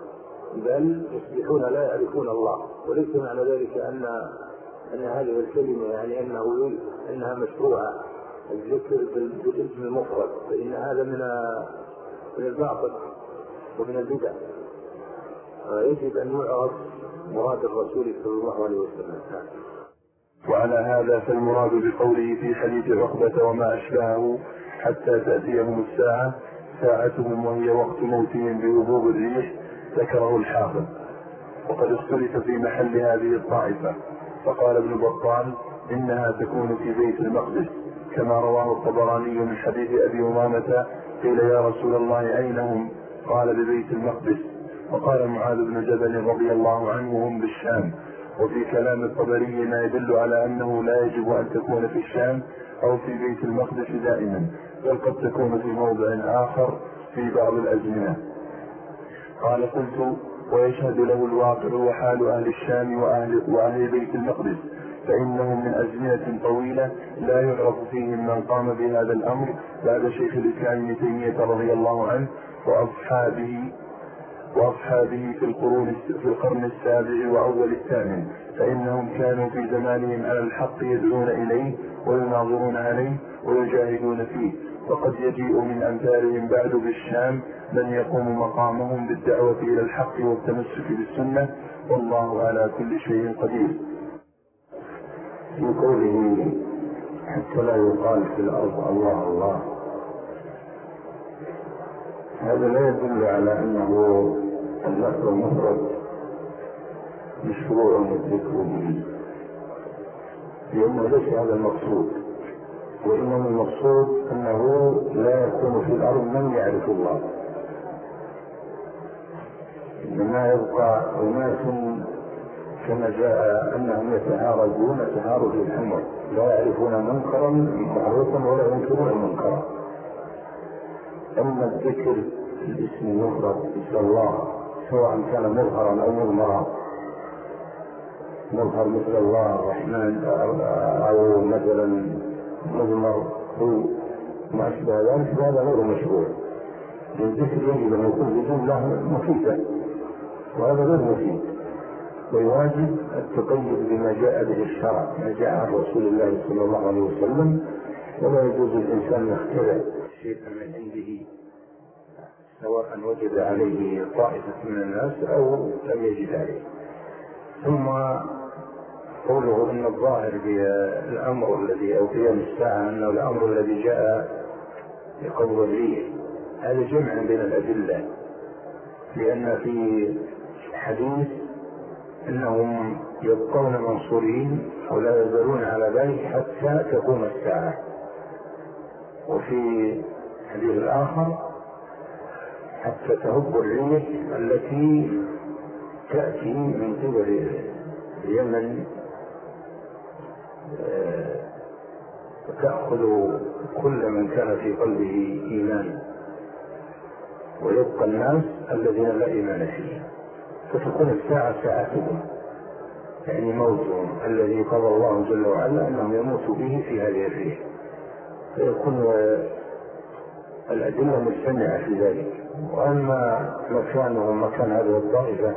بل يصبحون لا يعرفون الله. وليس معنى ذلك أن هذه الكلمة يعني أنها مشروعة الذكر بالاسم المفرد، فإن هذا من الباطل ومن البدع. يجب أن يعرف مراد الرسول صلى الله عليه وسلم. وعلى هذا فالمراد بقوله في حديث عقبة وما أشبهه حتى تأتيهم الساعة ساعتهم وهي وقت موتهم بهبوب الريح، ذكره الحافظ. وقد اختلف في محل هذه الطائفة، فقال ابن بطال إنها تكون في بيت المقدس كما رواه الطبراني من حديث أبي أمامة قيل يا رسول الله أين هم؟ قال ببيت المقدس. وقال معاذ بن جبل رضي الله عنه هم بالشام. وفي كلام الطبري ما يدل على أنه لا يجب أن تكون في الشام أو في بيت المقدس دائما، بل قد تكون في موضع آخر في بعض الأزمنة. قال قلت ويشهد له الواقع وحال أهل الشام وأهل بيت المقدس، فإنهم من أزمنة طويلة لا يعرف فيهم من قام بهذا الأمر بعد شيخ الإسلام ابن تيمية رضي الله عنه وأصحابه في القرن السابع وأول الثامن، فإنهم كانوا في زمانهم على الحق يدعون إليه ويناظرون عليه ويجاهدون فيه. وقد يجيء من أمثالهم بعد بالشام من يقوم مقامهم بالدعوة إلى الحق والتمسك بالسنة، والله على كل شيء قدير. في قوله حتى لا يقال في الأرض الله الله، هذا لا يدل على أنه اللفظ المفرد مشروع الذكر به، لأنه ليس هذا المقصود، وإنما المقصود أنه لا يكون في الأرض من يعرف الله، إنما يبقى أناس كما جاء أنهم يتهارجون تهارج الحمر، لا يعرفون منكرا معروفا ولا ينكرون منكرا. أما الذكر الاسم المفرد اسم الله سواء كان مظهرا أو مضمرا، مظهر مثل الله الرحمن أو مثلا مضمر هو ما أشبه ذلك، هذا غير مشروع. الذكر يجب أن يكون بجملة مفيدة، وهذا غير مفيد، ويواجب التقيد بما جاء به الشرع، ما جاء عن رسول الله صلى الله عليه وسلم، ولا يجوز الإنسان يخترع شيئا من عنده سواء وجد عليه طائفة من الناس أو لم يجد عليه. ثم قوله إن الظاهر بالأمر الذي أو قيام الساعة أنه الأمر الذي جاء بقبض الريح، هذا جمع بين الأدلة، لأن في حديث إنهم يبقون منصورين أو لا يزالون على ذلك حتى تقوم الساعة، وفي حديث الآخر حتى تهب الريح التي تأتي من قبل اليمن وتأخذ كل من كان في قلبه إيمان، ويبقى الناس الذين لا إيمان فيه، فتكون الساعة ساعتهم، يعني موتهم الذي قضى الله جل وعلا أنهم يموتوا به في هذه الريح، فيكون الأدلة مجتمعة في ذلك. وأما مكانه ومكان هذه الطائفة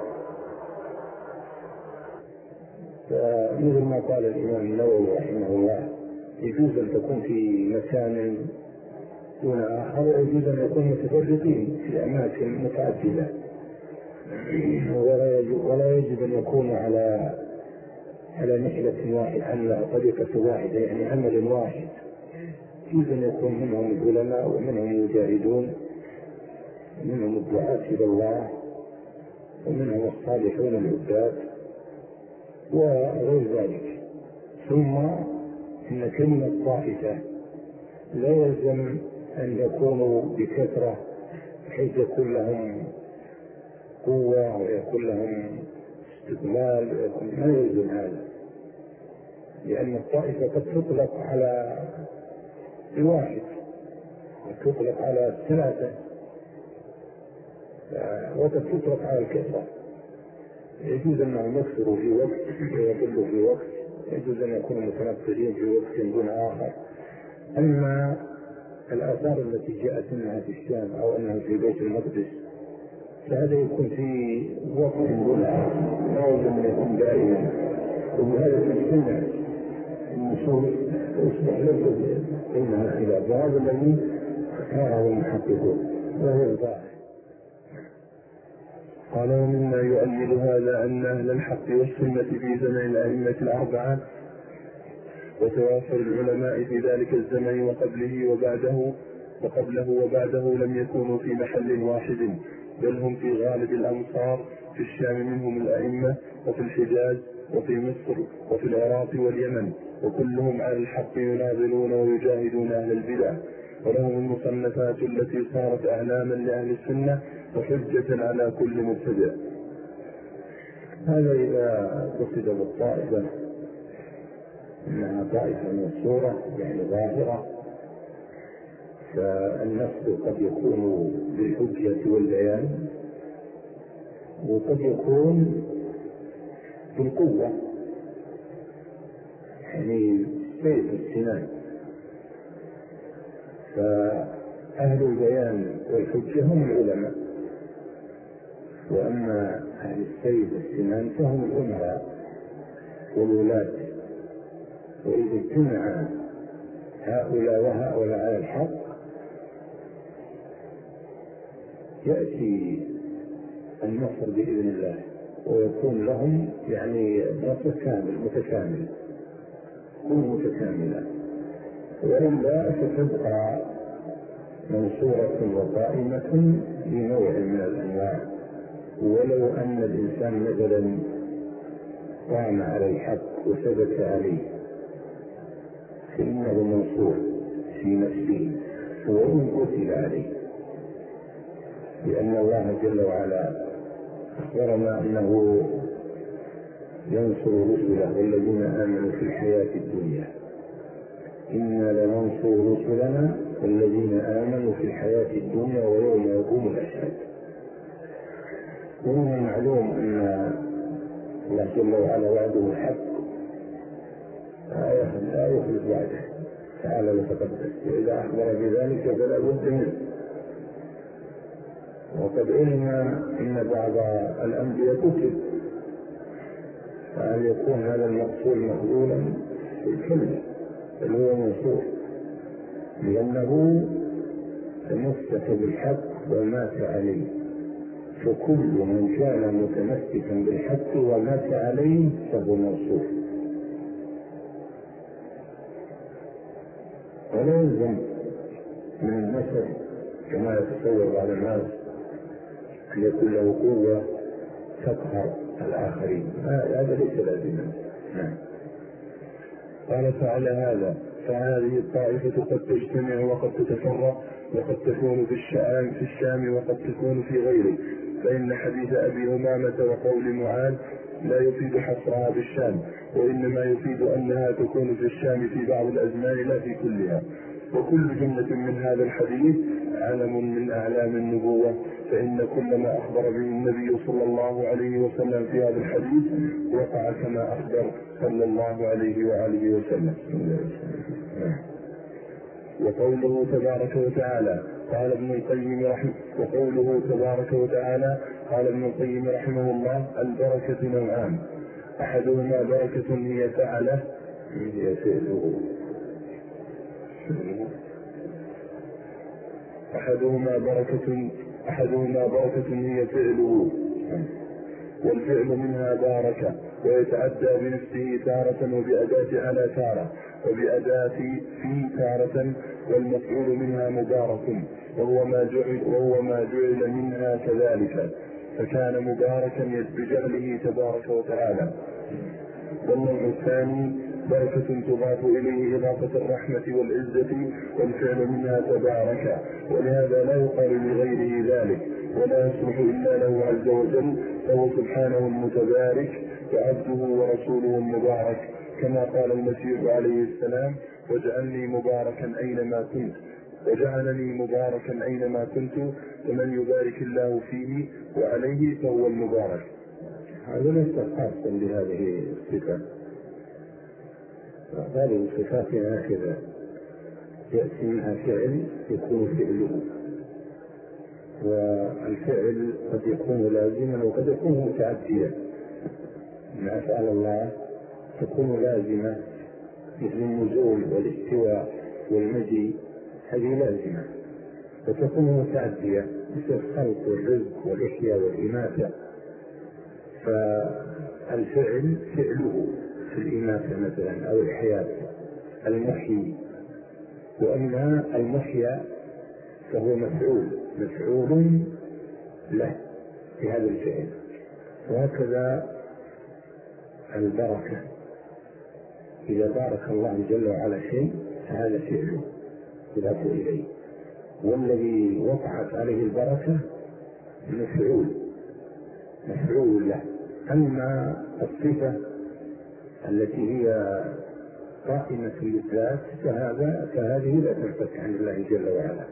فمثل ما قال الإمام النووي رحمه الله، يجوز أن تكون في مكان دون آخر، ويجوز أن يكون متفرقين في أماكن متعددة، ولا يجب أن يكون على نحلة واحدة، على طريقة واحدة، يعني عمل واحد. يجوز أن يكون منهم العلماء ومنهم المجاهدون ومنهم الدعاة إلى الله ومنهم الصالحون العباد وغير ذلك. ثم إن كلمة طائفة لا يلزم أن يكونوا بكثرة بحيث يكون لهم قوة ويكون لهم استقلال، ما يلزم هذا، لأن الطائفة قد تطلق على الواحد وتطلق على الثلاثة وقد تطلق على الكثرة. يجوز أنهم يكثروا في وقت ويقلوا في وقت، يجوز أن يكونوا متنفذين في وقت دون آخر. أما الآثار التي جاءت منها في الشام أو أنها في بيت المقدس فهذا يكون في وقت دون آخر، لا يجب أن يكون دائما، وبهذا تجتمع النصوص ويصبح لك بينها خلاف، وهذا الذي اختاره المحققون وهو الظاهر. قال: ومما يؤيد هذا أن أهل الحق والسنة في زمن الأئمة الأربعة وتوافر العلماء في ذلك الزمن وقبله وبعده لم يكونوا في محل واحد، بل هم في غالب الأمصار. في الشام منهم الأئمة، وفي الحجاز، وفي مصر، وفي العراق واليمن، وكلهم على الحق يناظرون ويجاهدون أهل البدع، ولهم المصنفات التي صارت أعلاما لأهل السنة وحجة على كل مبتدع. هذا إذا قصد بالطائفة إنها طائفة منصورة يعني ظاهرة، فالنصر قد يكون بالحجة والبيان، وقد يكون بالقوة، يعني سيف السنان. فأهل البيان والحجة هم العلماء، وأما أهل السيف والسنان فهم الأمراء والولاة. وإذا اجتمع هؤلاء وهؤلاء على الحق يأتي النصر بإذن الله، ويكون لهم يعني نصر كامل متكامل، كل متكاملة، وإلا ستبقى منصورة وقائمة بنوع من الأنواع. ولو أن الإنسان مثلا قام على الحق وثبت عليه فإنه منصور في نفسه وإن قتل عليه، لأن الله جل وعلا أخبرنا أنه ينصر رسله والذين آمنوا في الحياة الدنيا، إنا لننصر رسلنا والذين آمنوا في الحياة الدنيا ويوم يقوم الأشهاد. ومن المعلوم أن الله جل وعلا وعده الحق لا يخلف وعده تعالى وتقدس، وإذا أخبر بذلك فلا بد منه. وقد علم أن بعض الأنبياء قتل، فهل يكون هذا المقتول مقبولا؟ بالكلمة، بل هو منصور لأنه تمسك بالحق ومات عليه. فكل من كان متمسكا بالحق ومات عليه فهو منصور. ولا يلزم من النسب كما يتصور بعض الناس أن يكون له قوة تقهر الآخرين، هذا ليس لازما. قال فعلى هذا فهذه الطائفة قد تجتمع وقد تتفرق، وقد تكون في الشام وقد تكون في غيره، فإن حديث أبي أمامة وقول معاذ لا يفيد حصرها بالشام، وإنما يفيد أنها تكون في الشام في بعض الأزمان لا في كلها. وكل جملة من هذا الحديث علم من أعلام النبوة، فإن كل ما أخبر به النبي صلى الله عليه وسلم في هذا الحديث وقع كما أخبر صلى الله عليه وآله وسلم. وقوله تبارك وتعالى قال ابن القيم رحمه الله: البركة نوعان، أحدهما بركة هي فعله هي فعله، أحدهما بركة هي فعله، والفعل منها باركة، ويتعدى بنفسه تارة وبأداة على تارة وبأداة في تارة، والمفعول منها مبارك، وهو ما جعل منها كذلك، فكان مباركا بجعله تبارك وتعالى. والنوع الثاني بركة تضاف إليه إضافة الرحمة والعزة، والفعل منها تبارك، ولهذا لا يقال لغيره ذلك ولا يصلح إلا له عز وجل، فهو سبحانه المتبارك وعبده ورسوله المبارك، كما قال المسيح عليه السلام: واجعلني مباركا أينما كنت، وجعلني مباركا أينما كنت، فمن يبارك الله فيه وعليه فهو المبارك. هذا ليس خاصا بهذه الصفة، هذه الصفات هكذا يأتي منها فعل يكون فعله، والفعل قد يكون لازما وقد يكون متعديا. من أفعال الله تكون لازمة مثل النزول والاستواء والمجيء، هذه لازمة، وتكون متعدية مثل الخلق والرزق والإحياء والإماتة. فالفعل فعله في الإماتة مثلا أو الحياة المحيي، وأما المحيا فهو مفعول له في هذا الفعل. وهكذا البركة، إذا بارك الله جل وعلا شيء فهذا فعله يضاف إليه، والذي وقعت عليه البركة مفعول له. أما الصفة التي هي قائمة للذات فهذه لا تنفك عن الله جل وعلا،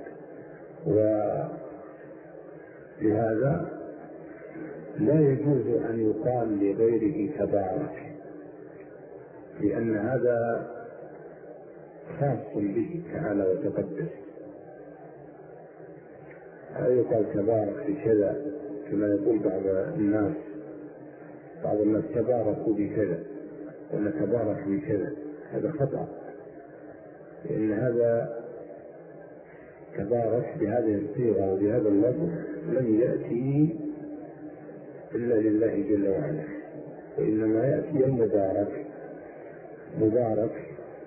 ولهذا لا يجوز أن يقال لغيره تبارك، لأن هذا خاص به تعالى وتقدس. لا يقال تبارك بكذا كما يقول بعض الناس تباركوا بكذا ونتبارك بكذا، هذا خطأ، لأن هذا تبارك بهذه الصيغة وبهذا اللفظ لم يأتي إلا لله جل وعلا، وإنما يأتي المبارك مبارك.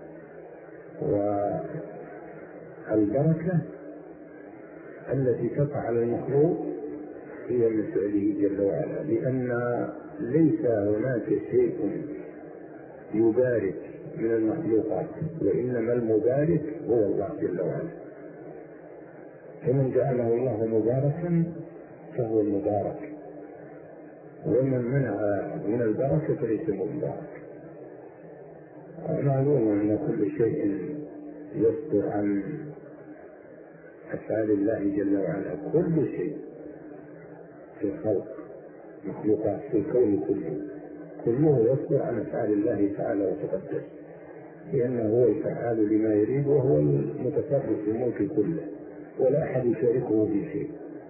والبركة التي تقع على المخلوق هي من فعله جل وعلا، لأن ليس هناك شيء يبارك من المخلوقات، وإنما المبارك هو الله جل وعلا. فمن جعله الله مباركا فهو المبارك، ومن منع من البركة فليس مبارك. معلوم أن كل شيء يصدر عن أفعال الله جل وعلا، كل شيء في الخلق مخلوقات في الكون كله يصدر عن أفعال الله تعالى وتقدس، لأنه هو الفعال لما يريد، وهو المتصرف في الملك كله، ولا أحد يشاركه في شيء.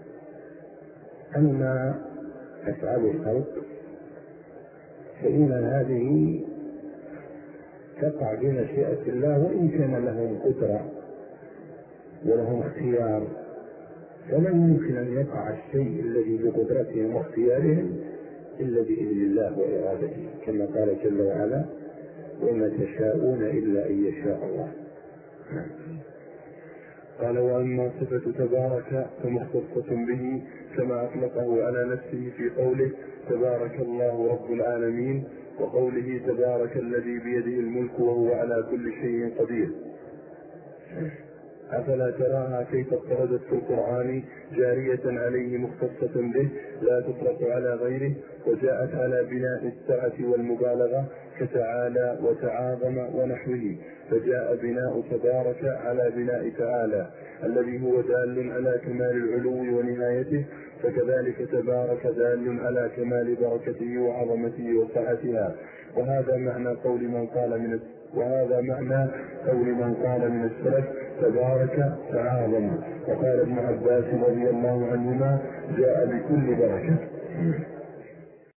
أما أفعال الخلق فإن هذه تقع بمشيئة الله، وإن كان لهم قدرة ولهم اختيار، فلا يمكن أن يقع الشيء الذي بقدرتهم واختيارهم إلا بإذن الله وإرادته، كما قال جل وعلا: وما تشاءون إلا أن يشاء الله. قال: وأما صفة تبارك فمختصة به، كما أطلقه على نفسه في قوله: تبارك الله رب العالمين، وقوله: تبارك الذي بيده الملك وهو على كل شيء قدير. أفلا تراها كيف اضطردت في القرآن جارية عليه مختصة به لا تطلق على غيره، وجاءت على بناء السعة والمبالغة كتعالى وتعاظم ونحوه، فجاء بناء تبارك على بناء تعالى الذي هو دال على كمال العلو ونهايته، فكذلك تبارك دال على كمال بركته وعظمته وسعتها. وهذا معنى قول من قال من السلف تبارك تعاظم. وقال ابن عباس رضي الله عنهما جاء بكل بركة.